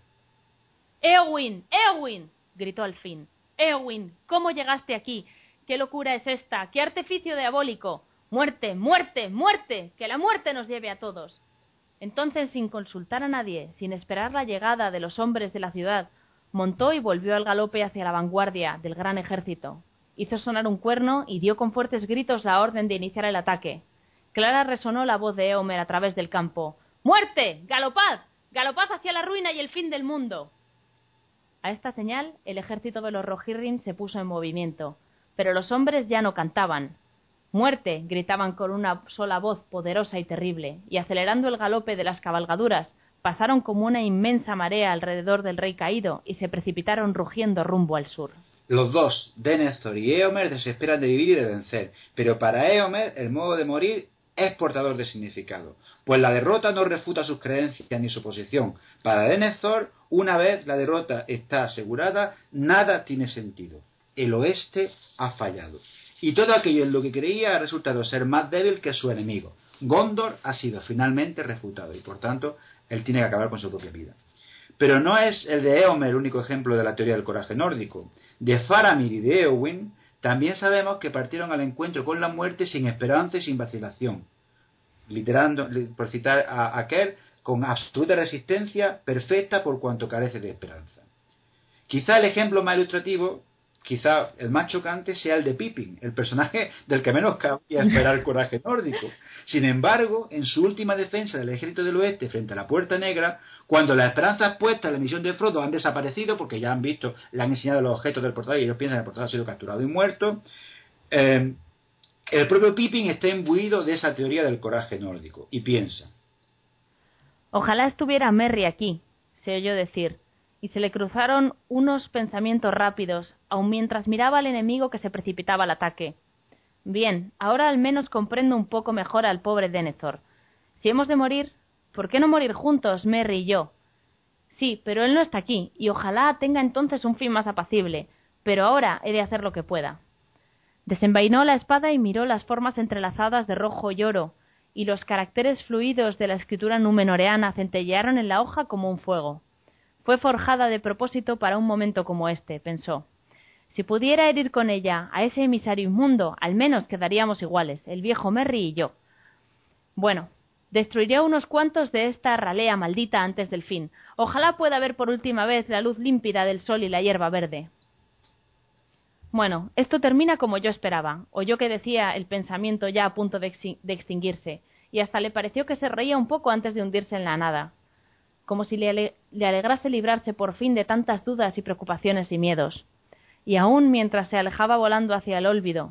¡Éowyn! ¡Éowyn!, gritó al fin. ¡Éowyn! ¿Cómo llegaste aquí? ¿Qué locura es esta? ¿Qué artificio diabólico? ¡Muerte! ¡Muerte! ¡Muerte! ¡Que la muerte nos lleve a todos! Entonces, sin consultar a nadie, sin esperar la llegada de los hombres de la ciudad, montó y volvió al galope hacia la vanguardia del gran ejército. Hizo sonar un cuerno y dio con fuertes gritos la orden de iniciar el ataque. Clara resonó la voz de Éomer a través del campo. ¡Muerte! ¡Galopad! ¡Galopad hacia la ruina y el fin del mundo! A esta señal, el ejército de los Rohirrim se puso en movimiento, pero los hombres ya no cantaban. «¡Muerte!», gritaban con una sola voz poderosa y terrible, y acelerando el galope de las cabalgaduras, pasaron como una inmensa marea alrededor del rey caído y se precipitaron rugiendo rumbo al sur. Los dos, Denethor y Éomer, desesperan de vivir y de vencer, pero para Éomer el modo de morir es portador de significado, pues la derrota no refuta sus creencias ni su posición. Para Denethor, una vez la derrota está asegurada, nada tiene sentido. El oeste ha fallado, y todo aquello en lo que creía ha resultado ser más débil que su enemigo. Gondor ha sido finalmente refutado, y por tanto, él tiene que acabar con su propia vida. Pero no es el de Éomer el único ejemplo de la teoría del coraje nórdico. De Faramir y de Éowyn también sabemos que partieron al encuentro con la muerte sin esperanza y sin vacilación, literando, por citar a aquel, con absoluta resistencia, perfecta por cuanto carece de esperanza. Quizá el ejemplo más ilustrativo, quizá el más chocante, sea el de Pippin, el personaje del que menos cabía esperar el coraje nórdico. Sin embargo, en su última defensa del ejército del oeste frente a la Puerta Negra, cuando las esperanzas puestas en la misión de Frodo han desaparecido, porque ya han visto, le han enseñado los objetos del portal y ellos piensan que el portal ha sido capturado y muerto, el propio Pippin está imbuido de esa teoría del coraje nórdico y piensa: «Ojalá estuviera Merry aquí», se oyó decir, y se le cruzaron unos pensamientos rápidos, aun mientras miraba al enemigo que se precipitaba al ataque. «Bien, ahora al menos comprendo un poco mejor al pobre Denethor. Si hemos de morir, ¿por qué no morir juntos, Merry y yo? Sí, pero él no está aquí, y ojalá tenga entonces un fin más apacible, pero ahora he de hacer lo que pueda». Desenvainó la espada y miró las formas entrelazadas de rojo y oro, y los caracteres fluidos de la escritura númenoreana centellearon en la hoja como un fuego. Fue forjada de propósito para un momento como este, pensó. Si pudiera herir con ella a ese emisario inmundo, al menos quedaríamos iguales, el viejo Merry y yo. Bueno, destruiré unos cuantos de esta ralea maldita antes del fin. Ojalá pueda ver por última vez la luz límpida del sol y la hierba verde. Bueno, esto termina como yo esperaba, oyó que decía el pensamiento ya a punto de extinguirse, y hasta le pareció que se reía un poco antes de hundirse en la nada, como si le alegrase librarse por fin de tantas dudas y preocupaciones y miedos. Y aún mientras se alejaba volando hacia el olvido,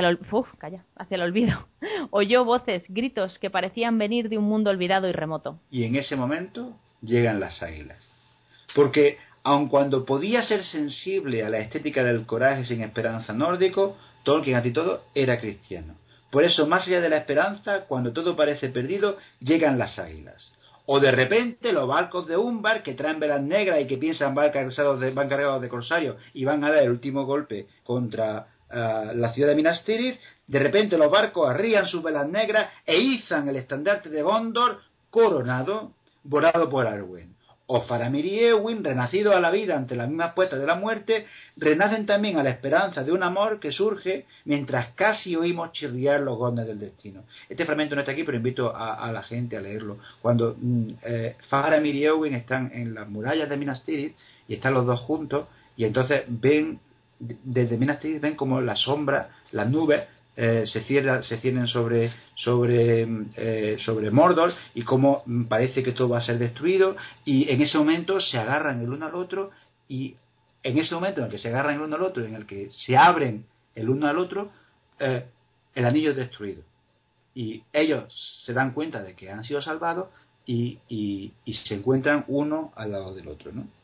oyó voces, gritos que parecían venir de un mundo olvidado y remoto. Y en ese momento llegan las águilas. Porque aun cuando podía ser sensible a la estética del coraje sin esperanza nórdico, Tolkien ante todo era cristiano. Por eso, más allá de la esperanza, cuando todo parece perdido, llegan las águilas. O de repente los barcos de Umbar que traen velas negras y que piensan van cargados de corsarios y van a dar el último golpe contra la ciudad de Minas Tirith, de repente los barcos arrían sus velas negras e izan el estandarte de Gondor coronado, borado por Arwen. O Faramir y Éowyn, renacidos a la vida ante las mismas puertas de la muerte, renacen también a la esperanza de un amor que surge mientras casi oímos chirriar los goznes del destino. Este fragmento no está aquí, pero invito a la gente a leerlo. Cuando Faramir y Éowyn están en las murallas de Minas Tirith y están los dos juntos, y entonces ven, desde Minas Tirith ven como las sombras, las nubes, se ciernen sobre Mordor, y como parece que todo va a ser destruido, y en ese momento se agarran el uno al otro, y en ese momento en el que se agarran el uno al otro, en el que se abren el uno al otro, el anillo es destruido y ellos se dan cuenta de que han sido salvados y se encuentran uno al lado del otro, ¿no?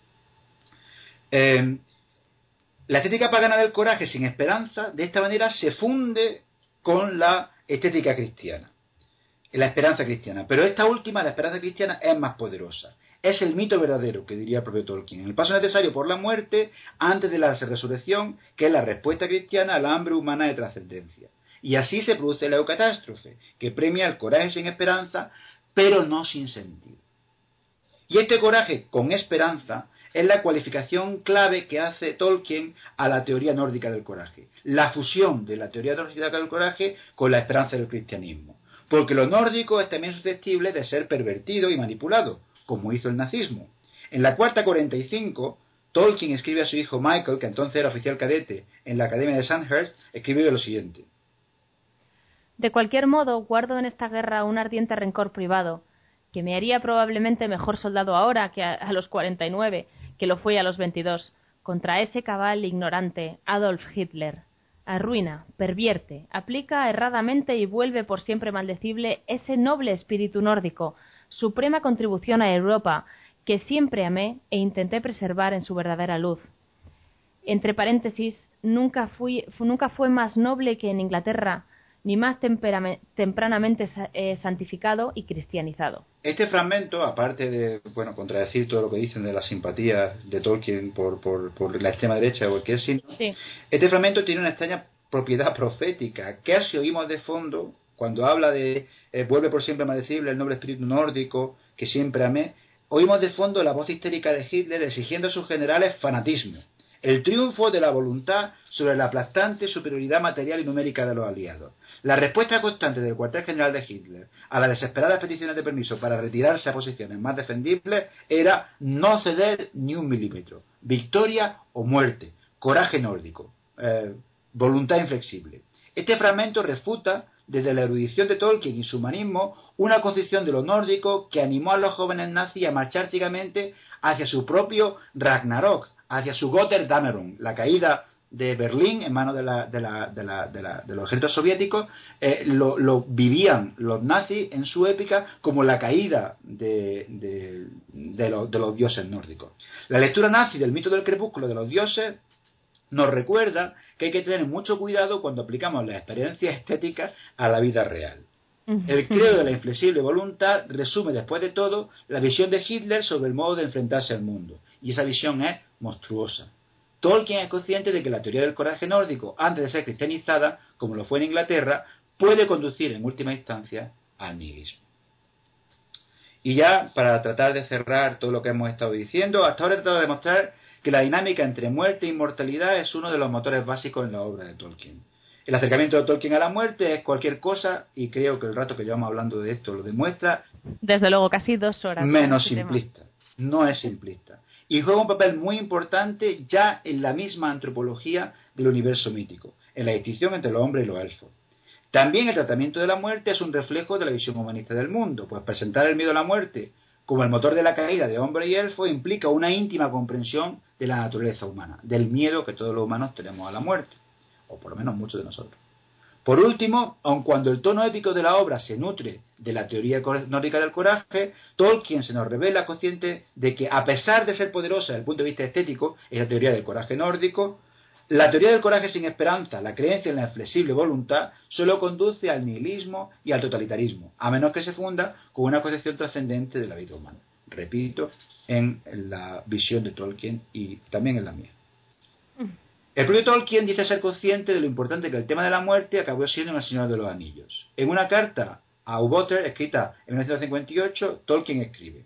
La estética pagana del coraje sin esperanza, de esta manera, se funde con la estética cristiana, la esperanza cristiana. Pero esta última, la esperanza cristiana, es más poderosa. Es el mito verdadero, que diría el propio Tolkien. El paso necesario por la muerte antes de la resurrección, que es la respuesta cristiana al hambre humana de trascendencia. Y así se produce la eucatástrofe, que premia el coraje sin esperanza, pero no sin sentido. Y este coraje con esperanza es la cualificación clave que hace Tolkien a la teoría nórdica del coraje. La fusión de la teoría nórdica del coraje con la esperanza del cristianismo. Porque lo nórdico es también susceptible de ser pervertido y manipulado, como hizo el nazismo. En la Cuarta 45, Tolkien escribe a su hijo Michael, que entonces era oficial cadete en la Academia de Sandhurst, escribe lo siguiente: «De cualquier modo, guardo en esta guerra un ardiente rencor privado, que me haría probablemente mejor soldado ahora que a los 49, que lo fui a los 22, contra ese cabal ignorante, Adolf Hitler. arruina, pervierte, aplica erradamente y vuelve por siempre maldecible ese noble espíritu nórdico, suprema contribución a Europa, que siempre amé e intenté preservar en su verdadera luz. Entre paréntesis, nunca fue más noble que en Inglaterra, ni más tempranamente santificado y cristianizado. Este fragmento, aparte de contradecir todo lo que dicen de la simpatía de Tolkien por la extrema derecha o cualquier signo, sí. Este fragmento tiene una extraña propiedad profética. Casi oímos de fondo, cuando habla de vuelve por siempre maldecible el noble espíritu nórdico que siempre amé, oímos de fondo la voz histérica de Hitler exigiendo a sus generales fanatismo, el triunfo de la voluntad sobre la aplastante superioridad material y numérica de los aliados. La respuesta constante del cuartel general de Hitler a las desesperadas peticiones de permiso para retirarse a posiciones más defendibles era no ceder ni un milímetro, victoria o muerte, coraje nórdico, voluntad inflexible. Este fragmento refuta desde la erudición de Tolkien y su humanismo una concepción de lo nórdico que animó a los jóvenes nazis a marchar ciegamente hacia su propio Ragnarok, hacia su Götterdämmerung, la caída de Berlín en manos de los ejércitos soviéticos. Lo vivían los nazis en su épica como la caída de los dioses nórdicos. La lectura nazi del mito del crepúsculo de los dioses nos recuerda que hay que tener mucho cuidado cuando aplicamos las experiencias estéticas a la vida real. El credo de la inflexible voluntad resume después de todo la visión de Hitler sobre el modo de enfrentarse al mundo, y esa visión es monstruosa. Tolkien es consciente de que la teoría del coraje nórdico, antes de ser cristianizada, como lo fue en Inglaterra, puede conducir en última instancia al nihilismo. Y ya, para tratar de cerrar todo lo que hemos estado diciendo, hasta ahora he tratado de demostrar que la dinámica entre muerte e inmortalidad es uno de los motores básicos en la obra de Tolkien. El acercamiento de Tolkien a la muerte es cualquier cosa, y creo que el rato que llevamos hablando de esto lo demuestra. Desde luego, casi 2 horas. Menos simplista. No es simplista. Y juega un papel muy importante ya en la misma antropología del universo mítico, en la distinción entre los hombres y los elfos. También el tratamiento de la muerte es un reflejo de la visión humanista del mundo, pues presentar el miedo a la muerte como el motor de la caída de hombre y elfo implica una íntima comprensión de la naturaleza humana, del miedo que todos los humanos tenemos a la muerte, o por lo menos muchos de nosotros. Por último, aun cuando el tono épico de la obra se nutre de la teoría nórdica del coraje, Tolkien se nos revela consciente de que, a pesar de ser poderosa desde el punto de vista estético, esa teoría del coraje nórdico, la teoría del coraje sin esperanza, la creencia en la inflexible voluntad, solo conduce al nihilismo y al totalitarismo, a menos que se funda con una concepción trascendente de la vida humana. Repito, en la visión de Tolkien y también en la mía. El propio Tolkien dice ser consciente de lo importante que el tema de la muerte acabó siendo en El Señor de los Anillos. En una carta a Uboter, escrita en 1958, Tolkien escribe: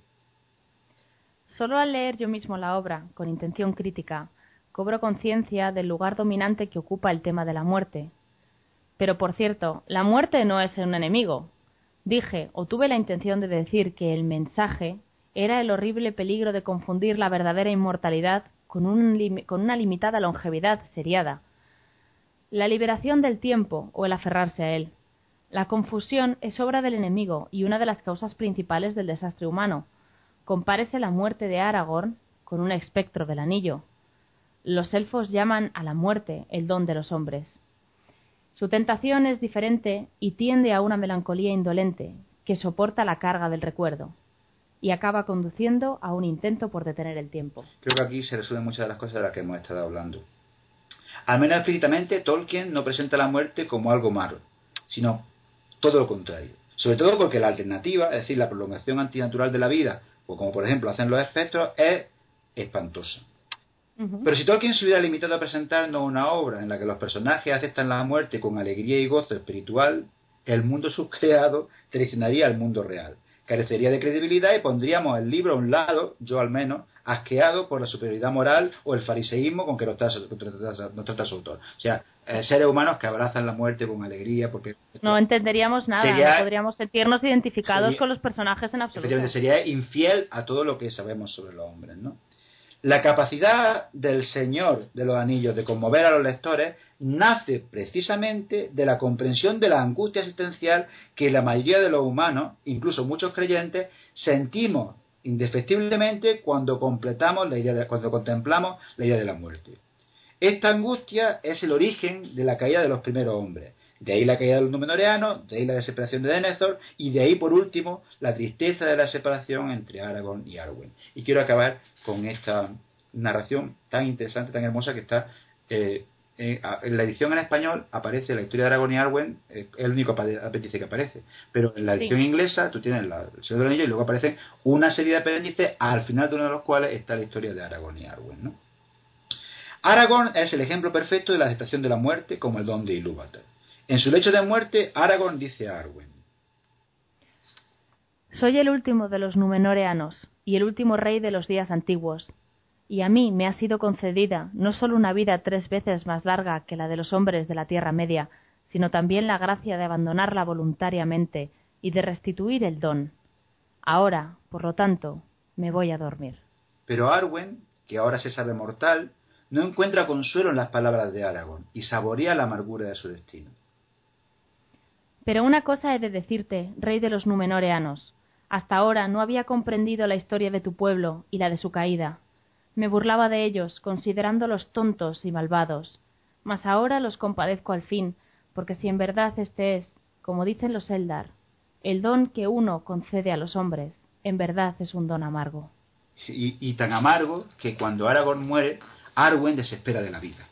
Solo al leer yo mismo la obra, con intención crítica, cobro conciencia del lugar dominante que ocupa el tema de la muerte. Pero, por cierto, la muerte no es un enemigo. Dije, o tuve la intención de decir, que el mensaje era el horrible peligro de confundir la verdadera inmortalidad con una limitada longevidad seriada. La liberación del tiempo o el aferrarse a él. La confusión es obra del enemigo y una de las causas principales del desastre humano. Compárese la muerte de Aragorn con un espectro del anillo. Los elfos llaman a la muerte el don de los hombres. Su tentación es diferente y tiende a una melancolía indolente que soporta la carga del recuerdo y acaba conduciendo a un intento por detener el tiempo. Creo que aquí se resumen muchas de las cosas de las que hemos estado hablando. Al menos explícitamente, Tolkien no presenta la muerte como algo malo, sino todo lo contrario. Sobre todo porque la alternativa, es decir, la prolongación antinatural de la vida, o como por ejemplo hacen los espectros, es espantosa. Pero si Tolkien se hubiera limitado a presentarnos una obra en la que los personajes aceptan la muerte con alegría y gozo espiritual, el mundo subcreado traicionaría al mundo real, carecería de credibilidad y pondríamos el libro a un lado, yo al menos, asqueado por la superioridad moral o el fariseísmo con que nos trata su autor. O sea, seres humanos que abrazan la muerte con alegría, porque no entenderíamos nada, no podríamos sentirnos identificados con los personajes en absoluto. Efectivamente, sería infiel a todo lo que sabemos sobre los hombres, ¿no? La capacidad del Señor de los Anillos de conmover a los lectores nace precisamente de la comprensión de la angustia existencial que la mayoría de los humanos, incluso muchos creyentes, sentimos indefectiblemente cuando contemplamos la idea de la muerte. Esta angustia es el origen de la caída de los primeros hombres. De ahí la caída de los Númenóreanos, de ahí la separación de Denethor, y de ahí, por último, la tristeza de la separación entre Aragorn y Arwen. Y quiero acabar con esta narración tan interesante, tan hermosa, que está en la edición en español aparece la historia de Aragorn y Arwen, es el único apéndice que aparece, pero en la edición inglesa tú tienes el Señor del Anillo y luego aparecen una serie de apéndices, al final de uno de los cuales está la historia de Aragorn y Arwen, ¿no? Aragorn es el ejemplo perfecto de la aceptación de la muerte como el don de Ilúvatar. En su lecho de muerte, Aragorn dice a Arwen: soy el último de los Númenóreanos y el último rey de los días antiguos, y a mí me ha sido concedida no solo una vida 3 veces más larga que la de los hombres de la Tierra Media, sino también la gracia de abandonarla voluntariamente y de restituir el don. Ahora, por lo tanto, me voy a dormir. Pero Arwen, que ahora se sabe mortal, no encuentra consuelo en las palabras de Aragorn y saborea la amargura de su destino. Pero una cosa he de decirte, rey de los Númenóreanos. Hasta ahora no había comprendido la historia de tu pueblo y la de su caída. Me burlaba de ellos, considerándolos tontos y malvados. Mas ahora los compadezco al fin, porque si en verdad este es, como dicen los Eldar, el don que uno concede a los hombres, en verdad es un don amargo. Y tan amargo que cuando Aragorn muere, Arwen desespera de la vida.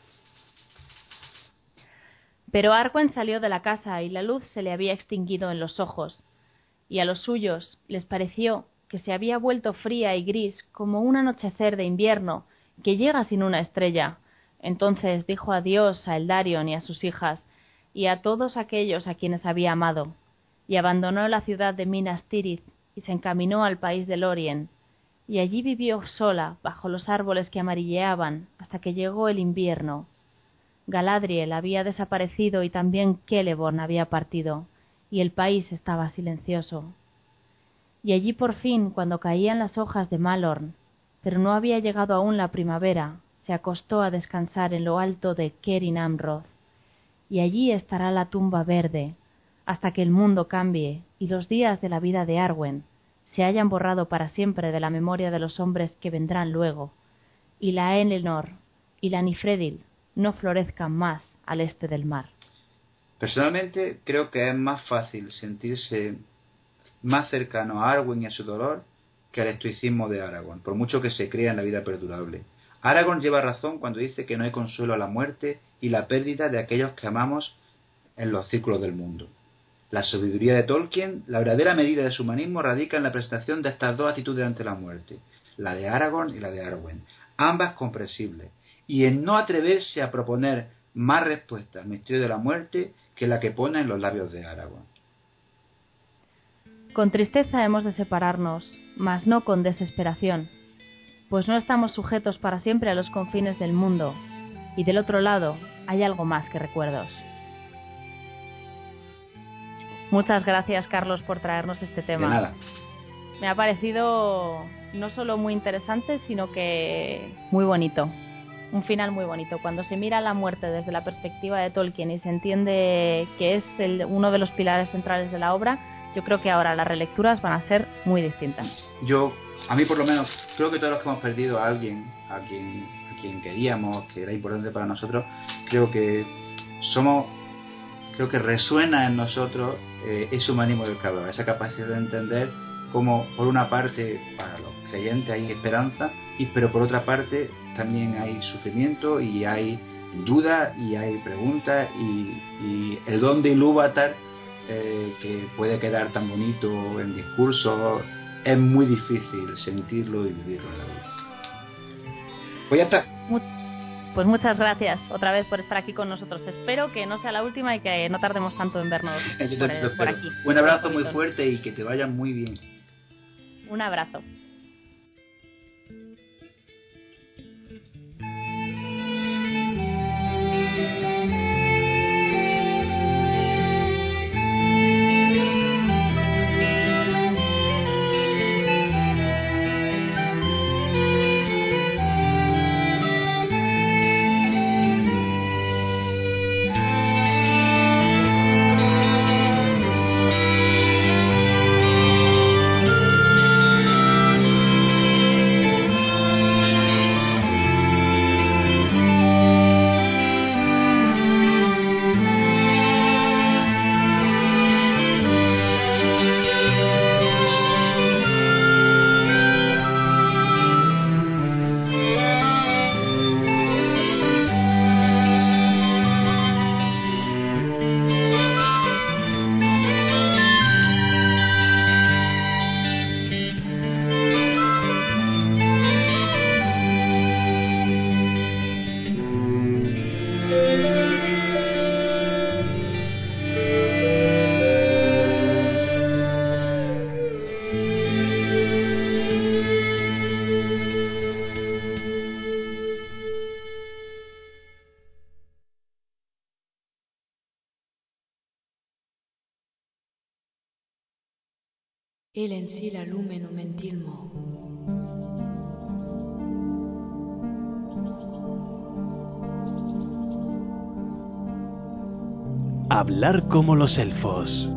Pero Arwen salió de la casa y la luz se le había extinguido en los ojos, y a los suyos les pareció que se había vuelto fría y gris como un anochecer de invierno que llega sin una estrella. Entonces dijo adiós a Eldarion y a sus hijas, y a todos aquellos a quienes había amado, y abandonó la ciudad de Minas Tirith y se encaminó al país de Lórien, y allí vivió sola bajo los árboles que amarilleaban hasta que llegó el invierno. Galadriel había desaparecido y también Celeborn había partido, y el país estaba silencioso. Y allí por fin, cuando caían las hojas de Malorn, pero no había llegado aún la primavera, se acostó a descansar en lo alto de Kerin Amroth, y allí estará la tumba verde, hasta que el mundo cambie y los días de la vida de Arwen se hayan borrado para siempre de la memoria de los hombres que vendrán luego, y la Elenor y la Nifredil no florezcan más al este del mar. Personalmente creo que es más fácil sentirse más cercano a Arwen y a su dolor que al estoicismo de Aragorn, por mucho que se crea en la vida perdurable. Aragorn lleva razón cuando dice que no hay consuelo a la muerte y la pérdida de aquellos que amamos en los círculos del mundo. La sabiduría de Tolkien, la verdadera medida de su humanismo, radica en la presentación de estas dos actitudes ante la muerte, la de Aragorn y la de Arwen, ambas comprensibles, y en no atreverse a proponer más respuestas al misterio de la muerte que la que pone en los labios de Aragorn. Con tristeza hemos de separarnos, mas no con desesperación, pues no estamos sujetos para siempre a los confines del mundo, y del otro lado hay algo más que recuerdos. Muchas gracias, Carlos, por traernos este tema. De nada. Me ha parecido no solo muy interesante, sino que muy bonito. Un final muy bonito. Cuando se mira la muerte desde la perspectiva de Tolkien y se entiende que es uno de los pilares centrales de la obra, yo creo que ahora las relecturas van a ser muy distintas. A mí por lo menos, creo que todos los que hemos perdido a alguien, a quien queríamos, que era importante para nosotros, creo que resuena en nosotros ese humanismo del cabrón, esa capacidad de entender cómo por una parte para los creyentes hay esperanza, pero por otra parte también hay sufrimiento y hay dudas y hay preguntas y el don de Ilúvatar, que puede quedar tan bonito en discurso, es muy difícil sentirlo y vivirlo en la vida. Pues ya está. Pues muchas gracias otra vez por estar aquí con nosotros. Espero que no sea la última y que no tardemos tanto en vernos por aquí. Un abrazo muy fuerte y que te vaya muy bien. Un abrazo. Elensi la lumeno mentilmo. Hablar como los elfos.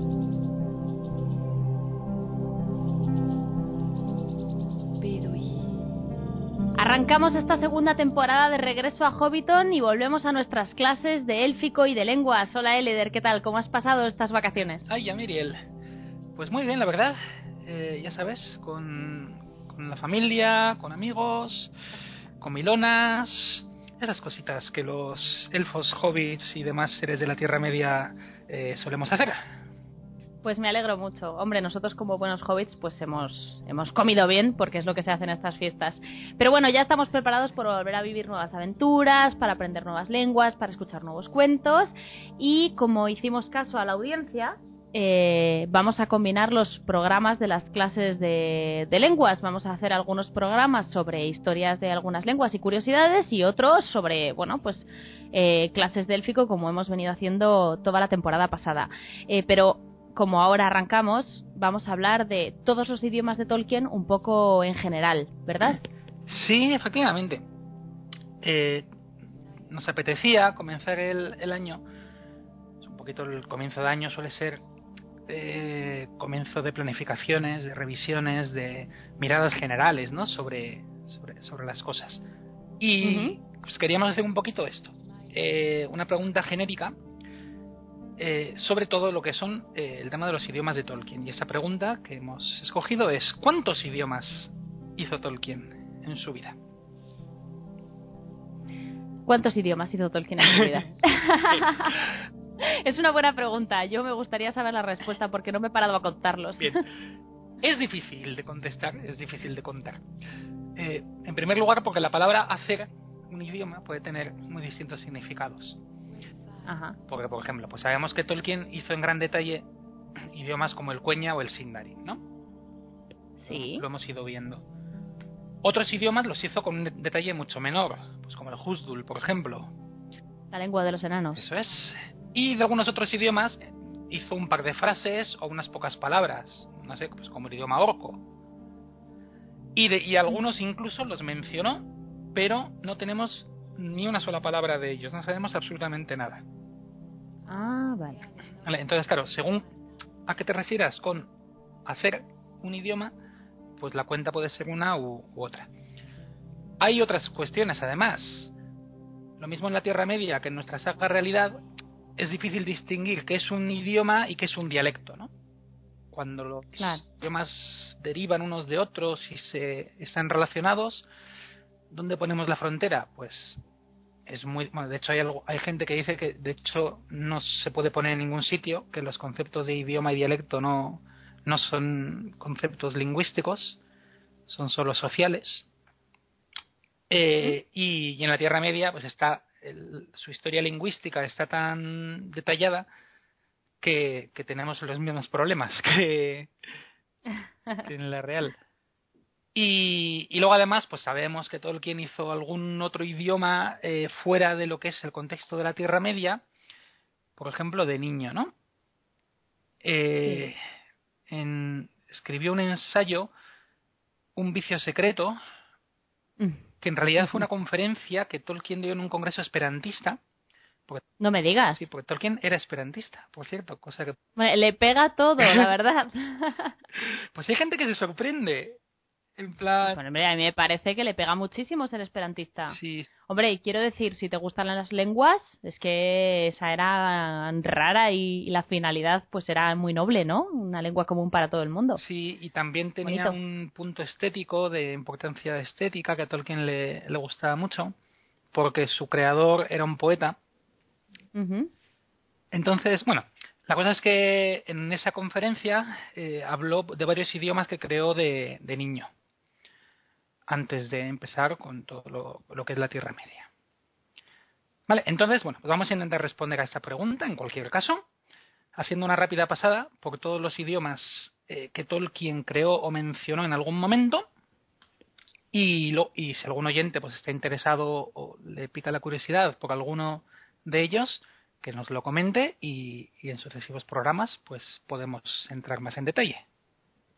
Arrancamos esta segunda temporada de Regreso a Hobbiton y volvemos a nuestras clases de élfico y de lenguas. Hola Eleder, ¿qué tal? ¿Cómo has pasado estas vacaciones? Ay, ya Miriel. Pues muy bien, la verdad. Ya sabes, con la familia, con amigos, con milonas, esas cositas que los elfos, hobbits y demás seres de la Tierra Media solemos hacer. Pues me alegro mucho. Hombre, nosotros como buenos hobbits pues hemos comido bien, porque es lo que se hace en estas fiestas. Pero bueno, ya estamos preparados por volver a vivir nuevas aventuras, para aprender nuevas lenguas, para escuchar nuevos cuentos. Y como hicimos caso a la audiencia, vamos a combinar los programas de las clases de lenguas. Vamos a hacer algunos programas sobre historias de algunas lenguas y curiosidades y otros sobre, bueno, pues clases de élfico, como hemos venido haciendo toda la temporada pasada. Pero como ahora arrancamos, vamos a hablar de todos los idiomas de Tolkien un poco en general, ¿verdad? Sí, efectivamente. Nos apetecía comenzar el año. Un poquito el comienzo de año suele ser comienzo de planificaciones, de revisiones, de miradas generales, ¿no? sobre las cosas. Y pues queríamos hacer un poquito esto. Una pregunta genérica sobre todo lo que son el tema de los idiomas de Tolkien. Y esa pregunta que hemos escogido es: ¿cuántos idiomas hizo Tolkien en su vida? ¿Cuántos idiomas hizo Tolkien en su vida? Es una buena pregunta. Yo me gustaría saber la respuesta porque no me he parado a contarlos. Bien. Es difícil de contestar, es difícil de contar. En primer lugar, porque la palabra hacer un idioma puede tener muy distintos significados. Ajá. Porque, por ejemplo, pues sabemos que Tolkien hizo en gran detalle idiomas como el Quenya o el Sindarin, ¿no? Sí. Lo hemos ido viendo. Otros idiomas los hizo con un detalle mucho menor, pues como el Húsdul, por ejemplo. La lengua de los enanos. Eso es. Y de algunos otros idiomas hizo un par de frases o unas pocas palabras, no sé, pues como el idioma orco. Y algunos incluso los mencionó, pero no tenemos ni una sola palabra de ellos, no sabemos absolutamente nada. Ah, vale. Entonces, claro, según a qué te refieras con hacer un idioma, pues la cuenta puede ser una u otra. Hay otras cuestiones, además. Lo mismo en la Tierra Media que en nuestra saga realidad, es difícil distinguir qué es un idioma y qué es un dialecto, ¿no? Cuando los idiomas derivan unos de otros y están relacionados, ¿dónde ponemos la frontera? Pues es muy... Bueno, de hecho hay gente que dice que de hecho no se puede poner en ningún sitio, que los conceptos de idioma y dialecto no son conceptos lingüísticos, son solo sociales. Y en la Tierra Media pues está su historia lingüística está tan detallada que tenemos los mismos problemas que en la real. Y luego además pues sabemos que Tolkien hizo algún otro idioma fuera de lo que es el contexto de la Tierra Media, por ejemplo de niño, ¿no? Sí. Escribió un ensayo, Un vicio secreto, que en realidad fue una conferencia que Tolkien dio en un congreso esperantista. No me digas. Sí, porque Tolkien era esperantista, por cierto, cosa que... Bueno, le pega todo, la verdad. Pues hay gente que se sorprende. En plan... Bueno, hombre, a mí me parece que le pega muchísimo ser esperantista. Sí. Hombre, y quiero decir, si te gustan las lenguas, es que esa era rara y la finalidad pues era muy noble, ¿no? Una lengua común para todo el mundo. Sí, y también tenía un punto estético, de importancia estética, que a Tolkien le gustaba mucho, porque su creador era un poeta. Entonces, bueno, la cosa es que en esa conferencia habló de varios idiomas que creó de niño, antes de empezar con todo lo que es la Tierra Media. Vale, entonces, bueno, pues vamos a intentar responder a esta pregunta, en cualquier caso, haciendo una rápida pasada por todos los idiomas que Tolkien creó o mencionó en algún momento, y si algún oyente pues está interesado o le pica la curiosidad por alguno de ellos, que nos lo comente y en sucesivos programas pues podemos entrar más en detalle.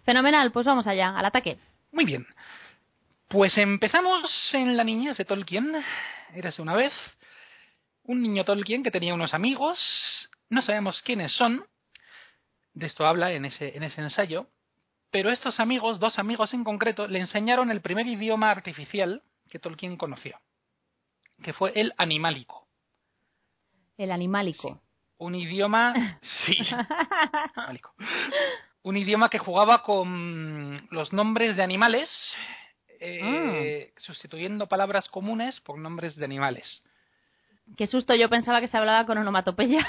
Fenomenal, pues vamos allá, al ataque. Muy bien. Pues empezamos en la niñez de Tolkien. Érase una vez un niño Tolkien que tenía unos amigos, no sabemos quiénes son, de esto habla en ese ensayo, pero estos amigos, 2 amigos en concreto, le enseñaron el primer idioma artificial que Tolkien conoció, que fue el animálico. El animálico. Sí. Un idioma... Sí. Animálico. Un idioma que jugaba con los nombres de animales, sustituyendo palabras comunes por nombres de animales. Qué susto, yo pensaba que se hablaba con onomatopeya.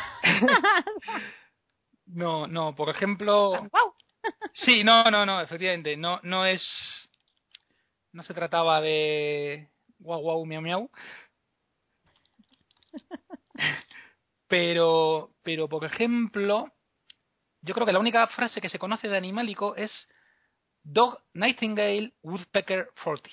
No, por ejemplo... ¡Guau! Sí, no, efectivamente, no se trataba de guau guau miau miau. Pero por ejemplo, yo creo que la única frase que se conoce de animálico es Dog, Nightingale, Woodpecker, 40.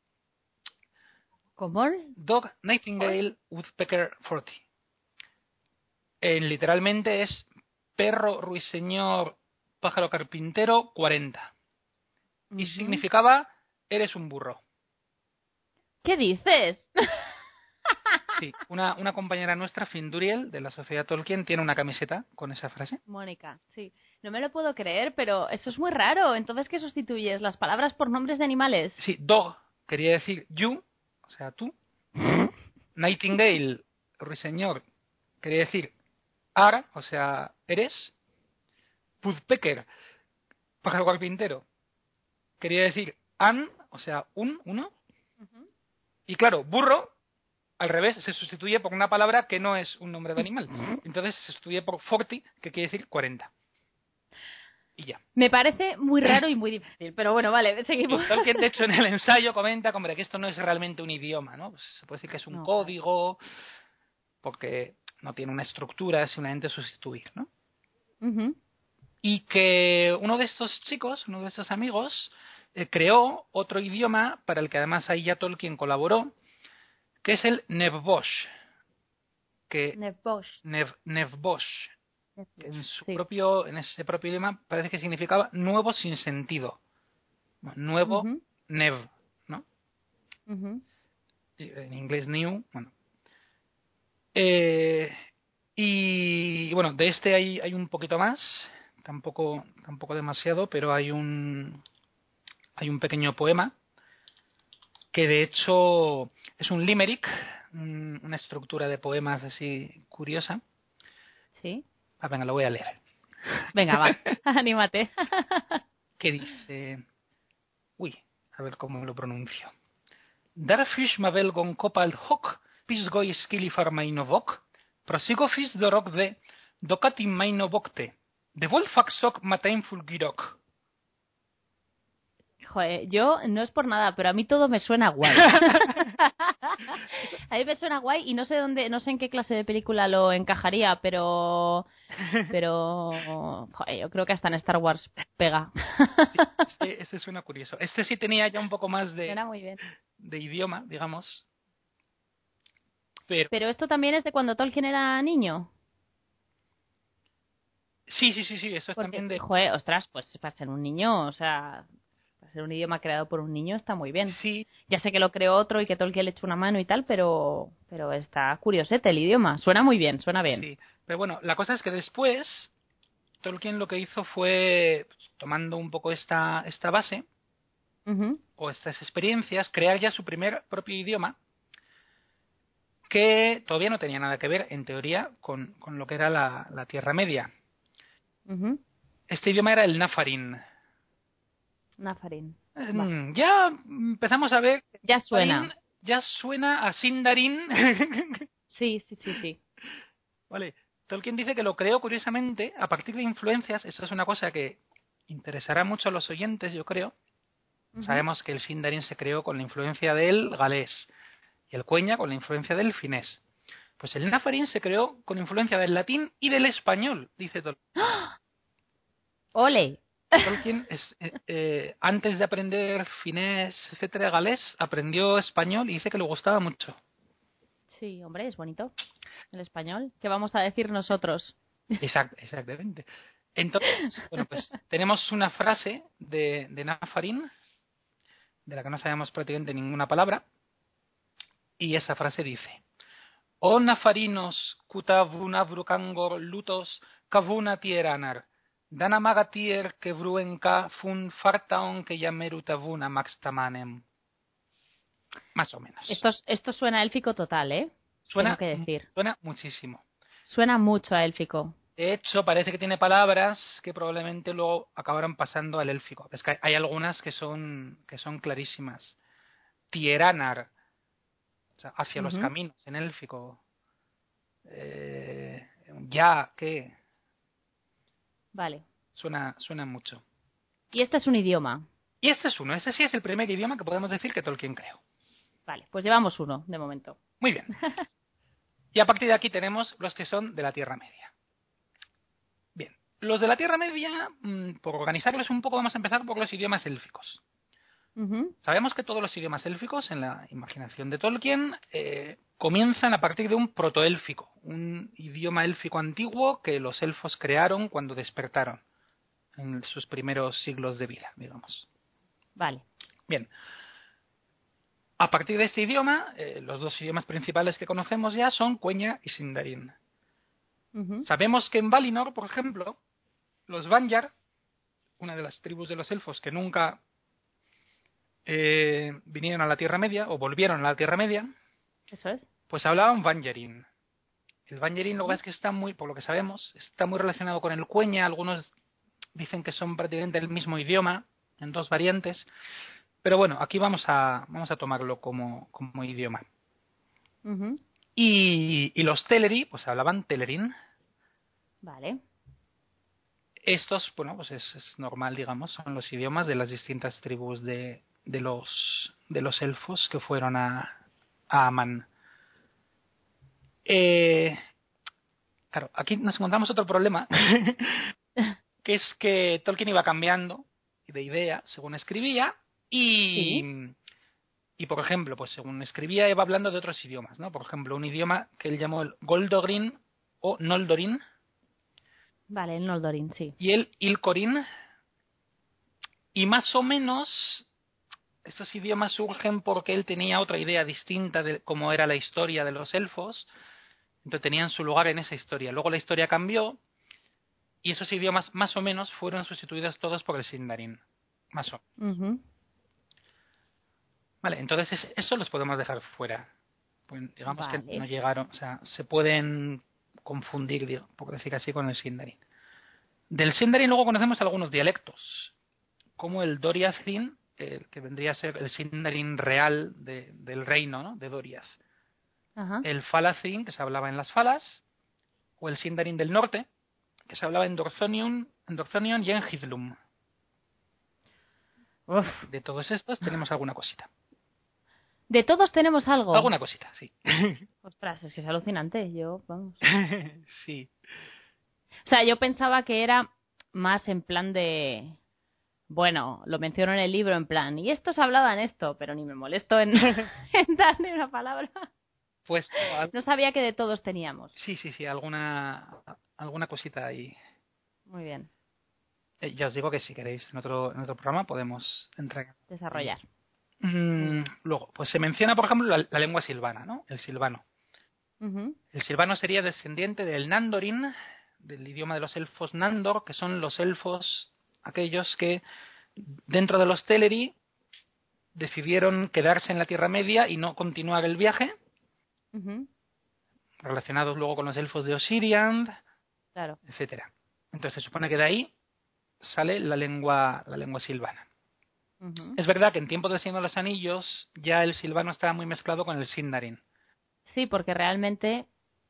¿Cómo? Dog, Nightingale, Woodpecker, 40. Literalmente es perro, ruiseñor, pájaro carpintero, 40. Y significaba, eres un burro. ¿Qué dices? Sí, una compañera nuestra, Finduriel, de la Sociedad Tolkien, tiene una camiseta con esa frase. Mónica, sí. No me lo puedo creer, pero eso es muy raro. Entonces, ¿qué sustituyes? ¿Las palabras por nombres de animales? Sí, dog quería decir you, o sea, tú. Nightingale, ruiseñor, quería decir are, o sea, eres. Woodpecker, pájaro carpintero, quería decir an, o sea, uno. Y claro, burro, al revés, se sustituye por una palabra que no es un nombre de animal. Entonces se sustituye por 40, que quiere decir 40. Y ya. Me parece muy raro y muy difícil, pero bueno, vale, seguimos. Tolkien, de hecho, en el ensayo comenta que esto no es realmente un idioma, ¿no? Pues se puede decir que es un código, porque no tiene una estructura, es simplemente sustituir, ¿no? Y que uno de estos chicos, uno de estos amigos, creó otro idioma para el que además ahí ya Tolkien colaboró, que es el Nevbosh. Nevbosh. Que en ese propio idioma parece que significaba nuevo sin sentido. Nuevo, nev, ¿no? En inglés new, bueno. Y bueno, de este hay un poquito más, tampoco demasiado, pero hay un pequeño poema que de hecho es un limerick, una estructura de poemas así curiosa. Sí. Venga, lo voy a leer. Venga, va, anímate. Que dice... Uy, a ver cómo lo pronuncio. Darfish mavel gon kopal hok, pisgoi skilifar mainovok, prosigofis dorok de, dokatin mainovokte, de wolfaxok matain fulgirok. Joder, yo no es por nada, pero a mí todo me suena guay. A mí me suena guay y no sé en qué clase de película lo encajaría, pero joder, yo creo que hasta en Star Wars pega. Sí, este suena curioso. Este sí tenía ya un poco más Suena muy bien. de idioma, digamos. Pero esto también es de cuando Tolkien era niño. Sí, eso es también de... Joder, ostras, pues para ser un niño, o sea, para ser un idioma creado por un niño está muy bien. Sí. Ya sé que lo creó otro y que Tolkien le echó una mano y tal, pero está curiosete el idioma. Suena muy bien, suena bien. Sí, pero bueno, la cosa es que después Tolkien lo que hizo fue, tomando un poco esta base, o estas experiencias, crear ya su primer propio idioma, que todavía no tenía nada que ver, en teoría, con lo que era la Tierra Media. Este idioma era el Nafarin. Nafarin. Ya empezamos a ver... Ya suena. Nafarin ya suena a Sindarin. Sí. Vale. Tolkien dice que lo creó, curiosamente, a partir de influencias. Esto es una cosa que interesará mucho a los oyentes, yo creo. Sabemos que el Sindarin se creó con la influencia del galés y el Quenya con la influencia del finés. Pues el Nafarin se creó con influencia del latín y del español, dice Tolkien. ¡Ole! Tolkien, antes de aprender finés, etcétera, galés, aprendió español y dice que le gustaba mucho. Sí, hombre, es bonito el español. ¿Qué vamos a decir nosotros? Exactamente. Entonces, bueno, pues tenemos una frase de Nafarin, de la que no sabemos prácticamente ninguna palabra, y esa frase dice: O Nafarinos kutavunavrucangor lutos kavuna tieranar, danamagatier que bruenka fun fartaon que yamerutavuna maxtamanem. Más o menos. Esto suena élfico total, ¿eh? Tengo que decir. Suena muchísimo. Suena mucho a élfico. De hecho, parece que tiene palabras que probablemente luego acabarán pasando al élfico. Es que hay algunas que son clarísimas. Tieranar, o sea, hacia los caminos, en élfico. Ya, ¿qué? Vale. Suena mucho. Y este es un idioma. Y este es uno. Ese sí es el primer idioma que podemos decir que Tolkien creó. Vale, pues llevamos uno, de momento. Muy bien. Y a partir de aquí tenemos los que son de la Tierra Media. Bien, los de la Tierra Media, por organizarlos un poco, vamos a empezar por los idiomas élficos. Sabemos que todos los idiomas élficos, en la imaginación de Tolkien, comienzan a partir de un protoélfico, un idioma élfico antiguo que los elfos crearon cuando despertaron, en sus primeros siglos de vida, digamos. Vale. Bien. A partir de este idioma, los dos idiomas principales que conocemos ya son Quenya y Sindarin. Sabemos que en Valinor, por ejemplo, los Vanyar, una de las tribus de los elfos que nunca vinieron a la Tierra Media, o volvieron a la Tierra Media, eso es, pues hablaban Vanyarin. El Vanyarin, lo que es que está muy, por lo que sabemos, está muy relacionado con el Quenya. Algunos dicen que son prácticamente el mismo idioma, en dos variantes. Pero bueno, aquí vamos a tomarlo como idioma. Y los Teleri, pues hablaban Telerin. Vale. Estos, bueno, pues es normal, digamos, son los idiomas de las distintas tribus de los elfos que fueron a Aman. Claro, aquí nos encontramos otro problema, que es que Tolkien iba cambiando de idea según escribía y por ejemplo, pues según escribía iba hablando de otros idiomas, ¿no? Por ejemplo, un idioma que él llamó el Goldogrin o Noldorin. Vale, el Noldorin, sí. Y el Ilkorin. Y más o menos estos idiomas surgen porque él tenía otra idea distinta de cómo era la historia de los elfos. Entonces tenían su lugar en esa historia. Luego la historia cambió y esos idiomas más o menos fueron sustituidos todos por el Sindarin. Más o menos. Vale, entonces eso los podemos dejar fuera. Pues digamos que no llegaron, o sea, se pueden confundir, por decir así, con el Sindarin. Del Sindarin luego conocemos algunos dialectos, como el Doriathrin, que vendría a ser el Sindarin real del reino, ¿no?, de Doriath. El Falathin, que se hablaba en las Falas, o el Sindarin del norte, que se hablaba en Dorthonion y en Hithlum. De todos estos tenemos alguna cosita. ¿De todos tenemos algo? Alguna cosita, sí. Ostras, es que es alucinante. Vamos. Sí. O sea, yo pensaba que era más en plan de... Bueno, lo menciono en el libro en plan, y estos hablaban esto, pero ni me molesto en darle una palabra. Pues no sabía que de todos teníamos. Sí, alguna cosita ahí. Muy bien. Ya os digo que si queréis en otro programa podemos desarrollar. Luego, pues se menciona, por ejemplo, la lengua silvana, ¿no? El silvano. El silvano sería descendiente del Nandorin, del idioma de los elfos Nandor, que son los elfos aquellos que dentro de los Teleri decidieron quedarse en la Tierra Media y no continuar el viaje, relacionados luego con los elfos de Osiriand, claro, etcétera. Entonces se supone que de ahí sale la lengua silvana. Es verdad que en tiempos del Señor de los Anillos ya el silvano estaba muy mezclado con el Sindarin. Sí, porque realmente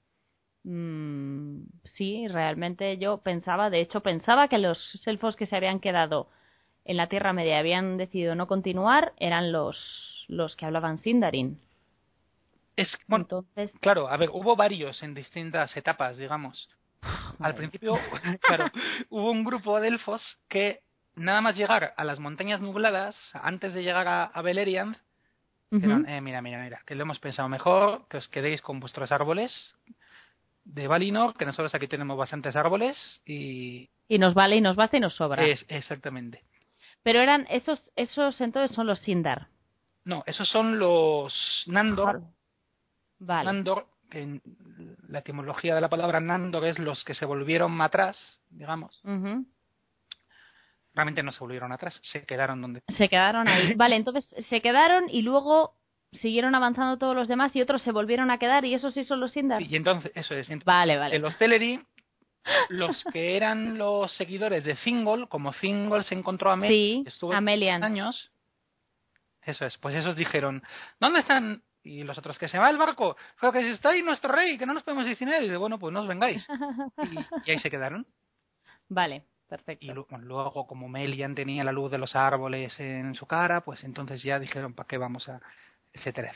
sí, realmente yo pensaba que los elfos que se habían quedado en la Tierra Media habían decidido no continuar eran los que hablaban Sindarin. Bueno, entonces, claro, a ver, hubo varios en distintas etapas, digamos. Al principio, claro, hubo un grupo de elfos que nada más llegar a las montañas nubladas, antes de llegar a Beleriand, dijeron, mira, que lo hemos pensado mejor, que os quedéis con vuestros árboles de Valinor, que nosotros aquí tenemos bastantes árboles y Y nos vale y nos basta y nos sobra. Exactamente. Pero eran esos entonces son los Sindar. No, esos son los Nandor. Vale. Nandor, que en la etimología de la palabra Nandor es los que se volvieron atrás, digamos. Ujú. Realmente no se volvieron atrás, se quedaron donde... Se quedaron ahí. Vale, entonces se quedaron y luego siguieron avanzando todos los demás y otros se volvieron a quedar y esos sí son los Sindar. Sí, y entonces, eso es. Vale. En los Teleri, los que eran los seguidores de Thingol, como Thingol se encontró a Melian, Sí, estuvo Amelian. años, eso es, pues esos dijeron, ¿dónde están? Y los otros, que se va el barco, pero que está ahí nuestro rey, que no nos podemos ir sin él. Y de, bueno, pues no os vengáis. Y ahí se quedaron. Vale, perfecto. Y luego, como Melian tenía la luz de los árboles en su cara, pues entonces ya dijeron, ¿para qué vamos a...? Etcétera.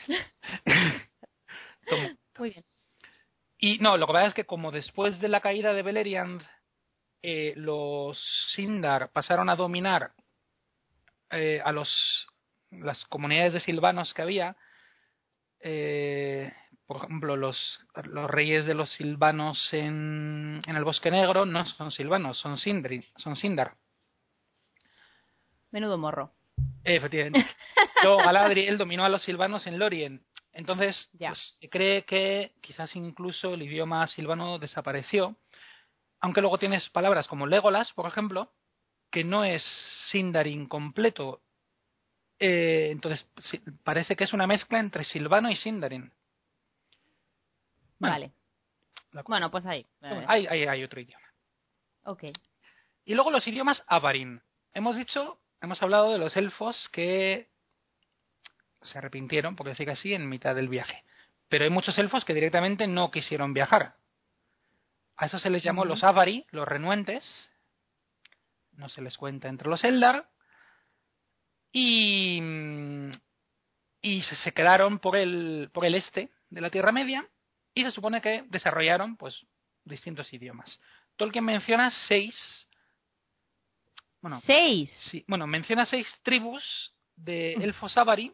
Muy bien. Y no, lo que pasa es que como después de la caída de Beleriand, los Sindar pasaron a dominar a las comunidades de silvanos que había, por ejemplo, los reyes de los silvanos en el Bosque Negro no son silvanos, son Sindar. Menudo morro. Efectivamente. Luego Galadriel dominó a los silvanos en Lórien. Entonces, pues, se cree que quizás incluso el idioma silvano desapareció, aunque luego tienes palabras como Legolas, por ejemplo, que no es Sindarin completo. Entonces, parece que es una mezcla entre silvano y Sindarin. Vale. Bueno, pues ahí. Hay otro idioma. Ok. Y luego los idiomas Avarin. Hemos hablado de los elfos que se arrepintieron, por decir así, en mitad del viaje. Pero hay muchos elfos que directamente no quisieron viajar. A eso se les llamó los Avari, los renuentes. No se les cuenta entre los Eldar. Y se quedaron por el este de la Tierra Media. Y se supone que desarrollaron pues distintos idiomas. Tolkien menciona 6. Bueno, 6. Sí, bueno, menciona 6 tribus de elfos Avari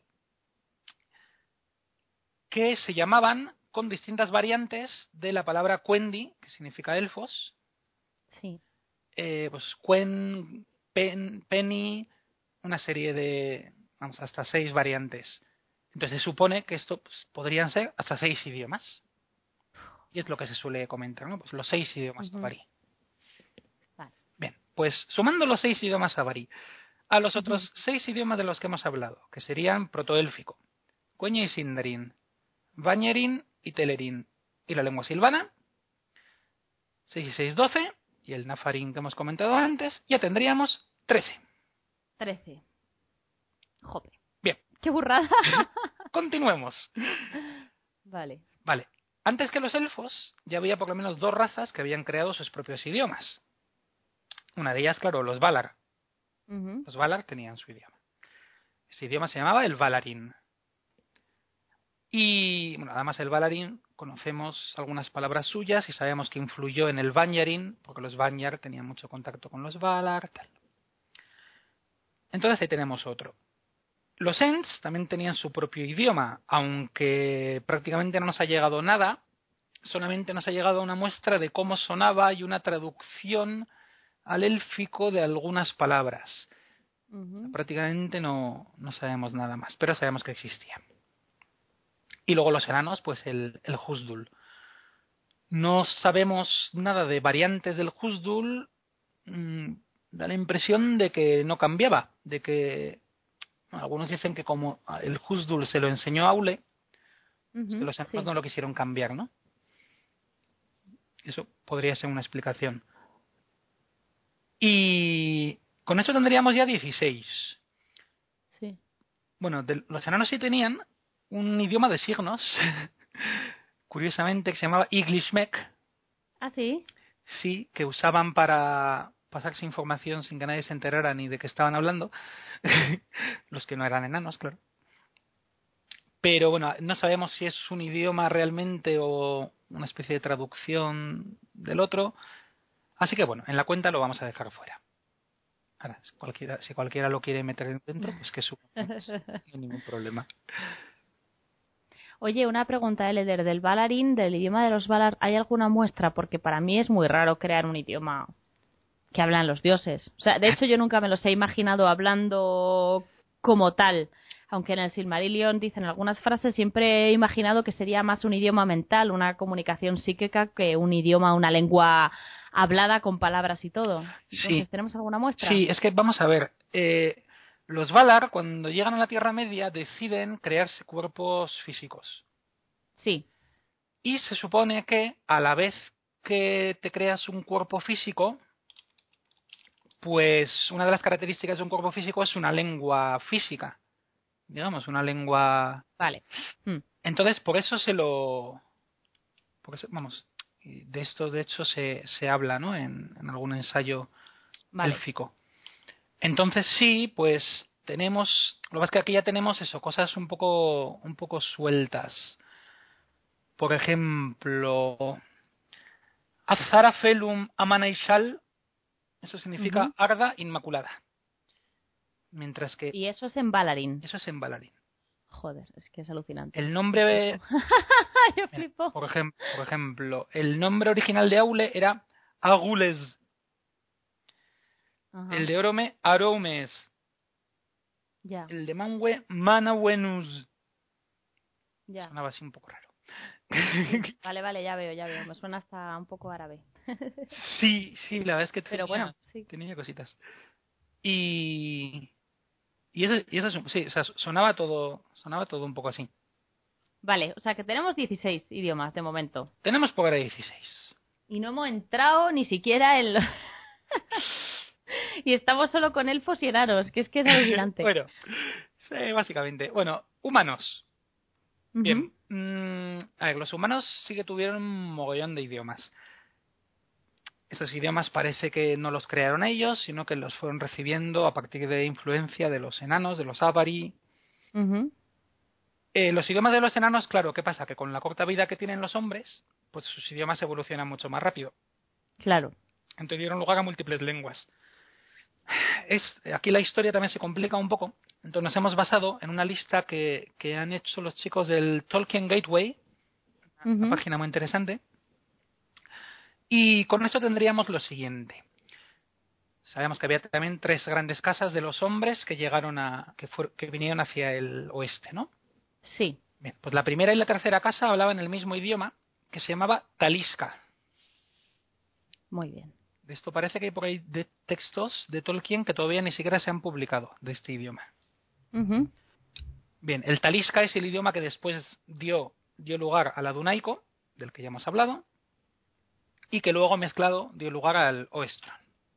que se llamaban con distintas variantes de la palabra Quendi, que significa elfos. Sí. Pues Quen, Penny, una serie de, vamos, hasta 6 variantes. Entonces se supone que esto pues, podrían ser hasta 6 idiomas. Y es lo que se suele comentar, ¿no? Pues los 6 idiomas Avari. Vale. Bien, pues sumando los 6 idiomas Avari a los otros 6 idiomas de los que hemos hablado, que serían protoélfico, Quenya y Sindarin, Vañerin y Telerin, y la lengua silvana, 6 y 6, 12, y el Nafarín que hemos comentado antes, ya tendríamos 13. 13. Joder. Bien. ¡Qué burrada! Continuemos. Vale. Antes que los elfos, ya había por lo menos 2 razas que habían creado sus propios idiomas. Una de ellas, claro, los Valar. Los Valar tenían su idioma. Ese idioma se llamaba el Valarín. Y, bueno, además el Valarín conocemos algunas palabras suyas y sabemos que influyó en el Vanyarin, porque los Vanyar tenían mucho contacto con los Valar, tal. Entonces ahí tenemos otro. Los Ents también tenían su propio idioma, aunque prácticamente no nos ha llegado nada, solamente nos ha llegado una muestra de cómo sonaba y una traducción al élfico de algunas palabras. Prácticamente no sabemos nada más, pero sabemos que existía. Y luego los enanos, pues el Húsdul. No sabemos nada de variantes del Húsdul. Da la impresión de que no cambiaba, de que algunos dicen que como el Húsdul se lo enseñó Aule, es que los enanos no lo quisieron cambiar, ¿no? Eso podría ser una explicación. Y con eso tendríamos ya 16. Sí. Bueno, los enanos sí tenían un idioma de signos, curiosamente, que se llamaba Iglishmek. ¿Ah, sí? Sí, que usaban para pasarse información sin que nadie se enterara ni de qué estaban hablando. Los que no eran enanos, claro. Pero bueno, no sabemos si es un idioma realmente o una especie de traducción del otro. Así que bueno, en la cuenta lo vamos a dejar fuera. Ahora, si cualquiera lo quiere meter dentro, pues que suba. No hay ningún problema. Oye, una pregunta, Eleder, del Valarín, del idioma de los Valar, ¿hay alguna muestra? Porque para mí es muy raro crear un idioma que hablan los dioses. O sea, de hecho yo nunca me los he imaginado hablando como tal. Aunque en el Silmarillion dicen algunas frases, siempre he imaginado que sería más un idioma mental, una comunicación psíquica, que un idioma, una lengua hablada con palabras y todo. Entonces, Sí. ¿tenemos alguna muestra? Sí, es que vamos a ver. Los Valar, cuando llegan a la Tierra Media, deciden crearse cuerpos físicos. Sí. Y se supone que a la vez que te creas un cuerpo físico, pues una de las características de un cuerpo físico es una lengua física. Digamos, una lengua... Vale. Entonces, por eso vamos, de esto de hecho se habla, ¿no? En algún ensayo élfico. Entonces sí, pues tenemos... Lo que pasa es que aquí ya tenemos eso, cosas un poco sueltas. Por ejemplo... Azara Felum Amanaishal, eso significa Arda Inmaculada. Mientras que... Y eso es en Valarin. Eso es en Valarin. Joder, es que es alucinante. El nombre... Yo flipo. Por ejemplo, el nombre original de Aule era Agules. Ajá. El de Orome, Aromes. Ya. El de Manwe, Manawenus. Ya. Sonaba así un poco raro. Vale, ya veo. Me suena hasta un poco árabe. Sí, la verdad es que Pero bueno, sí. tenía cositas. Y eso sí, o sea, sonaba todo un poco así. Vale, o sea que tenemos 16 idiomas de momento. Tenemos por ahora 16. Y no hemos entrado ni siquiera en... Y estamos solo con elfos y enanos, que es alucinante. Bueno, sí, básicamente. Bueno, humanos. Bien. A ver, los humanos sí que tuvieron un mogollón de idiomas. Esos idiomas parece que no los crearon ellos, sino que los fueron recibiendo a partir de influencia de los enanos, de los Avari. Los idiomas de los enanos, claro, ¿qué pasa? Que con la corta vida que tienen los hombres, pues sus idiomas evolucionan mucho más rápido. Claro. Entonces dieron lugar a múltiples lenguas. Aquí la historia también se complica un poco. Entonces nos hemos basado en una lista que han hecho los chicos del Tolkien Gateway, una página muy interesante. Y con esto tendríamos lo siguiente. Sabemos que había también 3 grandes casas de los hombres que llegaron que vinieron hacia el oeste, ¿no? Sí. Bien, pues la primera y la tercera casa hablaban el mismo idioma, que se llamaba Taliska. Muy bien. De esto parece que hay por ahí de textos de Tolkien que todavía ni siquiera se han publicado de este idioma. Bien, el Taliska es el idioma que después dio lugar al adunaico, del que ya hemos hablado, y que luego mezclado dio lugar al Oestron.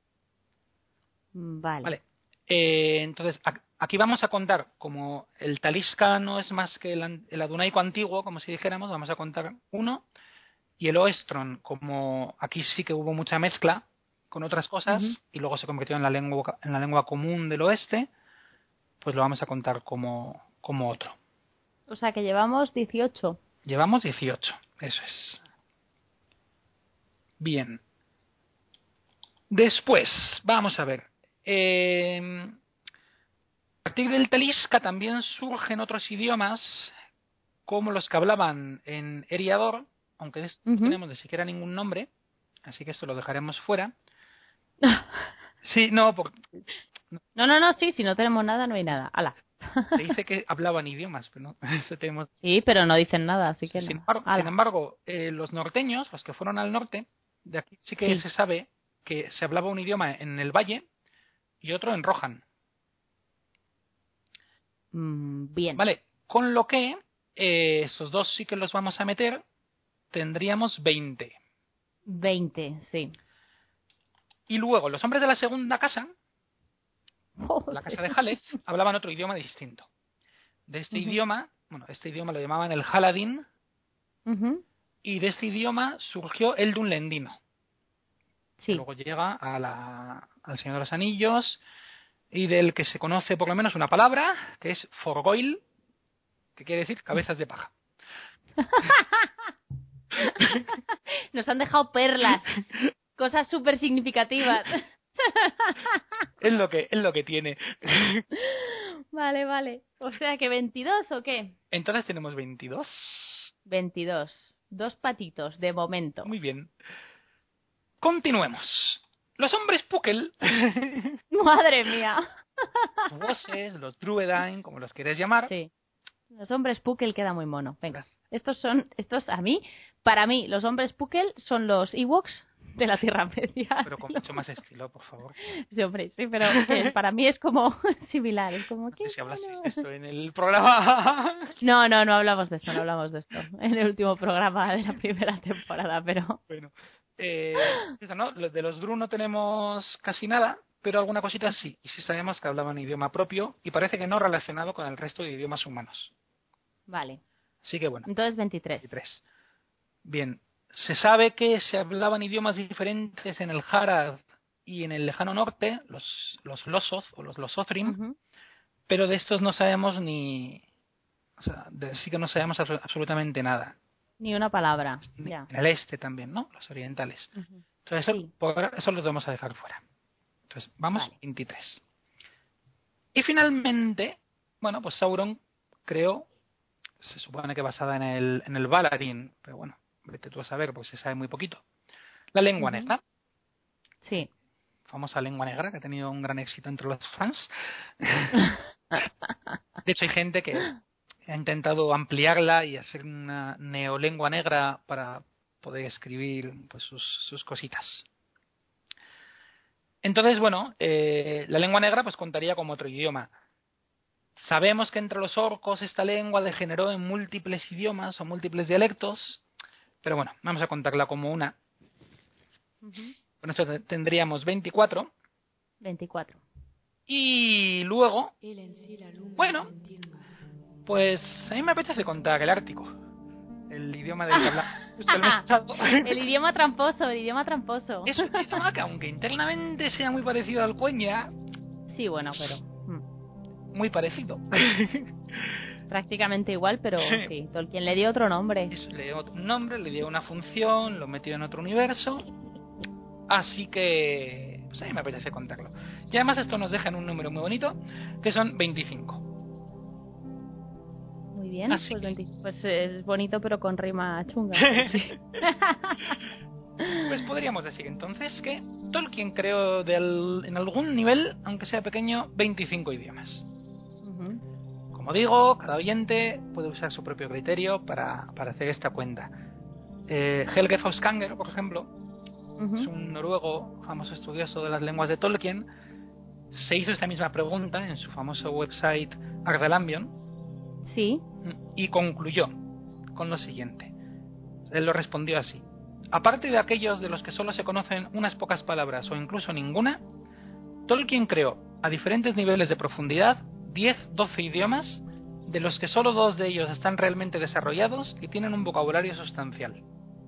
Vale. Entonces, aquí vamos a contar, como el Taliska no es más que el adunaico antiguo, como si dijéramos, vamos a contar uno, y el Oestron, como aquí sí que hubo mucha mezcla con otras cosas, y luego se convirtió en la lengua común del oeste, pues lo vamos a contar como otro. O sea que llevamos 18. Llevamos 18, eso es. Bien. Después, vamos a ver. A partir del Taliska también surgen otros idiomas, como los que hablaban en Eriador, aunque de esto no tenemos ni siquiera ningún nombre, así que esto lo dejaremos fuera. Sí, no, No, sí, si no tenemos nada, no hay nada. ¡Hala! Se dice que hablaban idiomas, pero no, eso tenemos... Sí, pero no dicen nada, así que Sin embargo, los norteños, los que fueron al norte, de aquí sí que se sabe que se hablaba un idioma en el valle y otro en Rohan. Bien. Vale, con lo que esos dos sí que los vamos a meter, tendríamos 20. 20, sí. Y luego, los hombres de la segunda casa, la casa de Haleth, hablaban otro idioma distinto. De este idioma, este idioma lo llamaban el Haladin, y de este idioma surgió el Dunlendino. Sí. Luego llega al Señor de los Anillos, y del que se conoce por lo menos una palabra, que es Forgoil, que quiere decir cabezas de paja. Nos han dejado perlas, cosas súper significativas. Es lo que tiene. Vale. O sea que 22 o qué? Entonces tenemos 22. 22. 2 patitos de momento. Muy bien. Continuemos. Los hombres Pukel, Madre mía. los bosses, los Druedain, como los quieres llamar. Sí. Los hombres Pukel queda muy mono. Venga. Para mí, los hombres Pukel son los Ewoks de la Tierra Media. Pero con mucho más estilo, por favor. Sí, hombre, sí, pero para mí es como similar. Es como No sé que... si hablasteis de esto en el programa. No hablamos de esto, en el último programa de la primera temporada, pero... Bueno, eso, ¿no? De los Dru no tenemos casi nada, pero alguna cosita sí. Y sí sabemos que hablaban idioma propio y parece que no relacionado con el resto de idiomas humanos. Vale. Así que bueno. Entonces 23. 23. Bien. Se sabe que se hablaban idiomas diferentes en el Harad y en el lejano norte, los Losoth o los Losothrim, Ujú. pero de estos no sabemos ni... O sea, sí que no sabemos absolutamente nada. Ni una palabra. Ya. En el este también, ¿no? Los orientales. Ujú. Entonces, eso, Sí. por ahora, eso los vamos a dejar fuera. Entonces, vamos, Vale. 23. Y finalmente, bueno, pues Sauron creó, se supone que basada en el Valadin, pero bueno, vete tú a saber, pues se sabe muy poquito. La lengua negra, Sí. famosa lengua negra, que ha tenido un gran éxito entre los fans. De hecho, hay gente que ha intentado ampliarla y hacer una neolengua negra para poder escribir pues sus cositas. Entonces, bueno, la lengua negra pues contaría como otro idioma. Sabemos que entre los orcos esta lengua degeneró en múltiples idiomas o múltiples dialectos, pero bueno, vamos a contarla como una. Con eso tendríamos 24. 24. Y luego, El en sí la lumen bueno, mentir mort. pues a mí me apetece contar el ártico, el idioma del que hablamos justo el mes pasado. El idioma tramposo. Es un idioma que aunque internamente sea muy parecido al cuenya, Sí, bueno, pero... muy parecido. prácticamente igual, pero sí. Tolkien le dio otro nombre. Eso, le dio otro nombre, le dio una función, lo metió en otro universo. Así que pues a mí me apetece contarlo. Y además esto nos deja en un número muy bonito, que son 25. Muy bien, Así pues, que- pues es bonito pero con rima chunga. Pues podríamos decir entonces que Tolkien creó en algún nivel, aunque sea pequeño, 25 idiomas. Ujú. Como digo, cada oyente puede usar su propio criterio para hacer esta cuenta. Helge Fauskanger, por ejemplo, es Ujú. un noruego famoso estudioso de las lenguas de Tolkien, se hizo esta misma pregunta en su famoso website Ardalambion Sí. y concluyó con lo siguiente. Él lo respondió así: aparte de aquellos de los que solo se conocen unas pocas palabras o incluso ninguna, Tolkien creó, a diferentes niveles de profundidad, 10-12 idiomas, de los que solo 2 de ellos están realmente desarrollados y tienen un vocabulario sustancial.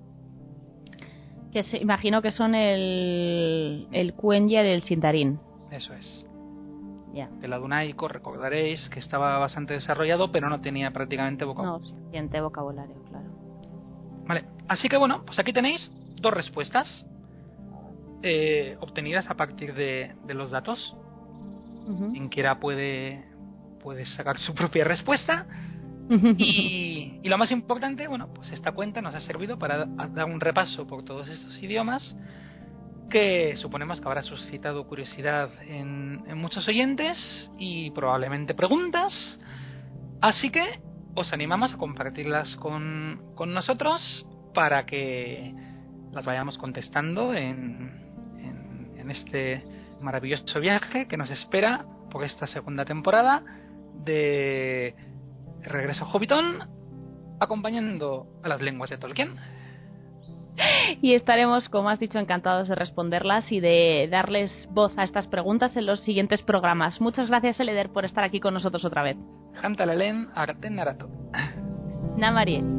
Que imagino que son el Quenya del Sindarin. Eso es. Ya. El Adunaico, recordaréis que estaba bastante desarrollado, pero no tenía prácticamente vocabulario. No, suficiente vocabulario, claro. Vale, así que bueno, pues aquí tenéis 2 respuestas obtenidas a partir de los datos. Ujú. Quien quiera puede sacar su propia respuesta. Y lo más importante, bueno, pues esta cuenta nos ha servido para dar un repaso por todos estos idiomas, que suponemos que habrá suscitado curiosidad en muchos oyentes y probablemente preguntas. Así que os animamos a compartirlas con nosotros para que las vayamos contestando en este maravilloso viaje que nos espera por esta segunda temporada de Regreso a Hobbiton, acompañando a las lenguas de Tolkien. Y estaremos, como has dicho, encantados de responderlas y de darles voz a estas preguntas en los siguientes programas. Muchas gracias, Eleder, por estar aquí con nosotros otra vez. Jantalelen Arten Narato. Namarie.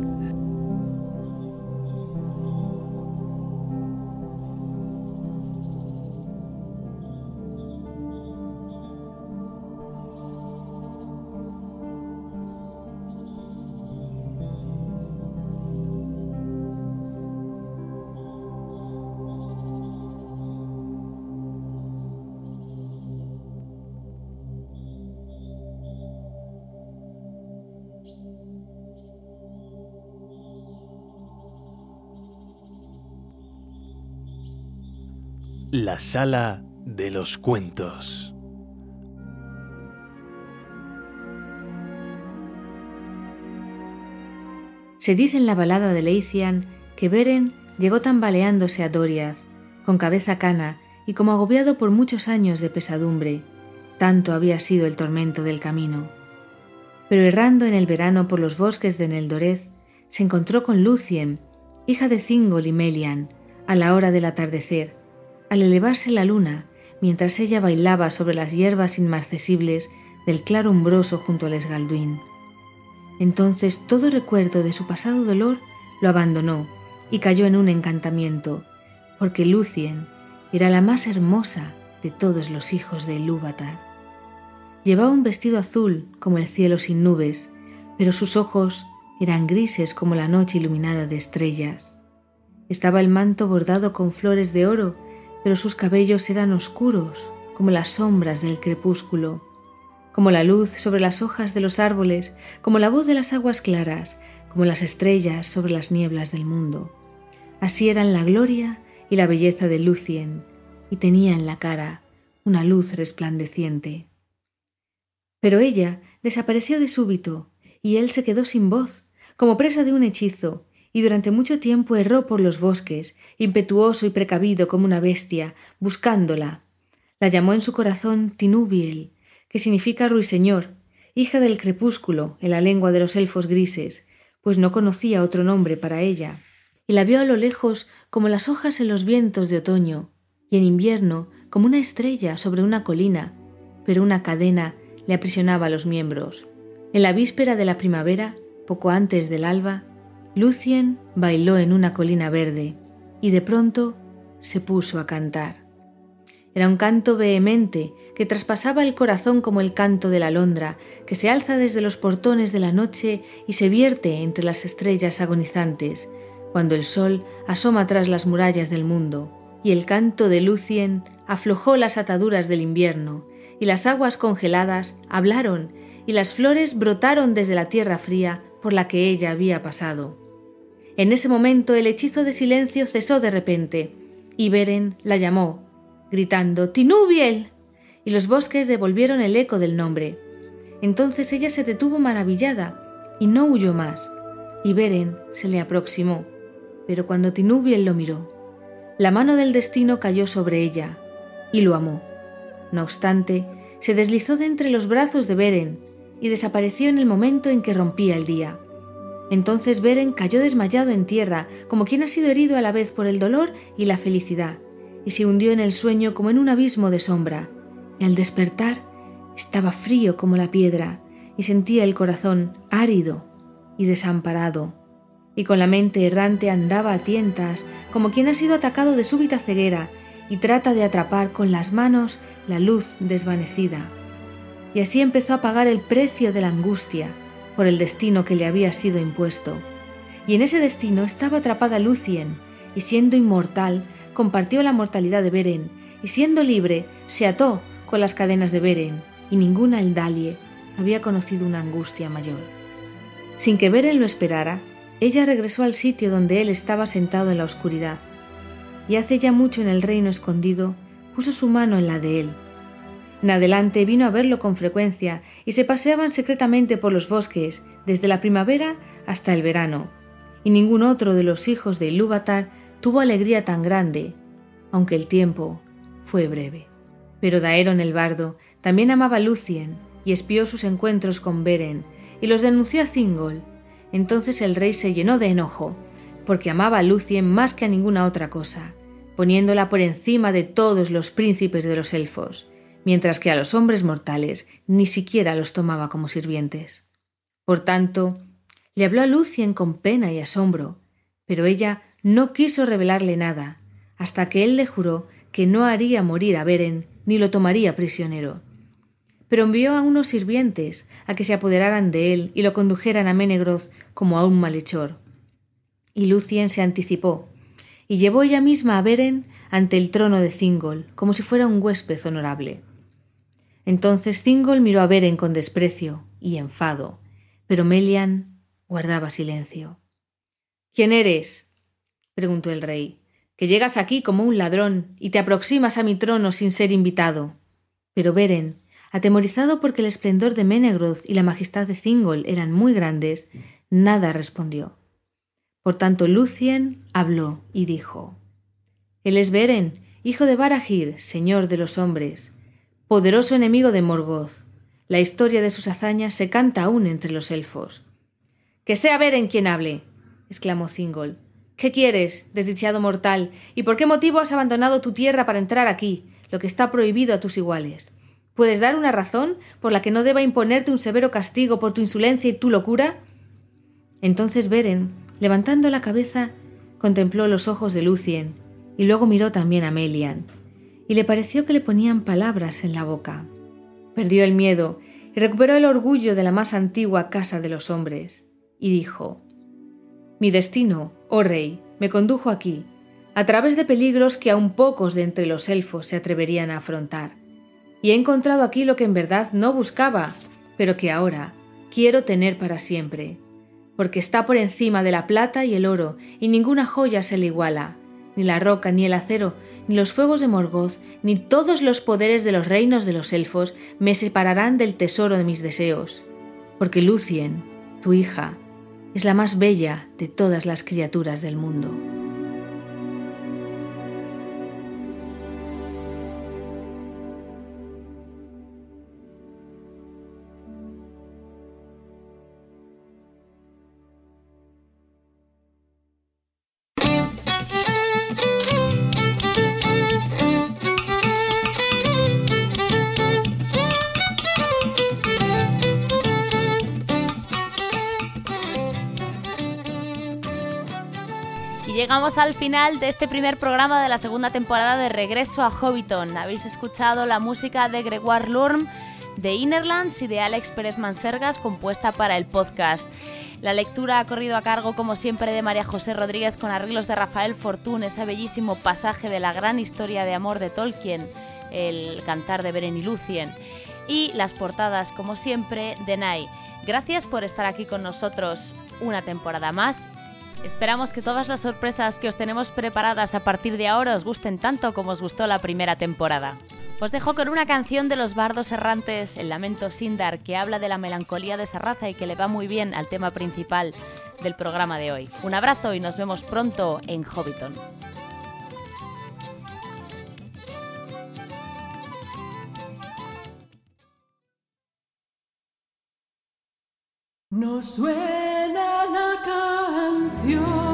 La sala de los cuentos. Se dice en la balada de Leithian que Beren llegó tambaleándose a Doriath, con cabeza cana y como agobiado por muchos años de pesadumbre. Tanto había sido el tormento del camino. Pero errando en el verano por los bosques de Neldoreth, se encontró con Lúthien, hija de Thingol y Melian, a la hora del atardecer, al elevarse la luna, mientras ella bailaba sobre las hierbas inmarcesibles del claro umbroso junto al Esgalduin. Entonces todo recuerdo de su pasado dolor lo abandonó y cayó en un encantamiento, porque Lúthien era la más hermosa de todos los hijos de Ilúvatar. Llevaba un vestido azul como el cielo sin nubes, pero sus ojos eran grises como la noche iluminada de estrellas. Estaba el manto bordado con flores de oro, pero sus cabellos eran oscuros como las sombras del crepúsculo, como la luz sobre las hojas de los árboles, como la voz de las aguas claras, como las estrellas sobre las nieblas del mundo. Así eran la gloria y la belleza de Lúthien, y tenía en la cara una luz resplandeciente. Pero ella desapareció de súbito, y él se quedó sin voz, como presa de un hechizo, y durante mucho tiempo erró por los bosques, impetuoso y precavido como una bestia, buscándola. La llamó en su corazón Tinúbiel, que significa ruiseñor, hija del crepúsculo en la lengua de los elfos grises, pues no conocía otro nombre para ella, y la vio a lo lejos como las hojas en los vientos de otoño, y en invierno como una estrella sobre una colina, pero una cadena le aprisionaba los miembros. En la víspera de la primavera, poco antes del alba, Lúthien bailó en una colina verde, y de pronto se puso a cantar. Era un canto vehemente que traspasaba el corazón como el canto de la alondra, que se alza desde los portones de la noche y se vierte entre las estrellas agonizantes, cuando el sol asoma tras las murallas del mundo. Y el canto de Lúthien aflojó las ataduras del invierno, y las aguas congeladas hablaron, y las flores brotaron desde la tierra fría por la que ella había pasado. En ese momento el hechizo de silencio cesó de repente, y Beren la llamó, gritando «¡Tinúbiel!», y los bosques devolvieron el eco del nombre. Entonces ella se detuvo maravillada y no huyó más, y Beren se le aproximó, pero cuando Tinúbiel lo miró, la mano del destino cayó sobre ella, y lo amó. No obstante, se deslizó de entre los brazos de Beren y desapareció en el momento en que rompía el día. Entonces Beren cayó desmayado en tierra, como quien ha sido herido a la vez por el dolor y la felicidad, y se hundió en el sueño como en un abismo de sombra, y al despertar estaba frío como la piedra, y sentía el corazón árido y desamparado, y con la mente errante andaba a tientas, como quien ha sido atacado de súbita ceguera, y trata de atrapar con las manos la luz desvanecida. Y así empezó a pagar el precio de la angustia, por el destino que le había sido impuesto. Y en ese destino estaba atrapada Lúthien, y siendo inmortal, compartió la mortalidad de Beren, y siendo libre, se ató con las cadenas de Beren, y ninguna Eldalie había conocido una angustia mayor. Sin que Beren lo esperara, ella regresó al sitio donde él estaba sentado en la oscuridad, y hace ya mucho en el reino escondido puso su mano en la de él. En adelante vino a verlo con frecuencia, y se paseaban secretamente por los bosques, desde la primavera hasta el verano, y ningún otro de los hijos de Ilúvatar tuvo alegría tan grande, aunque el tiempo fue breve. Pero Daeron el bardo también amaba a Lúthien, y espió sus encuentros con Beren, y los denunció a Thingol. Entonces el rey se llenó de enojo, porque amaba a Lúthien más que a ninguna otra cosa, poniéndola por encima de todos los príncipes de los elfos, mientras que a los hombres mortales ni siquiera los tomaba como sirvientes. Por tanto, le habló a Lúthien con pena y asombro, pero ella no quiso revelarle nada, hasta que él le juró que no haría morir a Beren ni lo tomaría prisionero. Pero envió a unos sirvientes a que se apoderaran de él y lo condujeran a Menegroth como a un malhechor. Y Lúthien se anticipó, y llevó ella misma a Beren ante el trono de Thingol, como si fuera un huésped honorable. Entonces Thingol miró a Beren con desprecio y enfado, pero Melian guardaba silencio. «¿Quién eres?», preguntó el rey. que llegas aquí como un ladrón y te aproximas a mi trono sin ser invitado. Pero Beren, atemorizado porque el esplendor de Menegroth y la majestad de Thingol eran muy grandes, nada respondió. Por tanto Lúthien habló y dijo: Él es Beren, hijo de Barahir, señor de los hombres, poderoso enemigo de Morgoth. La historia de sus hazañas se canta aún entre los elfos. —¡Que sea Beren quien hable! —exclamó Thingol. —¿Qué quieres, desdichado mortal? ¿Y por qué motivo has abandonado tu tierra para entrar aquí, lo que está prohibido a tus iguales? ¿Puedes dar una razón por la que no deba imponerte un severo castigo por tu insolencia y tu locura? Entonces Beren, levantando la cabeza, contempló los ojos de Lúthien y luego miró también a Melian, y le pareció que le ponían palabras en la boca. Perdió el miedo y recuperó el orgullo de la más antigua casa de los hombres, y dijo: Mi destino, oh rey, me condujo aquí, a través de peligros que aún pocos de entre los elfos se atreverían a afrontar, y he encontrado aquí lo que en verdad no buscaba, pero que ahora quiero tener para siempre, porque está por encima de la plata y el oro, y ninguna joya se le iguala, ni la roca, ni el acero, ni los fuegos de Morgoth, ni todos los poderes de los reinos de los elfos me separarán del tesoro de mis deseos, porque Lúthien, tu hija, es la más bella de todas las criaturas del mundo. Llegamos al final de este primer programa de la segunda temporada de Regreso a Hobbiton. Habéis escuchado la música de Gregoire Lurm, de Innerlands y de Alex Pérez Mansergas, compuesta para el podcast. La lectura ha corrido a cargo, como siempre, de María José Rodríguez, con arreglos de Rafael Fortún, ese bellísimo pasaje de la gran historia de amor de Tolkien, el cantar de Beren y Lúthien. Y las portadas, como siempre, de Nai. Gracias por estar aquí con nosotros una temporada más. Esperamos que todas las sorpresas que os tenemos preparadas a partir de ahora os gusten tanto como os gustó la primera temporada. Os dejo con una canción de los bardos errantes, el lamento Sindar, que habla de la melancolía de esa raza y que le va muy bien al tema principal del programa de hoy. Un abrazo y nos vemos pronto en Hobbiton. No suena la canción